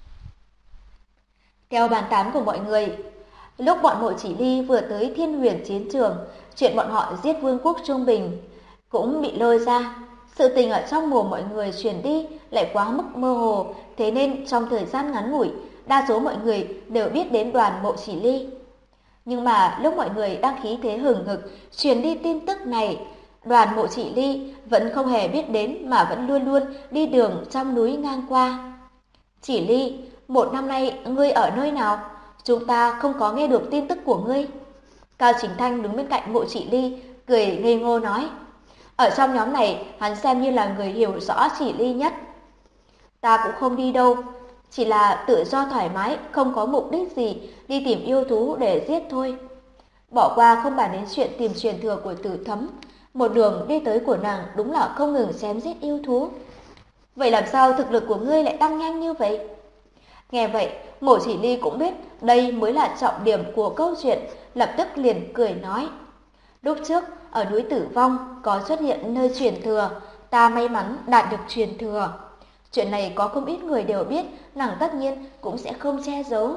Theo bàn tán của mọi người, lúc bọn Mộ Chỉ Ly vừa tới Thiên Huyền chiến trường, chuyện bọn họ giết Vương quốc Trung Bình cũng bị lôi ra. Sự tình ở trong mồm mọi người truyền đi lại quá mức mơ hồ, thế nên trong thời gian ngắn ngủi, đa số mọi người đều biết đến đoàn Mộ Chỉ Ly. Nhưng mà lúc mọi người đang khí thế hừng hực truyền đi tin tức này, đoàn Mộ Chỉ Ly vẫn không hề biết đến mà vẫn luôn luôn đi đường trong núi ngang qua. Chỉ Ly, một năm nay ngươi ở nơi nào? Chúng ta không có nghe được tin tức của ngươi. Cao Chính Thanh đứng bên cạnh Mộ Chỉ Ly, cười ngây ngô nói. Ở trong nhóm này, hắn xem như là người hiểu rõ Chỉ Ly nhất. Ta cũng không đi đâu, chỉ là tự do thoải mái, không có mục đích gì, đi tìm yêu thú để giết thôi. Bỏ qua không bàn đến chuyện tìm truyền thừa của Tử Thấm, một đường đi tới của nàng đúng là không ngừng chém giết yêu thú. Vậy làm sao thực lực của ngươi lại tăng nhanh như vậy? Nghe vậy, Mộ Chỉ Ly cũng biết đây mới là trọng điểm của câu chuyện, lập tức liền cười nói. Lúc trước, ở núi Tử Vong có xuất hiện nơi truyền thừa, ta may mắn đạt được truyền thừa. Chuyện này có không ít người đều biết, nàng tất nhiên cũng sẽ không che giấu.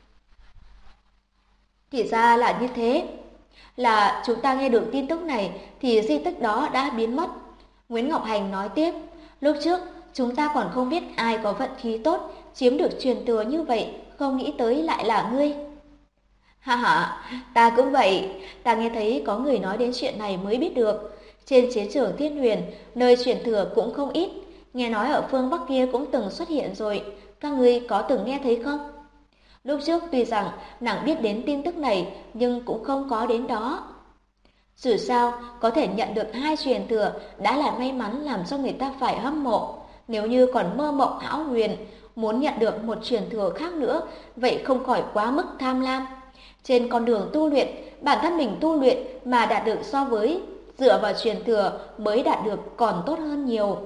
Thì ra là như thế. Là chúng ta nghe được tin tức này thì di tích đó đã biến mất. Nguyễn Ngọc Hành nói tiếp, lúc trước chúng ta còn không biết ai có vận khí tốt chiếm được truyền thừa như vậy, không nghĩ tới lại là ngươi. Ha ha, ta cũng vậy, ta nghe thấy có người nói đến chuyện này mới biết được. Trên chiến trường Thiên Huyền, nơi truyền thừa cũng không ít, nghe nói ở phương Bắc kia cũng từng xuất hiện rồi, các ngươi có từng nghe thấy không? Lúc trước tuy rằng nàng biết đến tin tức này nhưng cũng không có đến đó. Dù sao, có thể nhận được 2 truyền thừa đã là may mắn làm cho người ta phải hâm mộ. Nếu như còn mơ mộng hão huyền, muốn nhận được một truyền thừa khác nữa, vậy không khỏi quá mức tham lam. Trên con đường tu luyện, bản thân mình tu luyện mà đạt được so với dựa vào truyền thừa mới đạt được còn tốt hơn nhiều.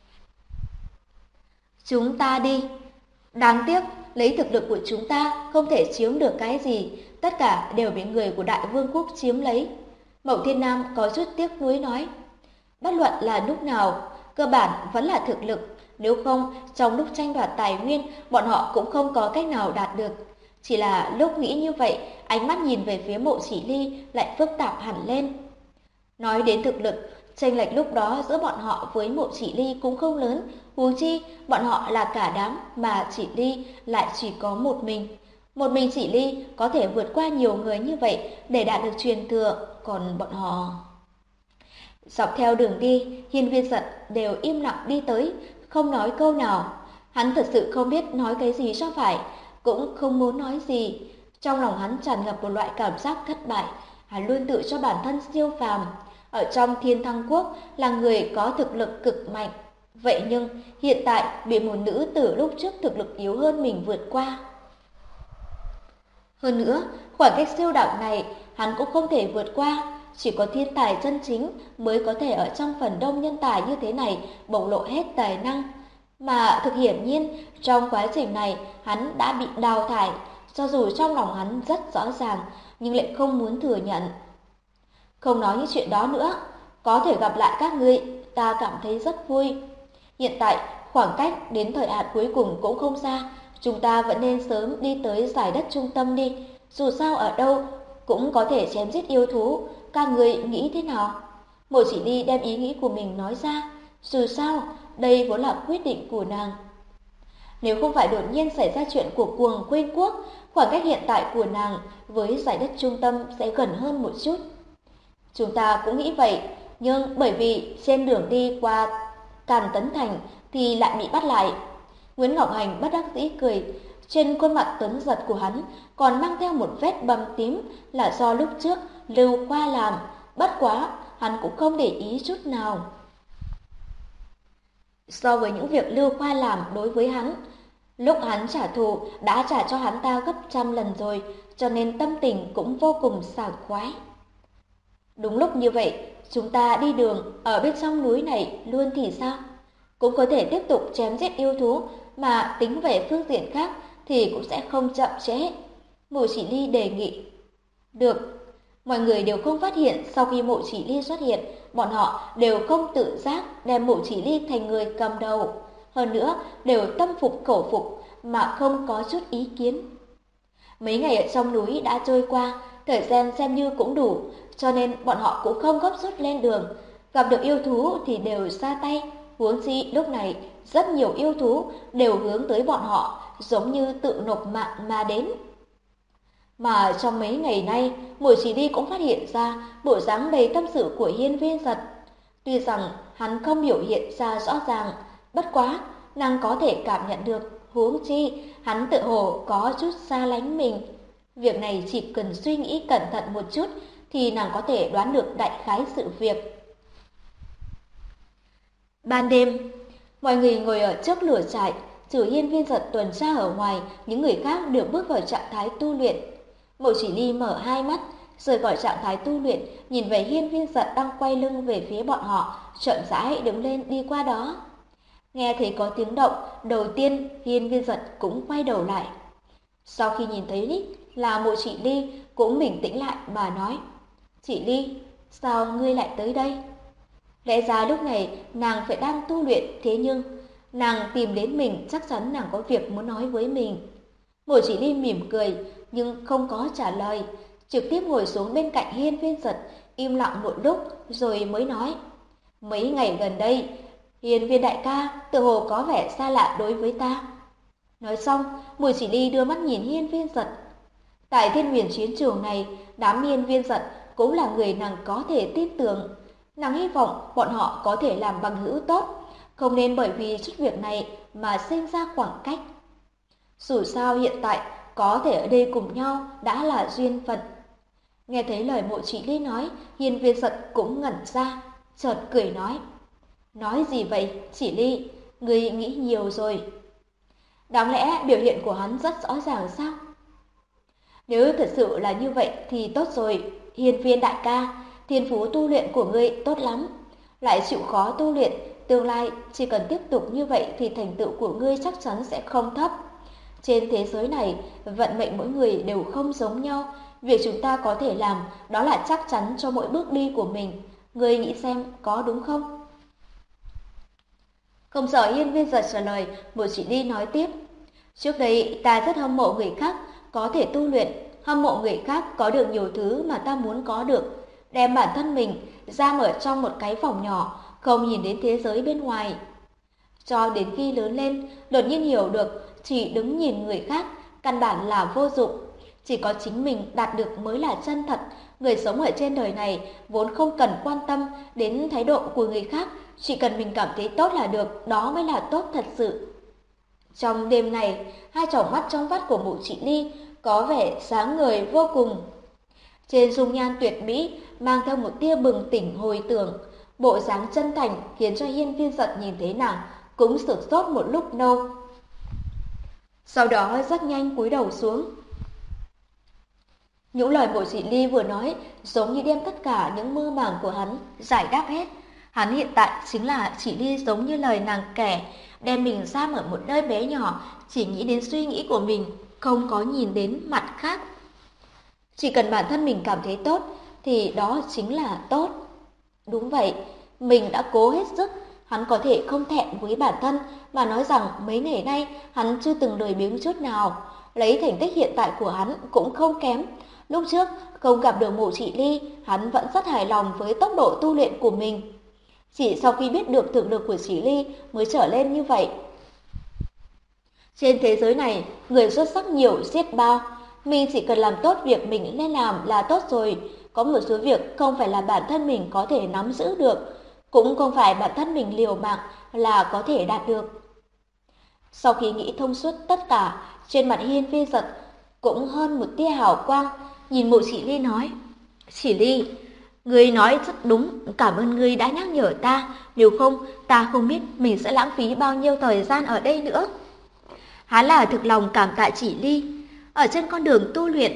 Chúng ta đi. Đáng tiếc, lấy thực lực của chúng ta không thể chiếm được cái gì, tất cả đều bị người của Đại Vương quốc chiếm lấy. Mậu Thiên Nam có chút tiếc nuối nói. Bất luận là lúc nào, cơ bản vẫn là thực lực, nếu không trong lúc tranh đoạt tài nguyên, bọn họ cũng không có cách nào đạt được. Chỉ là lúc nghĩ như vậy, ánh mắt nhìn về phía Mộ Chỉ Ly lại phức tạp hẳn lên. Nói đến thực lực, chênh lệch lúc đó giữa bọn họ với Mộ Chỉ Ly cũng không lớn, huống chi bọn họ là cả đám mà Chỉ Ly lại chỉ có một mình. Một mình Chỉ Ly có thể vượt qua nhiều người như vậy để đạt được truyền thừa, còn bọn họ... Dọc theo đường đi, Hiên Viên Giật đều im lặng đi tới, không nói câu nào. Hắn thật sự không biết nói cái gì cho phải, cũng không muốn nói gì. Trong lòng hắn tràn ngập một loại cảm giác thất bại, hắn luôn tự cho bản thân siêu phàm. Ở trong Thiên Thăng Quốc là người có thực lực cực mạnh. Vậy nhưng hiện tại bị một nữ tử lúc trước thực lực yếu hơn mình vượt qua. Hơn nữa, khoảng cách siêu đẳng này hắn cũng không thể vượt qua. Chỉ có thiên tài chân chính mới có thể ở trong phần đông nhân tài như thế này bộc lộ hết tài năng. Mà thực hiển nhiên, trong quá trình này hắn đã bị đào thải, cho dù trong lòng hắn rất rõ ràng, nhưng lại không muốn thừa nhận. Không nói những chuyện đó nữa, có thể gặp lại các ngươi, ta cảm thấy rất vui. Hiện tại, khoảng cách đến thời hạn cuối cùng cũng không xa, chúng ta vẫn nên sớm đi tới giải đất trung tâm đi, dù sao ở đâu cũng có thể chém giết yêu thú, các ngươi nghĩ thế nào? Mộ Chỉ Ly đem ý nghĩ của mình nói ra, dù sao, đây vốn là quyết định của nàng. Nếu không phải đột nhiên xảy ra chuyện của Cuồng Quên Quốc, khoảng cách hiện tại của nàng với giải đất trung tâm sẽ gần hơn một chút. Chúng ta cũng nghĩ vậy, nhưng bởi vì trên đường đi qua Càn Tấn Thành thì lại bị bắt lại. Nguyễn Ngọc Hành bất đắc dĩ cười, trên khuôn mặt tuấn giật của hắn còn mang theo một vết bầm tím là do lúc trước Lưu Khoa làm, bất quá hắn cũng không để ý chút nào. So với những việc Lưu Khoa làm đối với hắn, lúc hắn trả thù đã trả cho hắn ta gấp trăm lần rồi, cho nên tâm tình cũng vô cùng sảng khoái. Đúng lúc như vậy, chúng ta đi đường ở bên trong núi này luôn thì sao? Cũng có thể tiếp tục chém giết yêu thú, mà tính về phương diện khác thì cũng sẽ không chậm trễ. Mộ Chỉ Ly đề nghị. Được, mọi người đều không phát hiện sau khi Mộ Chỉ Ly xuất hiện, bọn họ đều không tự giác đem Mộ Chỉ Ly thành người cầm đầu. Hơn nữa, đều tâm phục khẩu phục mà không có chút ý kiến. Mấy ngày ở trong núi đã trôi qua, thời gian xem như cũng đủ, cho nên bọn họ cũng không gấp rút lên đường. Gặp được yêu thú thì đều ra tay, huống chi lúc này rất nhiều yêu thú đều hướng tới bọn họ, giống như tự nộp mạng mà đến. Mà trong mấy ngày nay, Mộ Chỉ Ly cũng phát hiện ra bộ dáng đầy tâm sự của Hiên Viên Giật. Tuy rằng hắn không biểu hiện ra rõ ràng, bất quá nàng có thể cảm nhận được, huống chi hắn tự hồ có chút xa lánh mình. Việc này chỉ cần suy nghĩ cẩn thận một chút thì nàng có thể đoán được đại khái sự việc. Ban đêm, mọi người ngồi ở trước lửa trại, trừ Hiên Viên Giật tuần tra ở ngoài, những người khác đều bước vào trạng thái tu luyện. Mộ Chỉ Ly mở hai mắt, rời khỏi trạng thái tu luyện, nhìn về Hiên Viên Giật đang quay lưng về phía bọn họ, chậm rãi đứng lên đi qua đó. Nghe thấy có tiếng động, đầu tiên Hiên Viên Giật cũng quay đầu lại. Sau khi nhìn thấy là Mộ Chỉ Ly, cũng bình tĩnh lại mà nói: "Chỉ Ly, sao ngươi lại tới đây?" Lẽ ra lúc này nàng phải đang tu luyện, thế nhưng nàng tìm đến mình chắc chắn nàng có việc muốn nói với mình. Mộ Chỉ Ly mỉm cười nhưng không có trả lời, trực tiếp ngồi xuống bên cạnh Hiên Viên Giật, im lặng một lúc rồi mới nói: "Mấy ngày gần đây, Hiên Viên đại ca tự hồ có vẻ xa lạ đối với ta." Nói xong, Mộ Chỉ Ly đưa mắt nhìn Hiên Viên Giật. Tại Thiên Huyền chiến trường này, đám Hiên Viên Giật cũng là người nàng có thể tin tưởng. Nàng hy vọng bọn họ có thể làm bằng hữu tốt, không nên bởi vì chút việc này mà sinh ra khoảng cách. Dù sao hiện tại có thể ở đây cùng nhau đã là duyên phận. Nghe thấy lời Mộ Chỉ Ly nói, Hiên Viên Giật cũng ngẩn ra, chợt cười nói: "Nói gì vậy, Chỉ Ly, ngươi nghĩ nhiều rồi." Đáng lẽ biểu hiện của hắn rất rõ ràng sao? Nếu thật sự là như vậy thì tốt rồi, Hiên Viên đại ca, thiên phú tu luyện của ngươi tốt lắm, lại chịu khó tu luyện, tương lai chỉ cần tiếp tục như vậy thì thành tựu của ngươi chắc chắn sẽ không thấp. Trên thế giới này, vận mệnh mỗi người đều không giống nhau, việc chúng ta có thể làm đó là chắc chắn cho mỗi bước đi của mình. Ngươi nghĩ xem có đúng không? Không sợ Hiên Viên Giật trả lời, Mộ Chỉ Ly nói tiếp: "Trước đây ta rất hâm mộ người khác có thể tu luyện, hâm mộ người khác có được nhiều thứ mà ta muốn có được, đem bản thân mình giam ở trong một cái phòng nhỏ, không nhìn đến thế giới bên ngoài. Cho đến khi lớn lên, đột nhiên hiểu được chỉ đứng nhìn người khác căn bản là vô dụng, chỉ có chính mình đạt được mới là chân thật. Người sống ở trên đời này vốn không cần quan tâm đến thái độ của người khác, chỉ cần mình cảm thấy tốt là được, đó mới là tốt thật sự." Trong đêm này, hai tròng mắt trong vắt của Mộ Chỉ Ly có vẻ sáng ngời vô cùng. Trên dung nhan tuyệt mỹ mang theo một tia bừng tỉnh hồi tưởng, bộ dáng chân thành khiến cho Hiên Viên Giật nhìn thấy nàng cũng sửng sốt một lúc lâu. Sau đó rất nhanh cúi đầu xuống. Những lời Mộ Chỉ Ly vừa nói giống như đem tất cả những mơ màng của hắn giải đáp hết. Hắn hiện tại chính là Chỉ Ly giống như lời nàng kể, đem mình giam ở một nơi bé nhỏ, chỉ nghĩ đến suy nghĩ của mình, không có nhìn đến mặt khác. Chỉ cần bản thân mình cảm thấy tốt thì đó chính là tốt. Đúng vậy, mình đã cố hết sức, hắn có thể không thẹn với bản thân mà nói rằng mấy ngày nay hắn chưa từng lười biếng chút nào. Lấy thành tích hiện tại của hắn cũng không kém. Lúc trước không gặp được Mộ Chỉ Ly, hắn vẫn rất hài lòng với tốc độ tu luyện của mình. Chỉ sau khi biết được thực lực của Chỉ Ly mới trở lên như vậy. Trên thế giới này, người xuất sắc nhiều xiết bao. Mình chỉ cần làm tốt việc mình nên làm là tốt rồi. Có một số việc không phải là bản thân mình có thể nắm giữ được, cũng không phải bản thân mình liều mạng là có thể đạt được. Sau khi nghĩ thông suốt tất cả, trên mặt Hiên Viên Giật cũng hơn một tia hào quang, nhìn Mộ Chỉ Ly nói: "Chỉ Ly, ngươi nói rất đúng, cảm ơn ngươi đã nhắc nhở ta, nếu không ta không biết mình sẽ lãng phí bao nhiêu thời gian ở đây nữa." Hắn là thực lòng cảm tạ Chỉ Ly. Ở trên con đường tu luyện,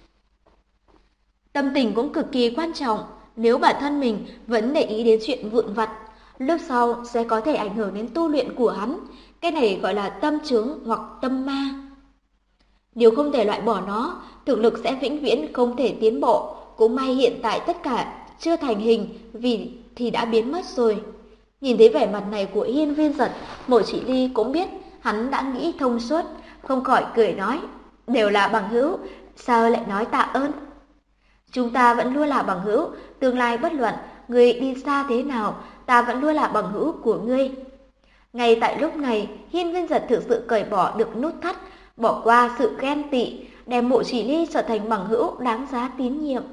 tâm tình cũng cực kỳ quan trọng. Nếu bản thân mình vẫn để ý đến chuyện vụn vặt, lúc sau sẽ có thể ảnh hưởng đến tu luyện của hắn. Cái này gọi là tâm chướng hoặc tâm ma. Nếu không thể loại bỏ nó, thực lực sẽ vĩnh viễn không thể tiến bộ. Cũng may hiện tại tất cả chưa thành hình vì thì đã biến mất rồi. Nhìn thấy vẻ mặt này của Hiên Viên Giật, Mộ Chỉ Ly cũng biết hắn đã nghĩ thông suốt, không khỏi cười nói: "Đều là bằng hữu, sao lại nói tạ ơn? Chúng ta vẫn luôn là bằng hữu, tương lai bất luận ngươi đi xa thế nào, ta vẫn luôn là bằng hữu của ngươi." Ngay tại lúc này, Hiên Viên Giật thực sự cởi bỏ được nút thắt, bỏ qua sự ghen tị, đem Mộ Chỉ Ly trở thành bằng hữu đáng giá tín nhiệm.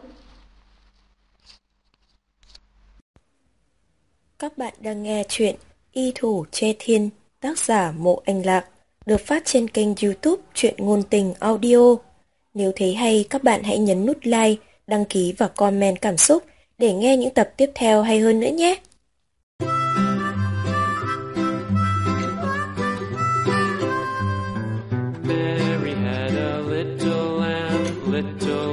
Các bạn đang nghe chuyện Y Thủ Che Thiên, tác giả Mộ Anh Lạc, được phát trên kênh YouTube Truyện Ngôn Tình Audio. Nếu thấy hay, các bạn hãy nhấn nút like, đăng ký và comment cảm xúc để nghe những tập tiếp theo hay hơn nữa nhé. Mary had a little lamb, little